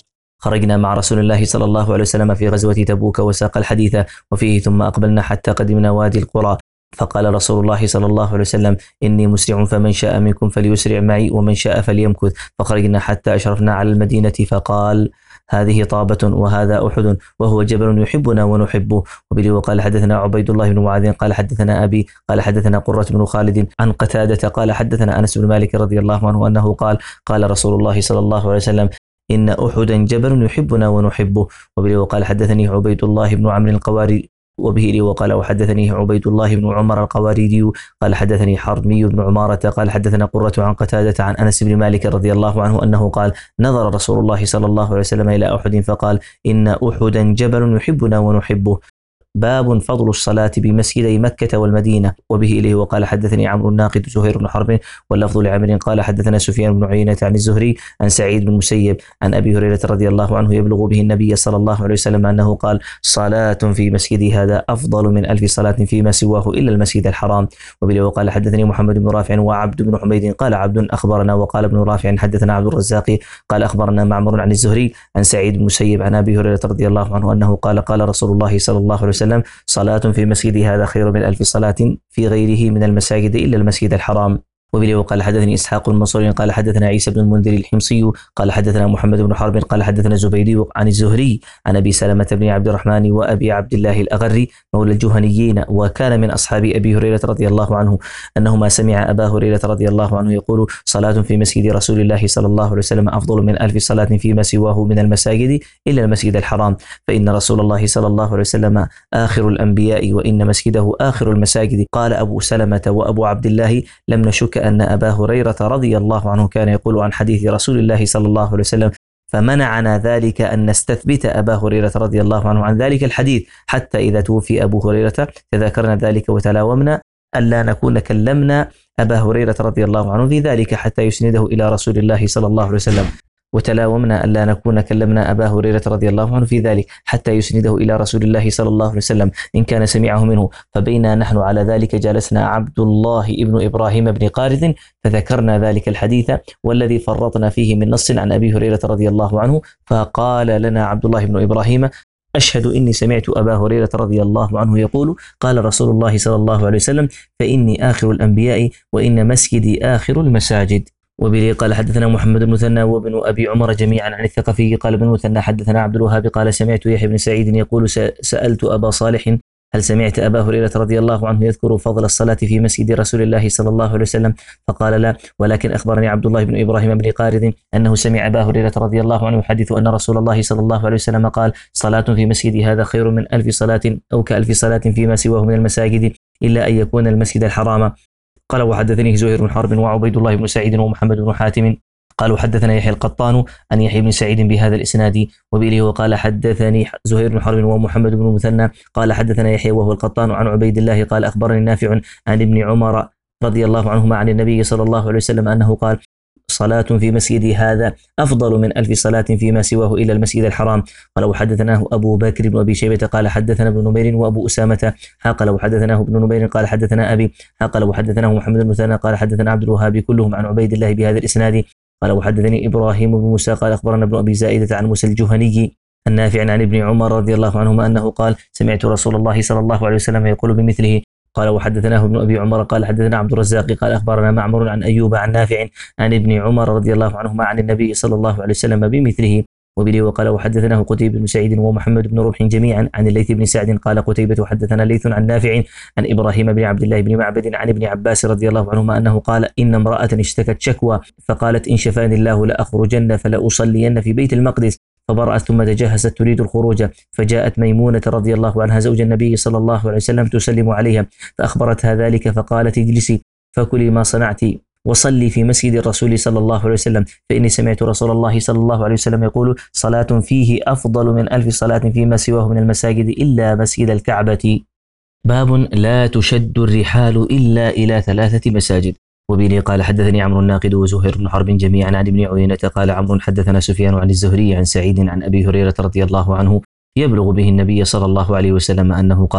خرجنا مع رسول الله صلى الله عليه وسلم في غزوة تبوك وساق الحديث وفيه ثم أقبلنا حتى قدمنا وادي القرى فقال رسول الله صلى الله عليه وسلم إني مسرع فمن شاء منكم فليسرع معي ومن شاء فليمكث. فخرجنا حتى أشرفنا على المدينة فقال هذه طابة وهذا أحد وهو جبل يحبنا ونحبه. وبه وقال حدثنا عبيد الله بن معاذ قال حدثنا أبي قال حدثنا قرة بن خالد عن قتادة قال حدثنا أنس بن مالك رضي الله عنه أنه قال قال رسول الله صلى الله عليه وسلم إن أحدا جبل يحبنا ونحبه. وبه وقال حدثني عبيد الله بن عمرو القواري وبه لي وقال وحدثني عبيد الله بن عمر القواريري قال حدثني حرمي بن عمارة قال حدثنا قرة عن قتادة عن أنس بن مالك رضي الله عنه أنه قال نظر رسول الله صلى الله عليه وسلم إلى أحد فقال إن أحدا جبل يحبنا ونحبه. باب فضل الصلاة بمسجدي مكة والمدينة. وبه إليه وقال حدثني عمرو الناقد زهير بن حرب واللفظ لعمر قال حدثنا سفيان بن عيينة عن الزهري عن سعيد بن المسيب عن أبي هريرة رضي الله عنه يبلغ به النبي صلى الله عليه وسلم أنه قال صلاة في مسجدي هذا أفضل من ألف صلاة فيما سواه إلا المسجد الحرام. وبه وقال حدثني محمد بن رافع وعبد بن حميد قال عبد أخبرنا وقال ابن رافع حدثنا عبد الرزاق قال أخبرنا معمر عن الزهري عن سعيد بن المسيب عن أبي هريرة رضي الله عنه أنه قال قال رسول الله صلى الله عليه وسلم صلاة في مسجد هذا خير من ألف صلاة في غيره من المساجد إلا المسجد الحرام. وبه وقال حدثني إسحاق المنصوري قال حدثنا عيسى بن المنذر الحمصي قال حدثنا محمد بن حرب قال حدثنا زبيدي عن الزهري عن أبي سلمة بن عبد الرحمن وأبي عبد الله الأغري مولى الجهنيين وكان من أصحاب أبي هريرة رضي الله عنه أنهما سمع أبا هريرة رضي الله عنه يقول صلاة في مسجد رسول الله صلى الله عليه وسلم أفضل من ألف صلاة فيما سواه من المساجد إلا المسجد الحرام فإن رسول الله صلى الله عليه وسلم آخر الأنبياء وإن مسجده آخر المساجد. قال أبو سلمة وأبو عبد الله لم نشك أن أبا هريرة رضي الله عنه كان يقول عن حديث رسول الله صلى الله عليه وسلم فمنعنا ذلك أن نستثبت أبا هريرة رضي الله عنه عن ذلك الحديث حتى إذا توفي أبو هريرة تذكرنا ذلك وتلاومنا ألا نكون كلمنا أبا هريرة رضي الله عنه في ذلك حتى يسنده إلى رسول الله صلى الله عليه وسلم وتلاومنا ألا نكون كلمنا أبا هريرة رضي الله عنه في ذلك حتى يسنده إلى رسول الله صلى الله عليه وسلم إن كان سمعه منه. فبينا نحن على ذلك جلسنا عبد الله ابن إبراهيم بن قارث فذكرنا ذلك الحديث والذي فرطنا فيه من نص عن أبي هريرة رضي الله عنه فقال لنا عبد الله بن إبراهيم أشهد إني سمعت أبا هريرة رضي الله عنه يقول قال رسول الله صلى الله عليه وسلم فإني آخر الأنبياء وإن مسجدي آخر المساجد. وبه قال حدثنا محمد بن مثنى وابن أبي عمر جميعا عن الثقفي قال ابن مثنى حدثنا عبد الوهاب قال سمعت يحيى بن سعيد يقول سألت أبا صالح هل سمعت أبا هريرة رضي الله عنه يذكر فضل الصلاة في مسجد رسول الله صلى الله عليه وسلم فقال لا ولكن أخبرني عبد الله بن إبراهيم بن قارث أنه سمع أبا هريرة رضي الله عنه يحدث أن رسول الله صلى الله عليه وسلم قال صلاة في مسجد هذا خير من ألف صلاة أو كألف صلاة فيما سواه من المساجد إلا أن يكون المسجد الحرام. قال وحدثني زهير بن حرب وعبيد الله بن سعيد ومحمد بن حاتم قالوا حدثنا يحيى القطان عن يحيى بن سعيد بهذا الإسناد. وبه وقال حدثني زهير بن حرب ومحمد بن مثنى قال حدثنا يحيى وهو القطان عن عبيد الله قال أخبرني نافع عن ابن عمر رضي الله عنهما عن النبي صلى الله عليه وسلم أنه قال صلاة في مسجدي هذا أفضل من ألف صلاة فيما سواه إلى المسجد الحرام. قال وحدثناه أبو بكر بن أبي شيبة قال حدثنا ابن نمير وأبو أسامة قال وحدثناه ابن نمير قال حدثنا أبي قال وحدثناه محمد بن مثنى قال حدثنا عبد الوهاب كلهم عن عبيد الله بهذا الإسناد. قال وحدثني إبراهيم بن موسى قال أخبرنا ابن أبي زائدة عن موسى الجهني النافع عن ابن عمر رضي الله عنهما أنه قال سمعت رسول الله صلى الله عليه وسلم يقول بمثله. قال وحدثناه ابن أبي عمر قال حدثنا عبد الرزاق قال أخبرنا معمر عن أيوب عن نافع عن ابن عمر رضي الله عنهما عن النبي صلى الله عليه وسلم بمثله. وبه وقال وحدثناه قتيبة بن سعيد ومحمد بن رمح جميعا عن الليث بن سعد قال قتيبة حدثنا ليث عن نافع عن إبراهيم بن عبد الله بن معبد عن ابن عباس رضي الله عنهما أنه قال إن امرأة اشتكت شكوى فقالت إن شفاني الله لأخرجن فلأصلين في بيت المقدس فبرأت ثم تجهزت تريد الخروج فجاءت ميمونة رضي الله عنها زوج النبي صلى الله عليه وسلم تسلم عليها فأخبرتها ذلك فقالت اجلسي فكلي ما صنعت وصلي في مسجد الرسول صلى الله عليه وسلم فإني سمعت رسول الله صلى الله عليه وسلم يقول صلاة فيه أفضل من ألف صلاة فيما سواه من المساجد إلا مسجد الكعبة. باب لا تشد الرحال إلا إلى ثلاثة مساجد. وبه قال حدثني عمرو الناقد وزهير بن حرب جميعا عن ابن عيينة قال عمرو حدثنا سفيان عن الزهري عن سعيد عن أبي هريرة رضي الله عنه يبلغ به النبي صلى الله عليه وسلم أنه قال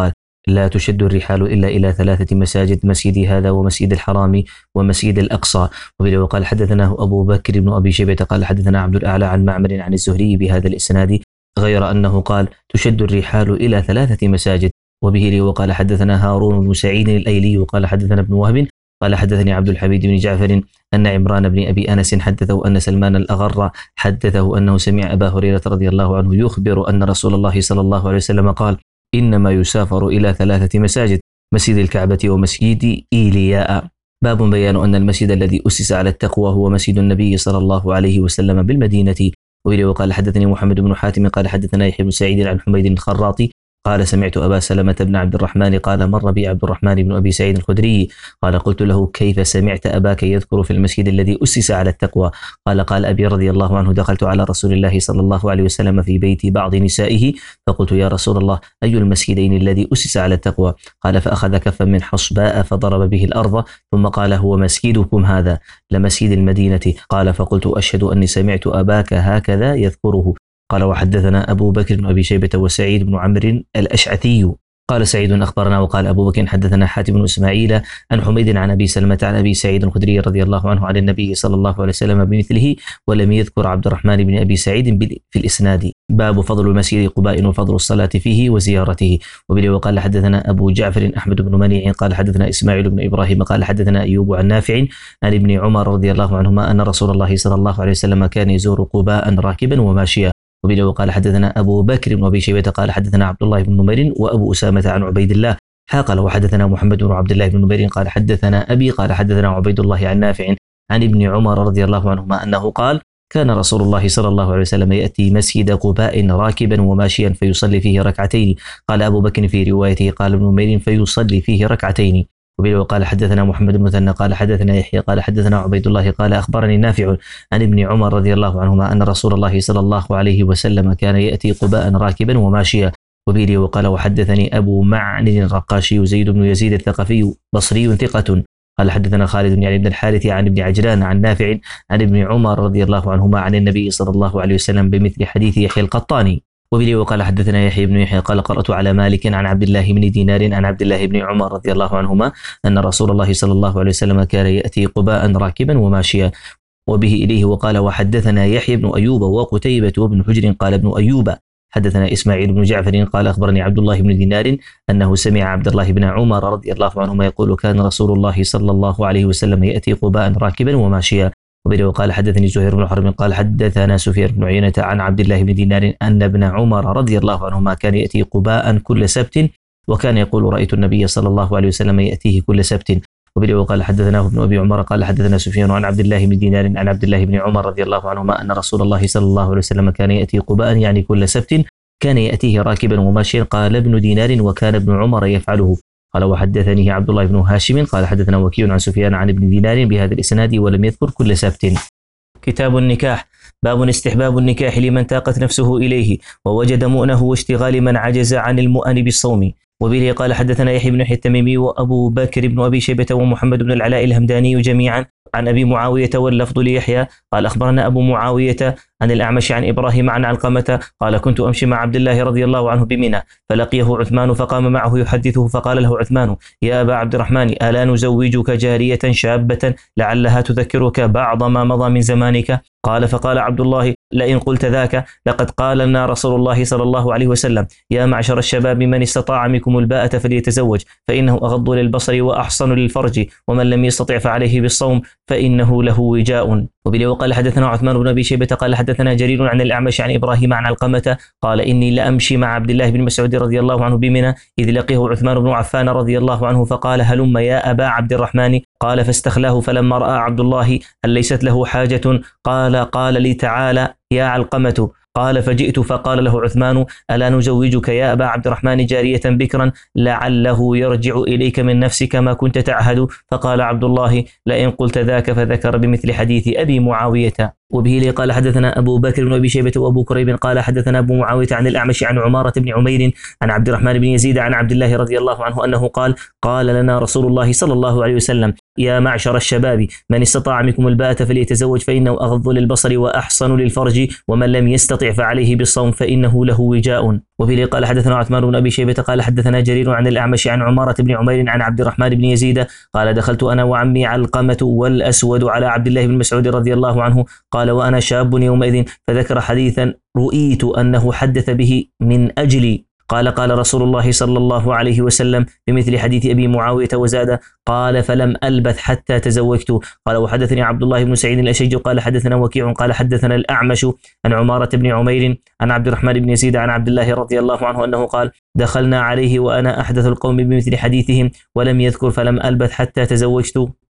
لا تشد الرحال إلا إلى ثلاثة مساجد: مسجد هذا ومسجد الحرام ومسجد الأقصى. وقال حدثناه أبو بكر بن أبي شيبة قال حدثنا عبد الأعلى عن معمر عن الزهري بهذا الإسناد، غير أنه قال تشد الرحال إلى ثلاثة مساجد. وبه وقال حدثنا هارون بن سعيد الأيلي قال حدثنا ابن وهب قال حدثني عبد الحميد بن جعفر أن عمران بن أبي أنس حدثه أن سلمان الأغر حدثه أنه سمع أبا هريرة رضي الله عنه يخبر أن رسول الله صلى الله عليه وسلم قال: إنما يسافر إلى ثلاثة مساجد: مسجد الكعبة ومسجد إيلياء. باب بيان أن المسجد الذي أسس على التقوى هو مسجد النبي صلى الله عليه وسلم بالمدينة. وقال حدثني محمد بن حاتم قال حدثنا يحيى بن سعيد عن حميد الخراطي قال سمعت أبا سلمة بن عبد الرحمن قال مر بي عبد الرحمن بن أبي سعيد الخدري قال قلت له: كيف سمعت أباك يذكر في المسجد الذي أسس على التقوى؟ قال: قال أبي رضي الله عنه: دخلت على رسول الله صلى الله عليه وسلم في بيت بعض نسائه فقلت: يا رسول الله، أي المسجدين الذي أسس على التقوى؟ قال: فأخذ كفا من حصباء فضرب به الأرض ثم قال: هو مسجدكم هذا لمسجد المدينة. قال: فقلت: أشهد أني سمعت أباك هكذا يذكره. قال: وحدثنا أبو بكر بن أبي شيبة وسعيد بن عمرو الأشعثي. قال سعيد: أخبرنا. وقال أبو بكر: حدثنا حاتم بن إسماعيل عن حميد عن أبي سلمة عن أبي سعيد الخدري رضي الله عنه عن النبي صلى الله عليه وسلم بمثله، ولم يذكر عبد الرحمن بن أبي سعيد في الإسناد. باب فضل المسجد قباء وفضل الصلاة فيه وزيارته. وبه وقال حدثنا أبو جعفر أحمد بن منيع قال حدثنا إسماعيل بن إبراهيم قال حدثنا أيوب عن نافع عن ابن عمر رضي الله عنهما أن رسول الله صلى الله عليه وسلم كان يزور قباء راكبا وماشيا. وبه وقال حدثنا أبو بكر بن أبي شيبة قال حدثنا عبد الله بن نمير وأبو أسامة عن عبيد الله قال وحدثنا محمد بن عبد الله بن نمير قال حدثنا أبي قال حدثنا عبيد الله عن نافع عن ابن عمر رضي الله عنهما أنه قال: كان رسول الله صلى الله عليه وسلم يأتي مسجد قباء راكبا وماشيا فيصلي فيه ركعتين. قال أبو بكر في روايته قال ابن نمير: فيصلي فيه ركعتين. وبه وقال حدثنا محمد بن مثنى قال حدثنا يحيى قال حدثنا عبيد الله قال أخبرني نافع عن ابن عمر رضي الله عنهما أن رسول الله صلى الله عليه وسلم كان يأتي قباء راكبا وماشيا. وبه وقال وحدثني أبو معن الرقاشي زيد بن يزيد الثقفي بصري ثقة قال حدثنا خالد يعني بن الحارث عن ابن عجلان عن نافع عن ابن عمر رضي الله عنهما عن النبي صلى الله عليه وسلم بمثل حديث يحيى القطاني. وبه وقال حدثنا يحيى بن يحيى قال قرأت على مالك عن عبد الله بن دينار عن عبد الله بن عمر رضي الله عنهما أن رسول الله صلى الله عليه وسلم كان يأتي قباء راكبا وماشيا. وبه إليه وقال وحدثنا يحيى بن أيوب وقتيبة وابن حجر قال ابن أيوب حدثنا إسماعيل بن جعفر قال أخبرني عبد الله بن دينار أنه سمع عبد الله بن عمر رضي الله عنهما يقول: كان رسول الله صلى الله عليه وسلم يأتي قباء راكبا وماشيا. وبه وقال حدثني زهير بن حرب قال حدثنا سفيان بن عيينة عن عبد الله بن دينار أن ابن عمر رضي الله عنهما كان يأتي قباء كل سبت، وكان يقول: رأيت النبي صلى الله عليه وسلم يأتيه كل سبت. وبه وقال حدثناه ابن أبي عمر قال حدثنا سفيان عن عبد الله بن دينار عن عبد الله بن عمر رضي الله عنهما أن رسول الله صلى الله عليه وسلم كان يأتي قباء يعني كل سبت، كان يأتيه راكبا وماشيا. قال ابن دينار: وكان ابن عمر يفعله. قال وحدثني عبد الله بن هاشم قال حدثنا وكيع عن سفيان عن ابن دينار بهذا الإسناد ولم يذكر كل سبت. كتاب النكاح. باب استحباب النكاح لمن تاقت نفسه إليه ووجد مؤنه واشتغال من عجز عن المؤن بالصوم. وبه قال حدثنا يحيى بن يحيى التميمي وأبو بكر بن أبي شيبة ومحمد بن العلاء الهمداني جميعا عن أبي معاوية واللفظ ليحيى قال أخبرنا أبو معاوية عن الأعمش عن إبراهيم عن علقمة قال: كنت أمشي مع عبد الله رضي الله عنه بمنى فلقيه عثمان فقام معه يحدثه فقال له عثمان: يا أبا عبد الرحمن، ألا نزوجك جارية شابة لعلها تذكرك بعض ما مضى من زمانك؟ قال فقال عبد الله: لئن قلت ذاك لقد قال لنا رسول الله صلى الله عليه وسلم: يا معشر الشباب من استطاع منكم الباءة فليتزوج فإنه أغض للبصر وأحصن للفرج، ومن لم يستطع فعليه بالصوم فإنه له وجاء. وبه وقال حدثنا عثمان بن أبي شيبة قال حدثنا جرير عن الأعمش عن إبراهيم عن علقمة قال: إني لأمشي مع عبد الله بن مسعود رضي الله عنه بمنى إذ لقيه عثمان بن عفان رضي الله عنه فقال: هلم يا أبا عبد الرحمن. قال فاستخلاه فلما رأى عبد الله أن ليست له حاجة قال قال لي: تعالى يا علقمة. قال فجئت فقال له عثمان: ألا نزوجك يا أبا عبد الرحمن جارية بكرا لعله يرجع إليك من نفسك ما كنت تعهد؟ فقال عبد الله: لئن قلت ذاك. فذكر بمثل حديث أبي معاوية. وبه قال حدثنا أبو بكر بن أبي شيبة وأبو كريب قال حدثنا أبو معاوية عن الأعمش عن عمارة بن عمير عن عبد الرحمن بن يزيد عن عبد الله رضي الله عنه أنه قال: قال لنا رسول الله صلى الله عليه وسلم: يا معشر الشباب من استطاع منكم الباءة فليتزوج فإنه أغض للبصر وأحصن للفرج، ومن لم يستطع فعليه بالصوم فإنه له وجاء. وبه قال حدثنا عثمان بن أبي شيبة قال حدثنا جرير عن الأعمش عن عمارة بن عمير عن عبد الرحمن بن يزيد قال دخلت أنا وعمي علقمة والأسود على عبد الله بن مسعود رضي الله عنه قال وأنا شاب يومئذ فذكر حديثا رؤيت أنه حدث به من أجلي قال قال رسول الله صلى الله عليه وسلم بمثل حديث أبي معاوية وزاد قال فلم ألبث حتى تزوجت. قال وحدثني عبد الله بن سعيد الأشج قال حدثنا وكيع قال حدثنا الأعمش عن عمارة بن عمير عن عبد الرحمن بن يزيد عن عبد الله رضي الله عنه أنه قال دخلنا عليه وأنا أحدث القوم بمثل حديثهم ولم يذكر فلم ألبث حتى تزوجت